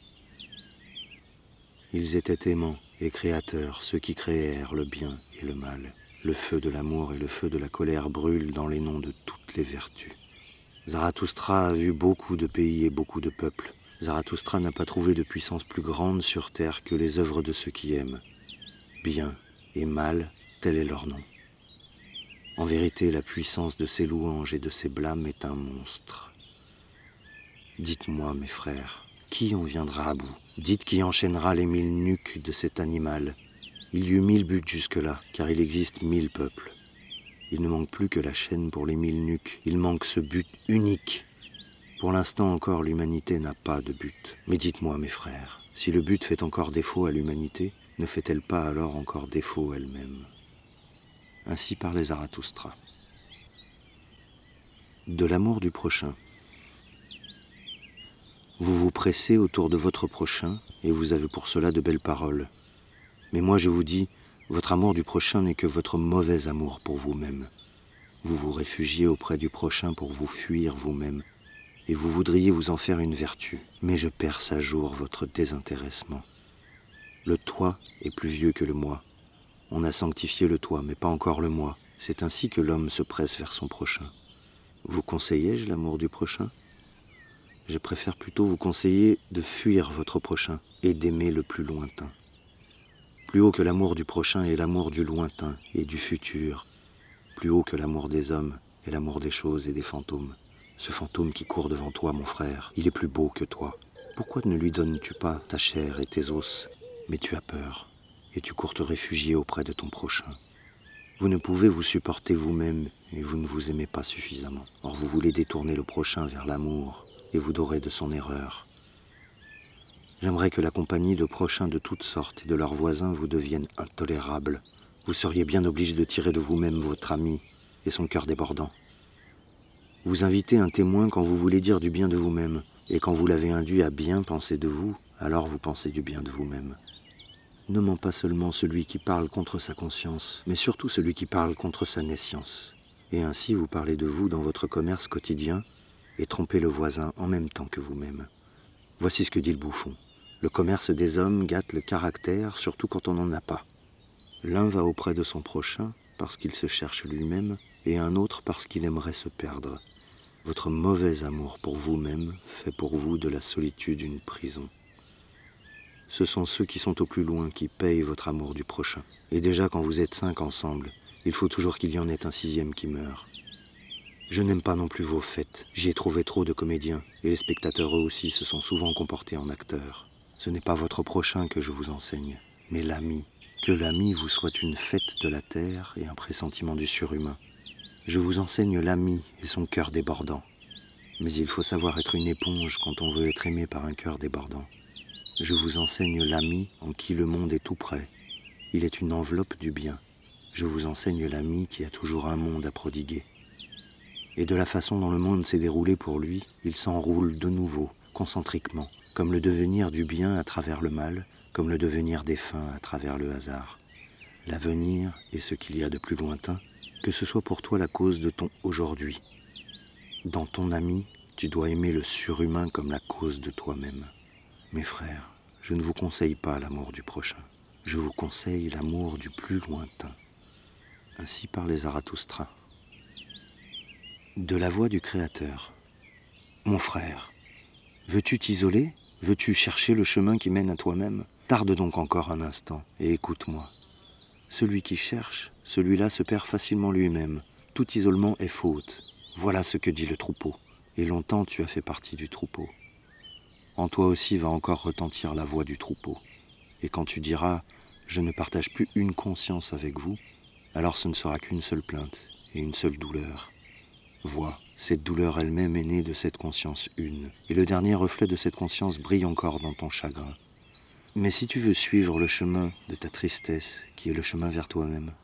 Ils étaient aimants et créateurs, ceux qui créèrent le bien et le mal. Le feu de l'amour et le feu de la colère brûlent dans les noms de toutes les vertus. Zarathustra a vu beaucoup de pays et beaucoup de peuples. Zarathustra n'a pas trouvé de puissance plus grande sur terre que les œuvres de ceux qui aiment. Bien et mal, tel est leur nom. En vérité, la puissance de ces louanges et de ces blâmes est un monstre. Dites-moi, mes frères, qui en viendra à bout? Dites qui enchaînera les 1000 nuques de cet animal. Il y eut 1000 buts jusque-là, car il existe 1000 peuples. Il ne manque plus que la chaîne pour les 1000 nuques. Il manque ce but unique. Pour l'instant encore, l'humanité n'a pas de but. Mais dites-moi, mes frères, si le but fait encore défaut à l'humanité, ne fait-elle pas alors encore défaut elle-même? Ainsi parlait Zarathustra. De l'amour du prochain. Vous vous pressez autour de votre prochain, et vous avez pour cela de belles paroles. Mais moi je vous dis, votre amour du prochain n'est que votre mauvais amour pour vous-même. Vous vous réfugiez auprès du prochain pour vous fuir vous-même, et vous voudriez vous en faire une vertu. Mais je perce à jour votre désintéressement. Le toi est plus vieux que le moi. On a sanctifié le toi, mais pas encore le moi. C'est ainsi que l'homme se presse vers son prochain. Vous conseillais-je l'amour du prochain? Je préfère plutôt vous conseiller de fuir votre prochain et d'aimer le plus lointain. Plus haut que l'amour du prochain est l'amour du lointain et du futur. Plus haut que l'amour des hommes est l'amour des choses et des fantômes. Ce fantôme qui court devant toi, mon frère, il est plus beau que toi. Pourquoi ne lui donnes-tu pas ta chair et tes os? Mais tu as peur, et tu cours te réfugier auprès de ton prochain. Vous ne pouvez vous supporter vous-même, et vous ne vous aimez pas suffisamment. Or vous voulez détourner le prochain vers l'amour, et vous dorez de son erreur. J'aimerais que la compagnie de prochains de toutes sortes et de leurs voisins vous devienne intolérable. Vous seriez bien obligé de tirer de vous-même votre ami et son cœur débordant. Vous invitez un témoin quand vous voulez dire du bien de vous-même, et quand vous l'avez induit à bien penser de vous, alors vous pensez du bien de vous-même. Ne ment pas seulement celui qui parle contre sa conscience, mais surtout celui qui parle contre sa nescience. Et ainsi vous parlez de vous dans votre commerce quotidien, et trompez le voisin en même temps que vous-même. Voici ce que dit le bouffon. Le commerce des hommes gâte le caractère, surtout quand on n'en a pas. L'un va auprès de son prochain parce qu'il se cherche lui-même, et un autre parce qu'il aimerait se perdre. Votre mauvais amour pour vous-même fait pour vous de la solitude une prison. Ce sont ceux qui sont au plus loin qui payent votre amour du prochain. Et déjà quand vous êtes 5 ensemble, il faut toujours qu'il y en ait un 6e qui meurt. Je n'aime pas non plus vos fêtes. J'y ai trouvé trop de comédiens, et les spectateurs eux aussi se sont souvent comportés en acteurs. Ce n'est pas votre prochain que je vous enseigne, mais l'ami. Que l'ami vous soit une fête de la terre et un pressentiment du surhumain. Je vous enseigne l'ami et son cœur débordant. Mais il faut savoir être une éponge quand on veut être aimé par un cœur débordant. Je vous enseigne l'ami en qui le monde est tout près. Il est une enveloppe du bien. Je vous enseigne l'ami qui a toujours un monde à prodiguer. Et de la façon dont le monde s'est déroulé pour lui, il s'enroule de nouveau, concentriquement, comme le devenir du bien à travers le mal, comme le devenir des fins à travers le hasard. L'avenir est ce qu'il y a de plus lointain, que ce soit pour toi la cause de ton aujourd'hui. Dans ton ami, tu dois aimer le surhumain comme la cause de toi-même. Mes frères, je ne vous conseille pas l'amour du prochain, je vous conseille l'amour du plus lointain. Ainsi parlait Zarathustra. De la voix du Créateur. Mon frère, veux-tu t'isoler? Veux-tu chercher le chemin qui mène à toi-même? Tarde donc encore un instant et écoute-moi. Celui qui cherche, celui-là se perd facilement lui-même. Tout isolement est faute. Voilà ce que dit le troupeau. Et longtemps tu as fait partie du troupeau. En toi aussi va encore retentir la voix du troupeau. Et quand tu diras « Je ne partage plus une conscience avec vous », alors ce ne sera qu'une seule plainte et une seule douleur. Vois, cette douleur elle-même est née de cette conscience une, et le dernier reflet de cette conscience brille encore dans ton chagrin. Mais si tu veux suivre le chemin de ta tristesse, qui est le chemin vers toi-même,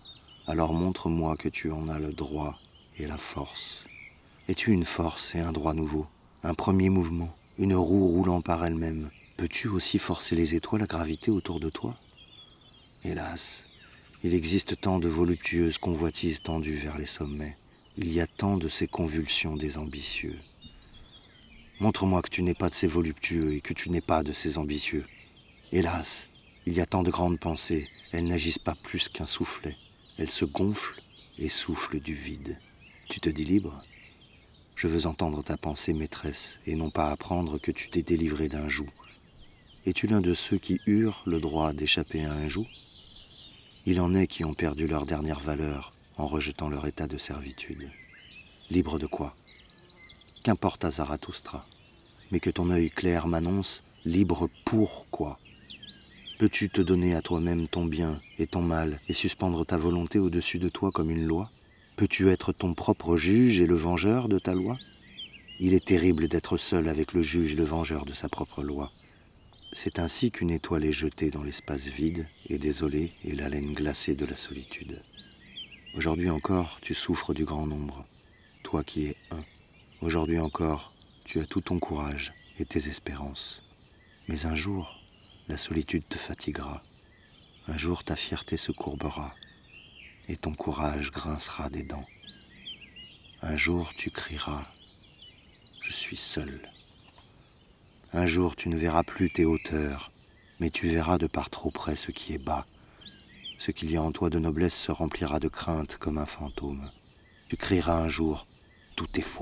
Alors montre-moi que tu en as le droit et la force. Es-tu une force et un droit nouveau, un premier mouvement, une roue roulant par elle-même? Peux-tu aussi forcer les étoiles à graviter autour de toi? Hélas, il existe tant de voluptueuses convoitises tendues vers les sommets. Il y a tant de ces convulsions des ambitieux. Montre-moi que tu n'es pas de ces voluptueux et que tu n'es pas de ces ambitieux. Hélas, il y a tant de grandes pensées, elles n'agissent pas plus qu'un soufflet. Elles se gonflent et soufflent du vide. Tu te dis libre? Je veux entendre ta pensée maîtresse et non pas apprendre que tu t'es délivré d'un joug. Es-tu l'un de ceux qui eurent le droit d'échapper à un joug? Il en est qui ont perdu leur dernière valeur en rejetant leur état de servitude. Libre de quoi? Qu'importe à Zarathustra, mais que ton œil clair m'annonce, libre pourquoi? Peux-tu te donner à toi-même ton bien et ton mal et suspendre ta volonté au-dessus de toi comme une loi? Peux-tu être ton propre juge et le vengeur de ta loi? Il est terrible d'être seul avec le juge et le vengeur de sa propre loi. C'est ainsi qu'une étoile est jetée dans l'espace vide et désolé et l'haleine glacée de la solitude. Aujourd'hui encore, tu souffres du grand nombre, toi qui es un. Aujourd'hui encore, tu as tout ton courage et tes espérances. Mais un jour, la solitude te fatiguera. Un jour, ta fierté se courbera et ton courage grincera des dents. Un jour, tu crieras « Je suis seul ». Un jour, tu ne verras plus tes hauteurs, mais tu verras de par trop près ce qui est bas. Ce qu'il y a en toi de noblesse se remplira de crainte comme un fantôme. Tu crieras un jour « Tout est faux ».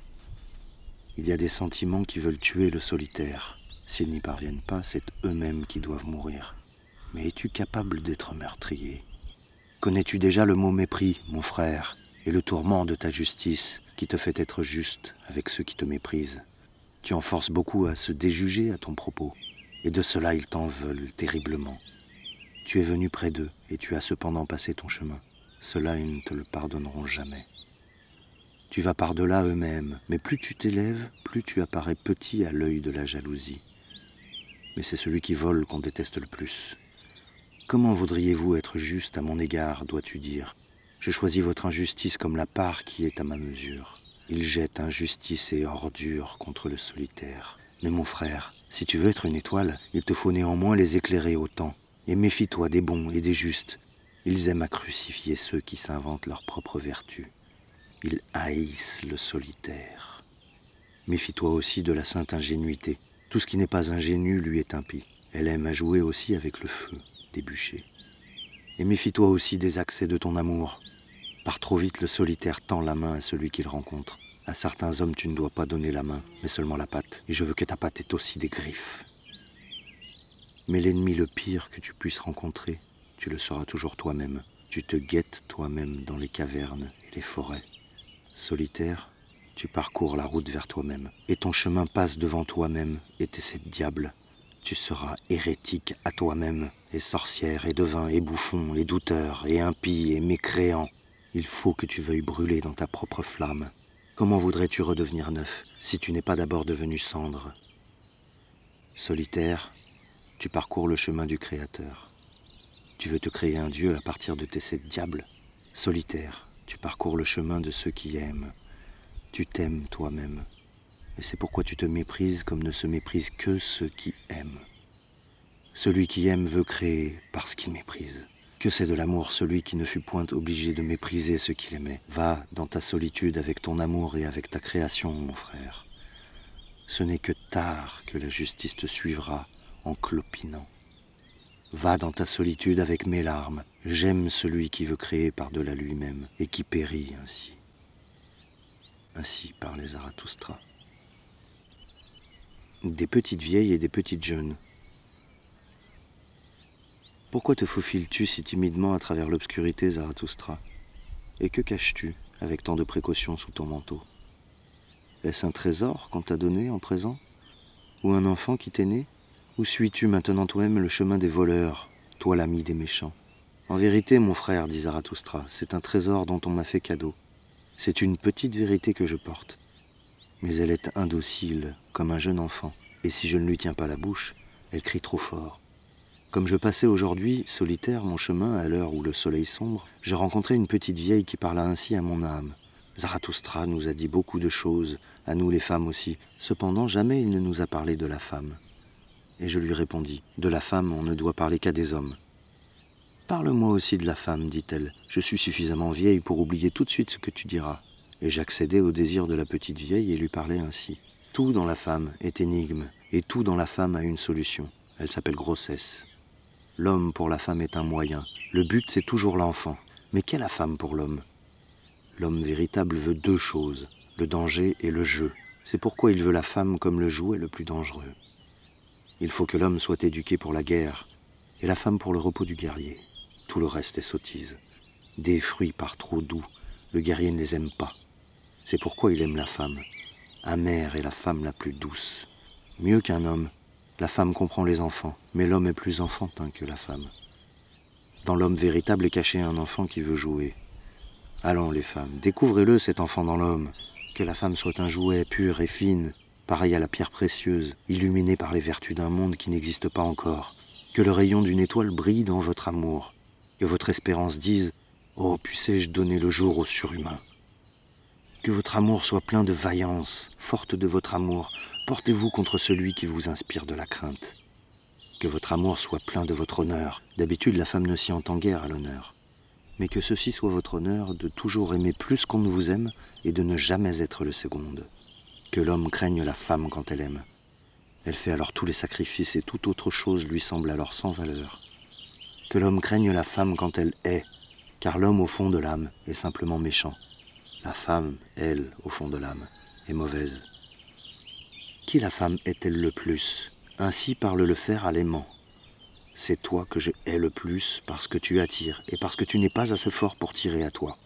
Il y a des sentiments qui veulent tuer le solitaire. S'ils n'y parviennent pas, c'est eux-mêmes qui doivent mourir. Mais es-tu capable d'être meurtrier? Connais-tu déjà le mot mépris, mon frère, et le tourment de ta justice qui te fait être juste avec ceux qui te méprisent? Tu en forces beaucoup à se déjuger à ton propos, et de cela ils t'en veulent terriblement. Tu es venu près d'eux, et tu as cependant passé ton chemin. Cela, ils ne te le pardonneront jamais. Tu vas par-delà eux-mêmes, mais plus tu t'élèves, plus tu apparais petit à l'œil de la jalousie. Mais c'est celui qui vole qu'on déteste le plus. Comment voudriez-vous être juste à mon égard, dois-tu dire? Je choisis votre injustice comme la part qui est à ma mesure. Il jette injustice et ordure contre le solitaire. Mais mon frère, si tu veux être une étoile, il te faut néanmoins les éclairer autant. Et méfie-toi des bons et des justes. Ils aiment à crucifier ceux qui s'inventent leur propre vertu. Ils haïssent le solitaire. Méfie-toi aussi de la sainte ingénuité. Tout ce qui n'est pas ingénu lui est impie. Elle aime à jouer aussi avec le feu des bûchers. Et méfie-toi aussi des accès de ton amour. Par trop vite, le solitaire tend la main à celui qu'il rencontre. À certains hommes, tu ne dois pas donner la main, mais seulement la patte. Et je veux que ta patte ait aussi des griffes. Mais l'ennemi le pire que tu puisses rencontrer, tu le seras toujours toi-même. Tu te guettes toi-même dans les cavernes et les forêts. Solitaire, tu parcours la route vers toi-même. Et ton chemin passe devant toi-même et tes sept diables. Tu seras hérétique à toi-même, et sorcière, et devin, et bouffon, et douteur, et impie, et mécréant. Il faut que tu veuilles brûler dans ta propre flamme. Comment voudrais-tu redevenir neuf si tu n'es pas d'abord devenu cendre? Solitaire, tu parcours le chemin du Créateur. Tu veux te créer un Dieu à partir de tes sept diables? Solitaire, tu parcours le chemin de ceux qui aiment. Tu t'aimes toi-même. Et c'est pourquoi tu te méprises comme ne se méprisent que ceux qui aiment. Celui qui aime veut créer parce qu'il méprise. Que c'est de l'amour celui qui ne fut point obligé de mépriser ce qu'il aimait? Va dans ta solitude avec ton amour et avec ta création, mon frère. Ce n'est que tard que la justice te suivra en clopinant. Va dans ta solitude avec mes larmes. J'aime celui qui veut créer par-delà lui-même et qui périt ainsi. Ainsi parlait Zarathustra. Des petites vieilles et des petites jeunes. Pourquoi te faufiles-tu si timidement à travers l'obscurité, Zarathustra? Et que caches-tu avec tant de précaution sous ton manteau? Est-ce un trésor qu'on t'a donné en présent? Ou un enfant qui t'est né? Ou suis-tu maintenant toi-même le chemin des voleurs, toi l'ami des méchants? En vérité, mon frère, dit Zarathustra, c'est un trésor dont on m'a fait cadeau. C'est une petite vérité que je porte. Mais elle est indocile, comme un jeune enfant, et si je ne lui tiens pas la bouche, elle crie trop fort. Comme je passais aujourd'hui, solitaire, mon chemin, à l'heure où le soleil sombre, je rencontrai une petite vieille qui parla ainsi à mon âme. Zarathustra nous a dit beaucoup de choses, à nous les femmes aussi. Cependant, jamais il ne nous a parlé de la femme. Et je lui répondis, de la femme, on ne doit parler qu'à des hommes. Parle-moi aussi de la femme, dit-elle. Je suis suffisamment vieille pour oublier tout de suite ce que tu diras. Et j'accédai au désir de la petite vieille et lui parlai ainsi. Tout dans la femme est énigme, et tout dans la femme a une solution. Elle s'appelle grossesse. L'homme pour la femme est un moyen. Le but, c'est toujours l'enfant. Mais qu'est la femme pour l'homme? L'homme véritable veut deux choses, le danger et le jeu. C'est pourquoi il veut la femme comme le jouet le plus dangereux. Il faut que l'homme soit éduqué pour la guerre, et la femme pour le repos du guerrier. Tout le reste est sottise. Des fruits par trop doux, le guerrier ne les aime pas. C'est pourquoi il aime la femme. Amère est la femme la plus douce. Mieux qu'un homme, la femme comprend les enfants, mais l'homme est plus enfantin que la femme. Dans l'homme véritable est caché un enfant qui veut jouer. Allons les femmes, découvrez-le cet enfant dans l'homme, que la femme soit un jouet pur et fine, pareil à la pierre précieuse, illuminée par les vertus d'un monde qui n'existe pas encore, que le rayon d'une étoile brille dans votre amour, que votre espérance dise « Oh, puissé-je donner le jour au surhumain ?» Que votre amour soit plein de vaillance, forte de votre amour, portez-vous contre celui qui vous inspire de la crainte. Que votre amour soit plein de votre honneur. D'habitude, la femme ne s'y entend guère à l'honneur. Mais que ceci soit votre honneur de toujours aimer plus qu'on ne vous aime et de ne jamais être le seconde. Que l'homme craigne la femme quand elle aime. Elle fait alors tous les sacrifices et toute autre chose lui semble alors sans valeur. Que l'homme craigne la femme quand elle hait, car l'homme au fond de l'âme est simplement méchant. La femme, elle, au fond de l'âme, est mauvaise. Qui la femme est-elle le plus? Ainsi parle le fer à l'aimant. C'est toi que je hais le plus parce que tu attires et parce que tu n'es pas assez fort pour tirer à toi.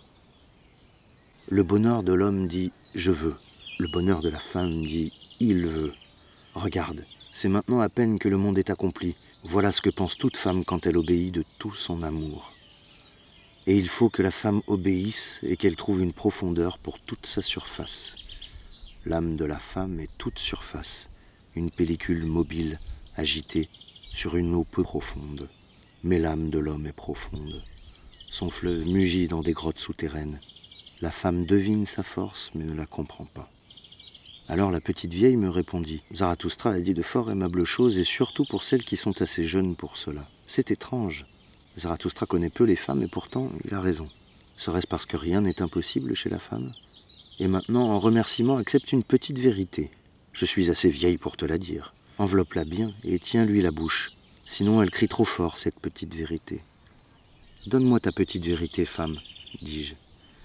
Le bonheur de l'homme dit « je veux ». Le bonheur de la femme dit « il veut ». Regarde, c'est maintenant à peine que le monde est accompli. Voilà ce que pense toute femme quand elle obéit de tout son amour. Et il faut que la femme obéisse et qu'elle trouve une profondeur pour toute sa surface. L'âme de la femme est toute surface, une pellicule mobile, agitée, sur une eau peu profonde. Mais l'âme de l'homme est profonde. Son fleuve mugit dans des grottes souterraines. La femme devine sa force, mais ne la comprend pas. Alors la petite vieille me répondit. Zarathustra a dit de fort aimables choses, et surtout pour celles qui sont assez jeunes pour cela. C'est étrange. Zarathustra connaît peu les femmes, et pourtant il a raison. Serait-ce parce que rien n'est impossible chez la femme? Et maintenant, en remerciement, accepte une petite vérité. Je suis assez vieille pour te la dire. Enveloppe-la bien et tiens-lui la bouche. Sinon elle crie trop fort, cette petite vérité. Donne-moi ta petite vérité, femme, dis-je.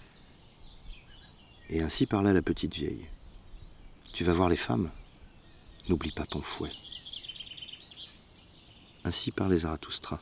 Et ainsi parla la petite vieille. Tu vas voir les femmes? N'oublie pas ton fouet. Ainsi parlait Zarathustra.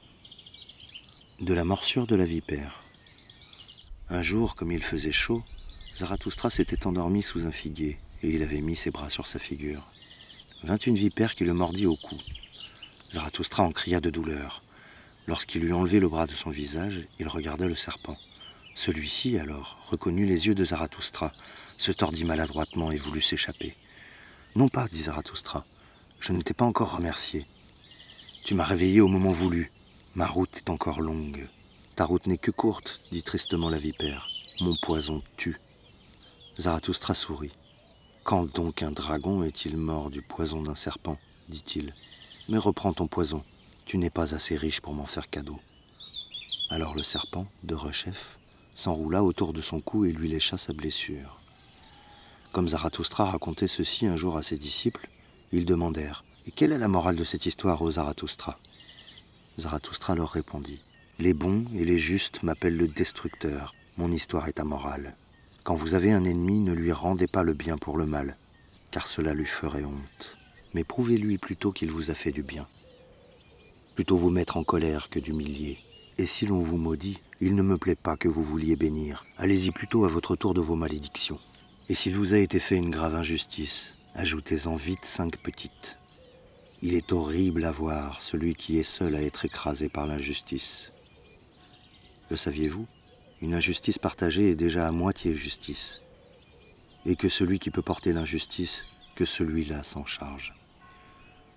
De la morsure de la vipère. Un jour, comme il faisait chaud, Zarathustra s'était endormi sous un figuier, et il avait mis ses bras sur sa figure. Vint une vipère qui le mordit au cou. Zarathustra en cria de douleur. Lorsqu'il eut enlevé le bras de son visage, il regarda le serpent. Celui-ci, alors, reconnut les yeux de Zarathustra, se tordit maladroitement et voulut s'échapper. « Non pas, dit Zarathustra, je ne t'ai pas encore remercié. Tu m'as réveillé au moment voulu. Ma route est encore longue. Ta route n'est que courte, dit tristement la vipère. Mon poison tue. » Zarathustra sourit. « Quand donc un dragon est-il mort du poison d'un serpent, dit-il. Mais reprends ton poison, tu n'es pas assez riche pour m'en faire cadeau. » Alors le serpent, de rechef, s'enroula autour de son cou et lui lécha sa blessure. Comme Zarathustra racontait ceci un jour à ses disciples, ils demandèrent « Et quelle est la morale de cette histoire, ô Zarathustra ?» Zarathustra leur répondit « Les bons et les justes m'appellent le destructeur, mon histoire est amorale. Quand vous avez un ennemi, ne lui rendez pas le bien pour le mal, car cela lui ferait honte. Mais prouvez-lui plutôt qu'il vous a fait du bien. Plutôt vous mettre en colère que d'humilier. Et si l'on vous maudit, il ne me plaît pas que vous vouliez bénir. Allez-y plutôt à votre tour de vos malédictions. Et s'il vous a été fait une grave injustice, ajoutez-en vite 5 petites. Il est horrible à voir celui qui est seul à être écrasé par l'injustice. Le saviez-vous ? Une injustice partagée est déjà à moitié justice. Et que celui qui peut porter l'injustice, que celui-là s'en charge.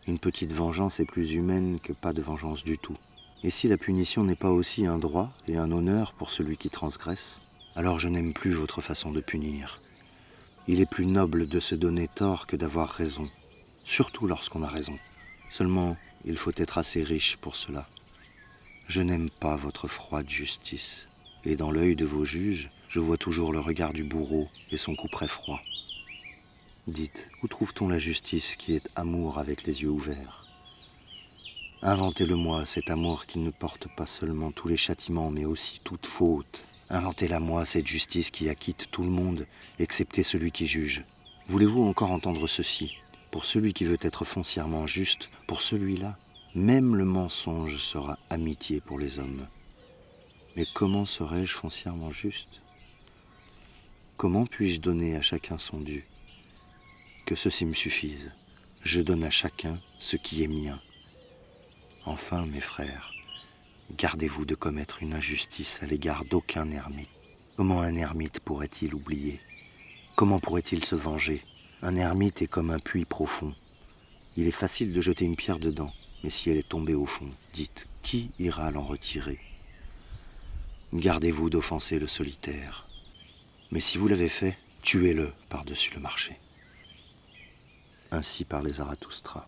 Une petite vengeance est plus humaine que pas de vengeance du tout. Et si la punition n'est pas aussi un droit et un honneur pour celui qui transgresse, alors je n'aime plus votre façon de punir. Il est plus noble de se donner tort que d'avoir raison, surtout lorsqu'on a raison. Seulement, il faut être assez riche pour cela. Je n'aime pas votre froide justice, et dans l'œil de vos juges, je vois toujours le regard du bourreau et son couperet froid. Dites, où trouve-t-on la justice qui est amour avec les yeux ouverts? Inventez-le-moi, cet amour qui ne porte pas seulement tous les châtiments, mais aussi toute faute. Inventez-la-moi, cette justice qui acquitte tout le monde, excepté celui qui juge. Voulez-vous encore entendre ceci? Pour celui qui veut être foncièrement juste, pour celui-là, même le mensonge sera amitié pour les hommes. Mais comment serais-je foncièrement juste? Comment puis-je donner à chacun son dû? Que ceci me suffise. Je donne à chacun ce qui est mien. Enfin, mes frères, gardez-vous de commettre une injustice à l'égard d'aucun ermite. Comment un ermite pourrait-il oublier? Comment pourrait-il se venger? Un ermite est comme un puits profond. Il est facile de jeter une pierre dedans, mais si elle est tombée au fond, dites, qui ira l'en retirer? Gardez-vous d'offenser le solitaire. Mais si vous l'avez fait, tuez-le par-dessus le marché. Ainsi parlait Zarathustra.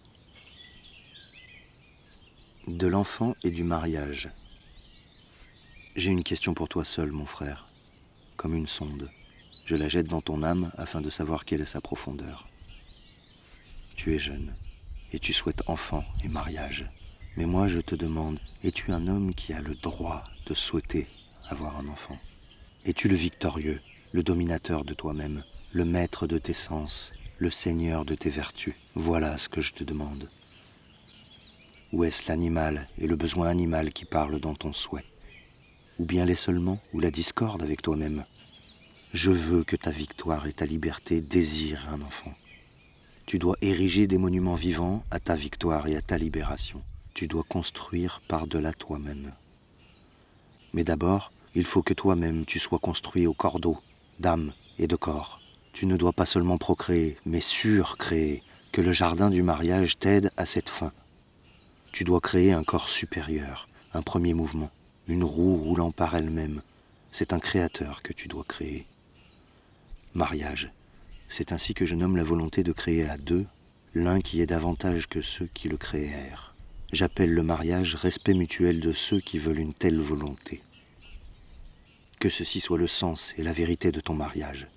De l'enfant et du mariage. J'ai une question pour toi seul, mon frère, comme une sonde. Je la jette dans ton âme afin de savoir quelle est sa profondeur. Tu es jeune, et tu souhaites enfant et mariage. Mais moi je te demande, es-tu un homme qui a le droit de souhaiter avoir un enfant? Es-tu le victorieux, le dominateur de toi-même, le maître de tes sens, le seigneur de tes vertus? Voilà ce que je te demande. Ou est-ce l'animal et le besoin animal qui parlent dans ton souhait? Ou bien les seulement, ou la discorde avec toi-même? Je veux que ta victoire et ta liberté désirent un enfant. Tu dois ériger des monuments vivants à ta victoire et à ta libération. Tu dois construire par-delà toi-même. Mais d'abord, il faut que toi-même tu sois construit au cordeau, d'âme et de corps. Tu ne dois pas seulement procréer, mais surcréer, que le jardin du mariage t'aide à cette fin. Tu dois créer un corps supérieur, un premier mouvement, une roue roulant par elle-même. C'est un créateur que tu dois créer. Mariage, c'est ainsi que je nomme la volonté de créer à deux, l'un qui est davantage que ceux qui le créèrent. J'appelle le mariage respect mutuel de ceux qui veulent une telle volonté. Que ceci soit le sens et la vérité de ton mariage.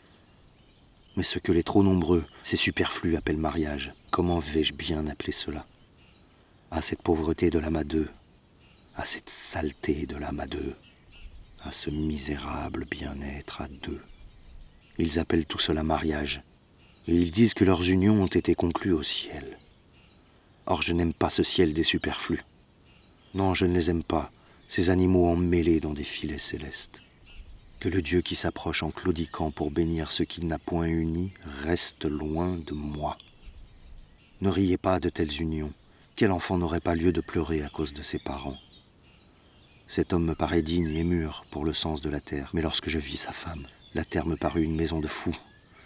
Mais ce que les trop nombreux, ces superflus appellent mariage, comment vais-je bien appeler cela? À cette pauvreté de l'âme à deux, à cette saleté de l'âme à deux, à ce misérable bien-être à deux. Ils appellent tout cela mariage, et ils disent que leurs unions ont été conclues au ciel. Or je n'aime pas ce ciel des superflus. Non, je ne les aime pas, ces animaux emmêlés dans des filets célestes. Que le Dieu qui s'approche en claudiquant pour bénir ce qu'il n'a point uni reste loin de moi. Ne riez pas de telles unions. Quel enfant n'aurait pas lieu de pleurer à cause de ses parents? Cet homme me paraît digne et mûr pour le sens de la terre, mais lorsque je vis sa femme, la terre me parut une maison de fous.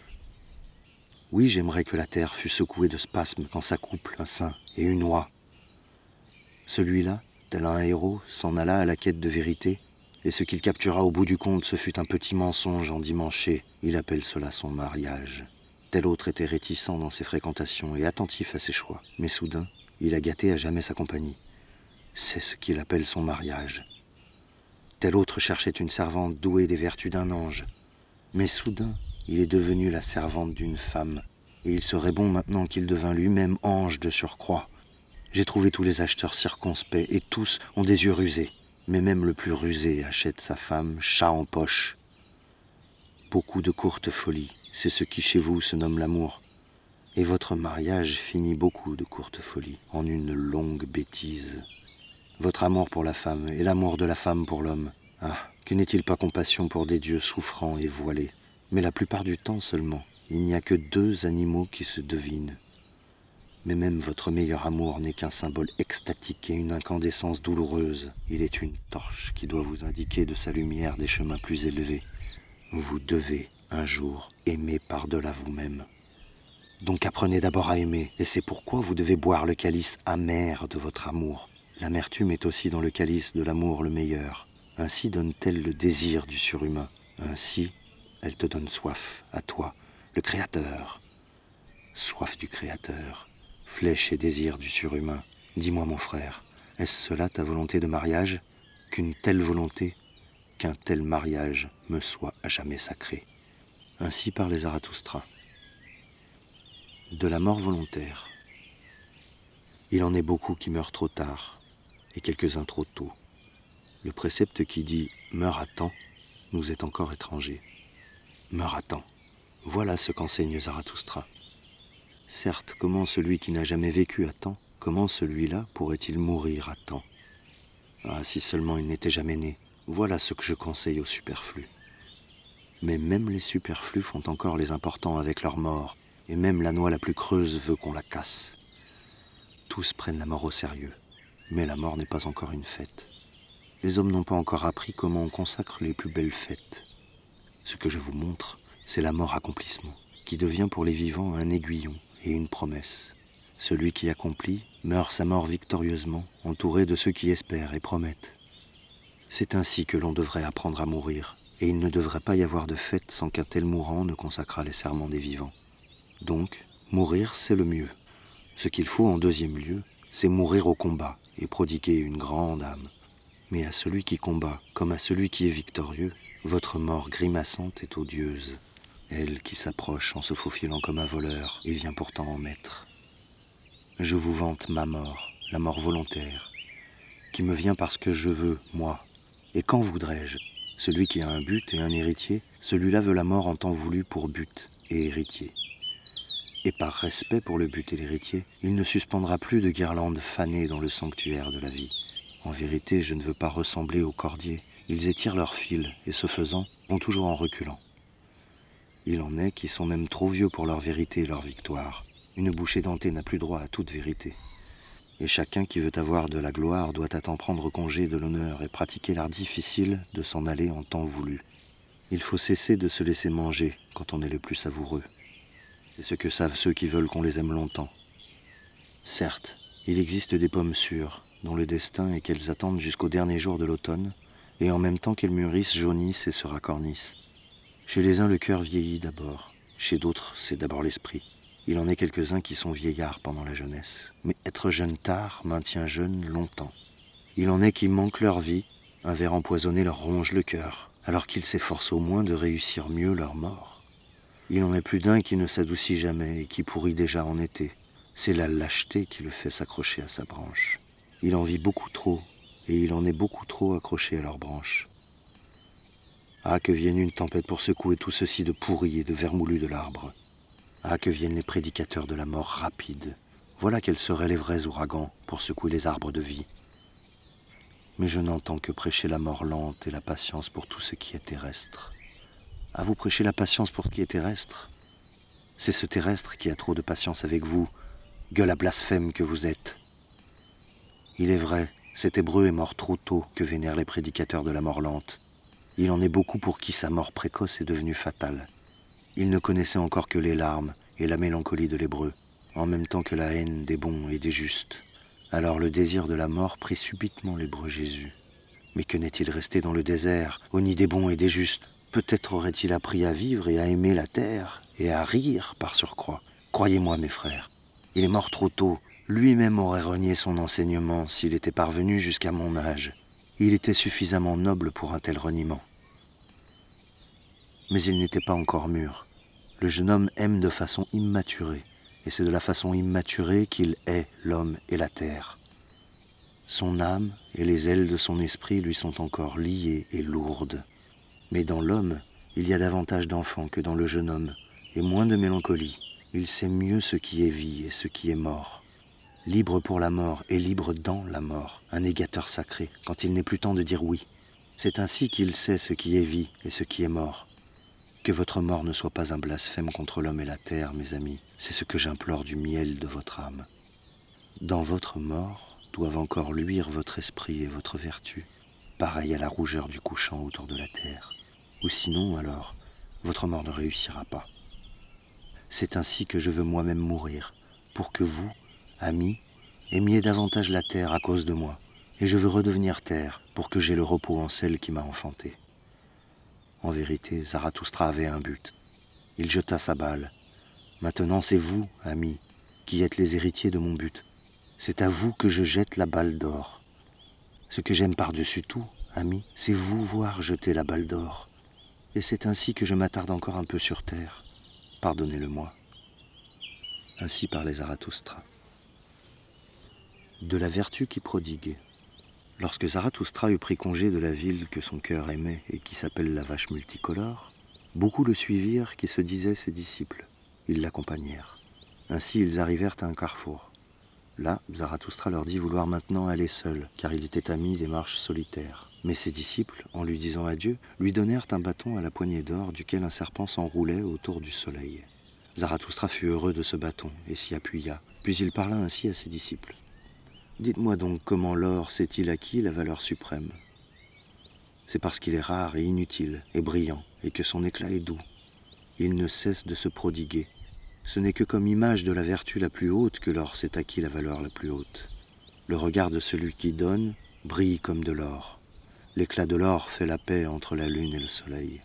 Oui, j'aimerais que la terre fût secouée de spasmes quand s'accouplent un saint et une oie. Celui-là, tel un héros, s'en alla à la quête de vérité, et ce qu'il captura au bout du compte, ce fut un petit mensonge endimanché. Il appelle cela son mariage. Tel autre était réticent dans ses fréquentations et attentif à ses choix, mais soudain, il a gâté à jamais sa compagnie. C'est ce qu'il appelle son mariage. Tel autre cherchait une servante douée des vertus d'un ange. Mais soudain, il est devenu la servante d'une femme. Et il serait bon maintenant qu'il devint lui-même ange de surcroît. J'ai trouvé tous les acheteurs circonspects et tous ont des yeux rusés. Mais même le plus rusé achète sa femme chat en poche. Beaucoup de courtes folies, c'est ce qui chez vous se nomme l'amour. Et votre mariage finit beaucoup de courtes folies en une longue bêtise. Votre amour pour la femme et l'amour de la femme pour l'homme. Ah, que n'est-il pas compassion pour des dieux souffrants et voilés? Mais la plupart du temps seulement, il n'y a que deux animaux qui se devinent. Mais même votre meilleur amour n'est qu'un symbole extatique et une incandescence douloureuse. Il est une torche qui doit vous indiquer de sa lumière des chemins plus élevés. Vous devez, un jour, aimer par-delà vous-même. Donc apprenez d'abord à aimer, et c'est pourquoi vous devez boire le calice amer de votre amour. L'amertume est aussi dans le calice de l'amour le meilleur. Ainsi donne-t-elle le désir du surhumain. Ainsi, elle te donne soif, à toi, le Créateur. Soif du Créateur, flèche et désir du surhumain. Dis-moi mon frère, est-ce cela ta volonté de mariage? Qu'une telle volonté, qu'un tel mariage me soit à jamais sacré. Ainsi parlait Zarathustra. De la mort volontaire. Il en est beaucoup qui meurent trop tard, et quelques-uns trop tôt. Le précepte qui dit « meurs à temps » nous est encore étranger. Meurs à temps. Voilà ce qu'enseigne Zarathustra. Certes, comment celui qui n'a jamais vécu à temps, comment celui-là pourrait-il mourir à temps? Ah, si seulement il n'était jamais né. Voilà ce que je conseille aux superflus. Mais même les superflus font encore les importants avec leur mort, et même la noix la plus creuse veut qu'on la casse. Tous prennent la mort au sérieux, mais la mort n'est pas encore une fête. Les hommes n'ont pas encore appris comment on consacre les plus belles fêtes. Ce que je vous montre, c'est la mort accomplissement, qui devient pour les vivants un aiguillon et une promesse. Celui qui accomplit meurt sa mort victorieusement, entouré de ceux qui espèrent et promettent. C'est ainsi que l'on devrait apprendre à mourir, et il ne devrait pas y avoir de fête sans qu'un tel mourant ne consacrât les serments des vivants. Donc, mourir, c'est le mieux. Ce qu'il faut en deuxième lieu, c'est mourir au combat et prodiguer une grande âme. Mais à celui qui combat, comme à celui qui est victorieux, votre mort grimaçante est odieuse. Elle qui s'approche en se faufilant comme un voleur et vient pourtant en maître. Je vous vante ma mort, la mort volontaire, qui me vient parce que je veux, moi. Et quand voudrais-je? Celui qui a un but et un héritier, celui-là veut la mort en temps voulu pour but et héritier. Et par respect pour le but et l'héritier, il ne suspendra plus de guirlandes fanées dans le sanctuaire de la vie. En vérité, je ne veux pas ressembler aux cordiers. Ils étirent leurs fils, et ce faisant, vont toujours en reculant. Il en est qui sont même trop vieux pour leur vérité et leur victoire. Une bouche édentée n'a plus droit à toute vérité. Et chacun qui veut avoir de la gloire doit à temps prendre congé de l'honneur et pratiquer l'art difficile de s'en aller en temps voulu. Il faut cesser de se laisser manger quand on est le plus savoureux. C'est ce que savent ceux qui veulent qu'on les aime longtemps. Certes, il existe des pommes sûres, dont le destin est qu'elles attendent jusqu'au dernier jour de l'automne, et en même temps qu'elles mûrissent, jaunissent et se racornissent. Chez les uns, le cœur vieillit d'abord, chez d'autres, c'est d'abord l'esprit. Il en est quelques-uns qui sont vieillards pendant la jeunesse, mais être jeune tard maintient jeune longtemps. Il en est qui manquent leur vie, un verre empoisonné leur ronge le cœur, alors qu'ils s'efforcent au moins de réussir mieux leur mort. Il en est plus d'un qui ne s'adoucit jamais et qui pourrit déjà en été. C'est la lâcheté qui le fait s'accrocher à sa branche. Il en vit beaucoup trop, et il en est beaucoup trop accroché à leur branche. Ah, que vienne une tempête pour secouer tout ceci de pourri et de vermoulu de l'arbre. Ah, que viennent les prédicateurs de la mort rapide. Voilà quels seraient les vrais ouragans pour secouer les arbres de vie. Mais je n'entends que prêcher la mort lente et la patience pour tout ce qui est terrestre. À vous prêcher la patience pour ce qui est terrestre. C'est ce terrestre qui a trop de patience avec vous, gueule à blasphème que vous êtes. Il est vrai, cet Hébreu est mort trop tôt que vénèrent les prédicateurs de la mort lente. Il en est beaucoup pour qui sa mort précoce est devenue fatale. Il ne connaissait encore que les larmes et la mélancolie de l'Hébreu, en même temps que la haine des bons et des justes. Alors le désir de la mort prit subitement l'Hébreu Jésus. Mais que n'est-il resté dans le désert, au nid des bons et des justes? Peut-être aurait-il appris à vivre et à aimer la terre, et à rire par surcroît. Croyez-moi, mes frères, il est mort trop tôt. Lui-même aurait renié son enseignement s'il était parvenu jusqu'à mon âge. Il était suffisamment noble pour un tel reniement. Mais il n'était pas encore mûr. Le jeune homme aime de façon immaturée, et c'est de la façon immaturée qu'il hait l'homme et la terre. Son âme et les ailes de son esprit lui sont encore liées et lourdes. Mais dans l'homme, il y a davantage d'enfants que dans le jeune homme, et moins de mélancolie. Il sait mieux ce qui est vie et ce qui est mort. Libre pour la mort et libre dans la mort, un négateur sacré, quand il n'est plus temps de dire oui. C'est ainsi qu'il sait ce qui est vie et ce qui est mort. Que votre mort ne soit pas un blasphème contre l'homme et la terre, mes amis, c'est ce que j'implore du miel de votre âme. Dans votre mort doivent encore luire votre esprit et votre vertu, pareil à la rougeur du couchant autour de la terre. Ou sinon, alors, votre mort ne réussira pas. C'est ainsi que je veux moi-même mourir, pour que vous, amis, aimiez davantage la terre à cause de moi, et je veux redevenir terre pour que j'aie le repos en celle qui m'a enfanté. » En vérité, Zarathustra avait un but. Il jeta sa balle. Maintenant, c'est vous, amis, qui êtes les héritiers de mon but. C'est à vous que je jette la balle d'or. Ce que j'aime par-dessus tout, amis, c'est vous voir jeter la balle d'or. Et c'est ainsi que je m'attarde encore un peu sur terre. Pardonnez-le-moi. Ainsi parlait Zarathustra. De la vertu qui prodigue. Lorsque Zarathustra eut pris congé de la ville que son cœur aimait et qui s'appelle la vache multicolore, beaucoup le suivirent qui se disaient ses disciples. Ils l'accompagnèrent. Ainsi ils arrivèrent à un carrefour. Là, Zarathustra leur dit vouloir maintenant aller seul, car il était ami des marches solitaires. Mais ses disciples, en lui disant adieu, lui donnèrent un bâton à la poignée d'or duquel un serpent s'enroulait autour du soleil. Zarathustra fut heureux de ce bâton et s'y appuya, puis il parla ainsi à ses disciples. « Dites-moi donc comment l'or s'est-il acquis la valeur suprême ? C'est parce qu'il est rare et inutile et brillant et que son éclat est doux. Il ne cesse de se prodiguer. Ce n'est que comme image de la vertu la plus haute que l'or s'est acquis la valeur la plus haute. Le regard de celui qui donne brille comme de l'or. L'éclat de l'or fait la paix entre la lune et le soleil.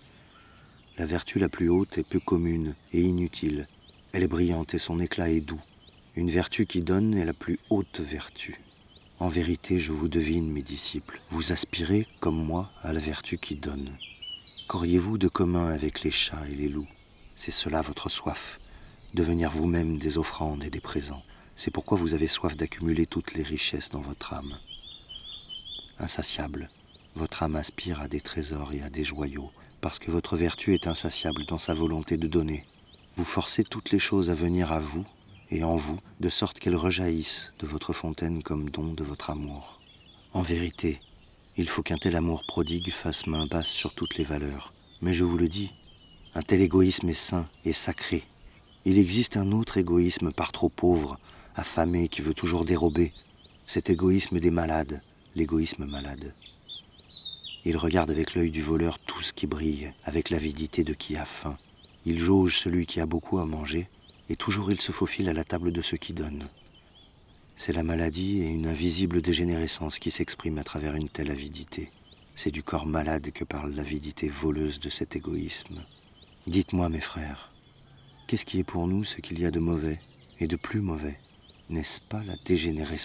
La vertu la plus haute est peu commune et inutile. Elle est brillante et son éclat est doux. Une vertu qui donne est la plus haute vertu. En vérité, je vous devine, mes disciples, vous aspirez, comme moi, à la vertu qui donne. Qu'auriez-vous de commun avec les chats et les loups ? C'est cela votre soif, devenir vous-même des offrandes et des présents. C'est pourquoi vous avez soif d'accumuler toutes les richesses dans votre âme. Insatiable, votre âme aspire à des trésors et à des joyaux, parce que votre vertu est insatiable dans sa volonté de donner. Vous forcez toutes les choses à venir à vous et en vous, de sorte qu'elles rejaillissent de votre fontaine comme don de votre amour. En vérité, il faut qu'un tel amour prodigue fasse main basse sur toutes les valeurs. Mais je vous le dis, un tel égoïsme est saint et sacré. Il existe un autre égoïsme par trop pauvre, affamé, qui veut toujours dérober. Cet égoïsme des malades, l'égoïsme malade. Il regarde avec l'œil du voleur tout ce qui brille, avec l'avidité de qui a faim. Il jauge celui qui a beaucoup à manger, et toujours il se faufile à la table de ceux qui donnent. C'est la maladie et une invisible dégénérescence qui s'expriment à travers une telle avidité. C'est du corps malade que parle l'avidité voleuse de cet égoïsme. Dites-moi, mes frères, qu'est-ce qui est pour nous ce qu'il y a de mauvais et de plus mauvais ? N'est-ce pas la dégénérescence ?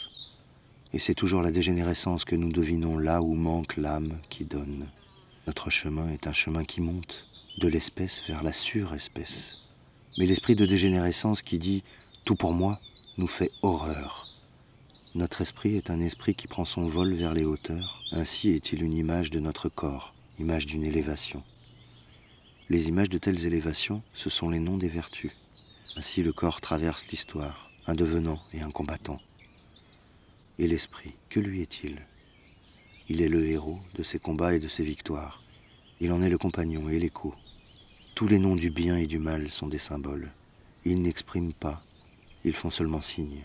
Et c'est toujours la dégénérescence que nous devinons là où manque l'âme qui donne. Notre chemin est un chemin qui monte, de l'espèce vers la surespèce. Mais l'esprit de dégénérescence qui dit « tout pour moi » nous fait horreur. Notre esprit est un esprit qui prend son vol vers les hauteurs. Ainsi est-il une image de notre corps, image d'une élévation. Les images de telles élévations, ce sont les noms des vertus. Ainsi le corps traverse l'histoire, un devenant et un combattant. Et l'esprit, que lui est-il ? Il est le héros de ses combats et de ses victoires. Il en est le compagnon et l'écho. Tous les noms du bien et du mal sont des symboles. Ils n'expriment pas, ils font seulement signe.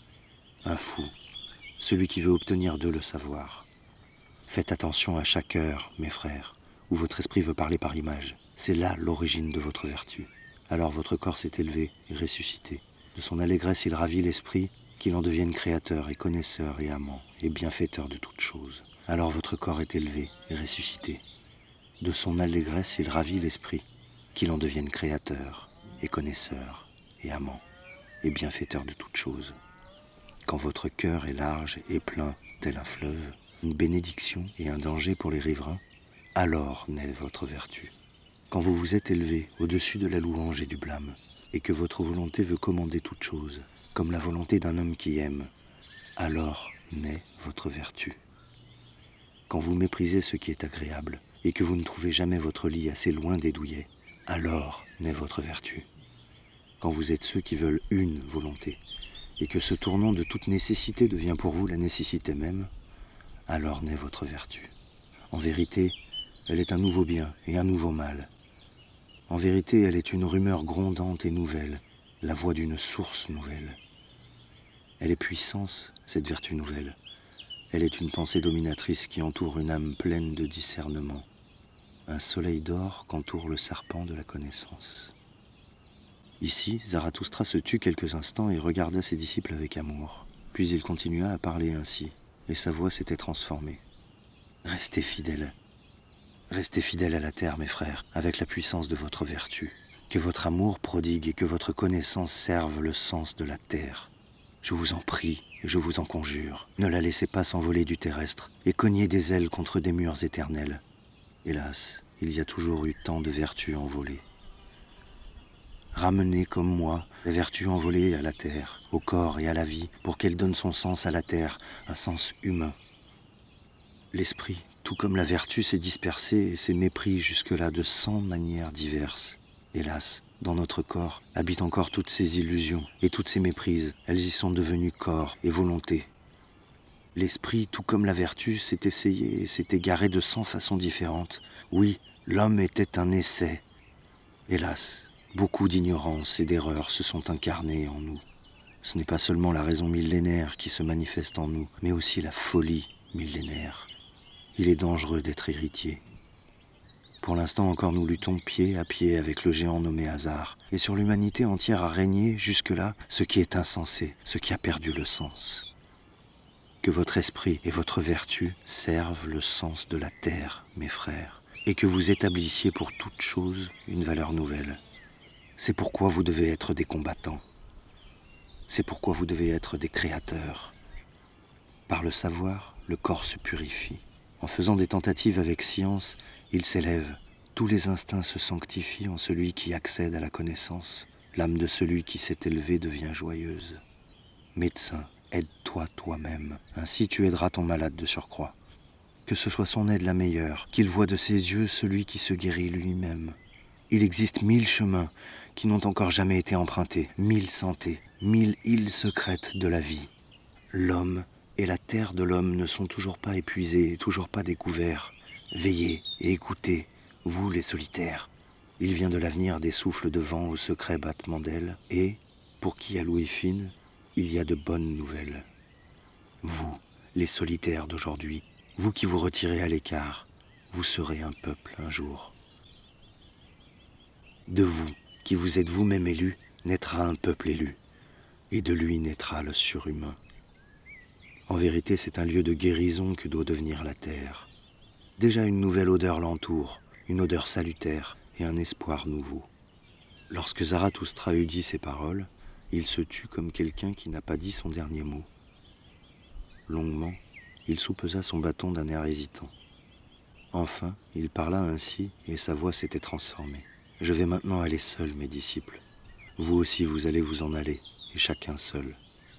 Un fou, celui qui veut obtenir d'eux le savoir. Faites attention à chaque heure, mes frères, où votre esprit veut parler par image. C'est là l'origine de votre vertu. Alors votre corps s'est élevé et ressuscité. De son allégresse, il ravit l'esprit, qu'il en devienne créateur et connaisseur et amant et bienfaiteur de toutes choses. Alors votre corps est élevé et ressuscité. De son allégresse, il ravit l'esprit, qu'il en devienne créateur et connaisseur et amant et bienfaiteur de toutes choses. Quand votre cœur est large et plein, tel un fleuve, une bénédiction et un danger pour les riverains, alors naît votre vertu. Quand vous vous êtes élevé au-dessus de la louange et du blâme, et que votre volonté veut commander toutes choses, comme la volonté d'un homme qui aime, alors naît votre vertu. Quand vous méprisez ce qui est agréable, et que vous ne trouvez jamais votre lit assez loin des douillets, alors naît votre vertu. Quand vous êtes ceux qui veulent une volonté, et que ce tournant de toute nécessité devient pour vous la nécessité même, alors naît votre vertu. En vérité, elle est un nouveau bien et un nouveau mal. En vérité, elle est une rumeur grondante et nouvelle, la voix d'une source nouvelle. Elle est puissance, cette vertu nouvelle. Elle est une pensée dominatrice qui entoure une âme pleine de discernement. Un soleil d'or qu'entoure le serpent de la connaissance. Ici, Zarathustra se tut quelques instants et regarda ses disciples avec amour. Puis il continua à parler ainsi, et sa voix s'était transformée. Restez fidèles. Restez fidèles à la terre, mes frères, avec la puissance de votre vertu. Que votre amour prodigue et que votre connaissance serve le sens de la terre. Je vous en prie et je vous en conjure, ne la laissez pas s'envoler du terrestre et cognez des ailes contre des murs éternels. Hélas, il y a toujours eu tant de vertus envolées. Ramenez comme moi les vertus envolées à la terre, au corps et à la vie, pour qu'elle donne son sens à la terre, un sens humain. L'esprit, tout comme la vertu, s'est dispersé et s'est mépris jusque-là de 100 manières diverses. Hélas, dans notre corps habitent encore toutes ces illusions et toutes ces méprises. Elles y sont devenues corps et volonté. L'esprit, tout comme la vertu, s'est essayé et s'est égaré de 100 façons différentes. Oui, l'homme était un essai. Hélas, beaucoup d'ignorance et d'erreurs se sont incarnées en nous. Ce n'est pas seulement la raison millénaire qui se manifeste en nous, mais aussi la folie millénaire. Il est dangereux d'être héritier. Pour l'instant encore nous luttons pied à pied avec le géant nommé hasard, et sur l'humanité entière a régné jusque-là ce qui est insensé, ce qui a perdu le sens. Que votre esprit et votre vertu servent le sens de la terre, mes frères, et que vous établissiez pour toute chose une valeur nouvelle. C'est pourquoi vous devez être des combattants. C'est pourquoi vous devez être des créateurs. Par le savoir, le corps se purifie. En faisant des tentatives avec science, il s'élève. Tous les instincts se sanctifient en celui qui accède à la connaissance. L'âme de celui qui s'est élevé devient joyeuse. Médecin, aide-toi toi-même, ainsi tu aideras ton malade de surcroît. Que ce soit son aide la meilleure, qu'il voie de ses yeux celui qui se guérit lui-même. Il existe 1000 chemins qui n'ont encore jamais été empruntés, 1000 santés, 1000 îles secrètes de la vie. L'homme et la terre de l'homme ne sont toujours pas épuisés et toujours pas découverts. Veillez et écoutez, vous les solitaires. Il vient de l'avenir des souffles de vent au secret battement d'ailes, et, pour qui a l'ouïe fine, il y a de bonnes nouvelles. Vous, les solitaires d'aujourd'hui, vous qui vous retirez à l'écart, vous serez un peuple un jour. De vous, qui vous êtes vous-même élu, naîtra un peuple élu, et de lui naîtra le surhumain. En vérité, c'est un lieu de guérison que doit devenir la terre. Déjà une nouvelle odeur l'entoure, une odeur salutaire et un espoir nouveau. Lorsque Zarathustra eut dit ces paroles, il se tut comme quelqu'un qui n'a pas dit son dernier mot. Longuement, il soupesa son bâton d'un air hésitant. Enfin, il parla ainsi et sa voix s'était transformée. « Je vais maintenant aller seul, mes disciples. Vous aussi, vous allez vous en aller, et chacun seul.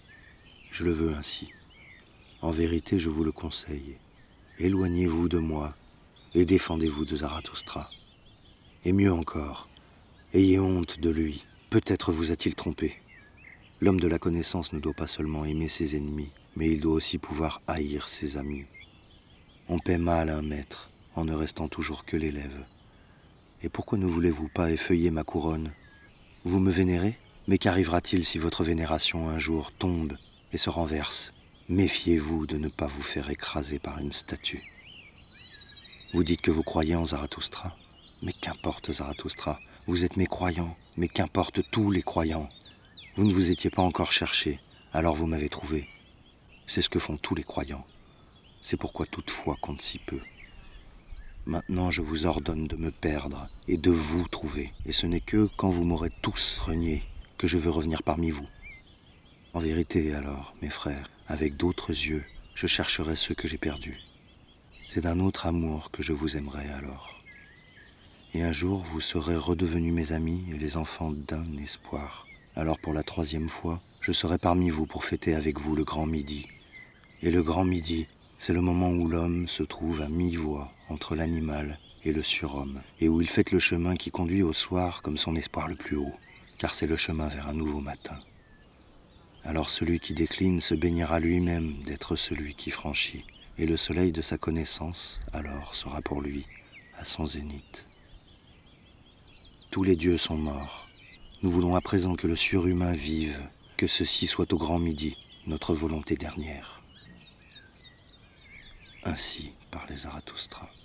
Je le veux ainsi. En vérité, je vous le conseille. Éloignez-vous de moi et défendez-vous de Zarathustra. Et mieux encore, ayez honte de lui. Peut-être vous a-t-il trompé. L'homme de la connaissance ne doit pas seulement aimer ses ennemis, mais il doit aussi pouvoir haïr ses amis. On paie mal un maître en ne restant toujours que l'élève. Et pourquoi ne voulez-vous pas effeuiller ma couronne? Vous me vénérez? Mais qu'arrivera-t-il si votre vénération un jour tombe et se renverse? Méfiez-vous de ne pas vous faire écraser par une statue. Vous dites que vous croyez en Zarathustra? Mais qu'importe Zarathustra, vous êtes mes croyants, mais qu'importe tous les croyants. Vous ne vous étiez pas encore cherché, alors vous m'avez trouvé. C'est ce que font tous les croyants. C'est pourquoi toute foi compte si peu. Maintenant je vous ordonne de me perdre et de vous trouver, et ce n'est que quand vous m'aurez tous renié que je veux revenir parmi vous. En vérité alors, mes frères, avec d'autres yeux, je chercherai ceux que j'ai perdus. C'est d'un autre amour que je vous aimerai alors. Et un jour, vous serez redevenus mes amis et les enfants d'un espoir. Alors pour la 3e fois, je serai parmi vous pour fêter avec vous le grand midi. Et le grand midi, c'est le moment où l'homme se trouve à mi-voie entre l'animal et le surhomme, et où il fête le chemin qui conduit au soir comme son espoir le plus haut, car c'est le chemin vers un nouveau matin. Alors celui qui décline se baignera lui-même d'être celui qui franchit, et le soleil de sa connaissance, alors, sera pour lui à son zénith. Tous les dieux sont morts. Nous voulons à présent que le surhumain vive, que ceci soit au grand midi, notre volonté dernière. Ainsi parlait Zarathustra.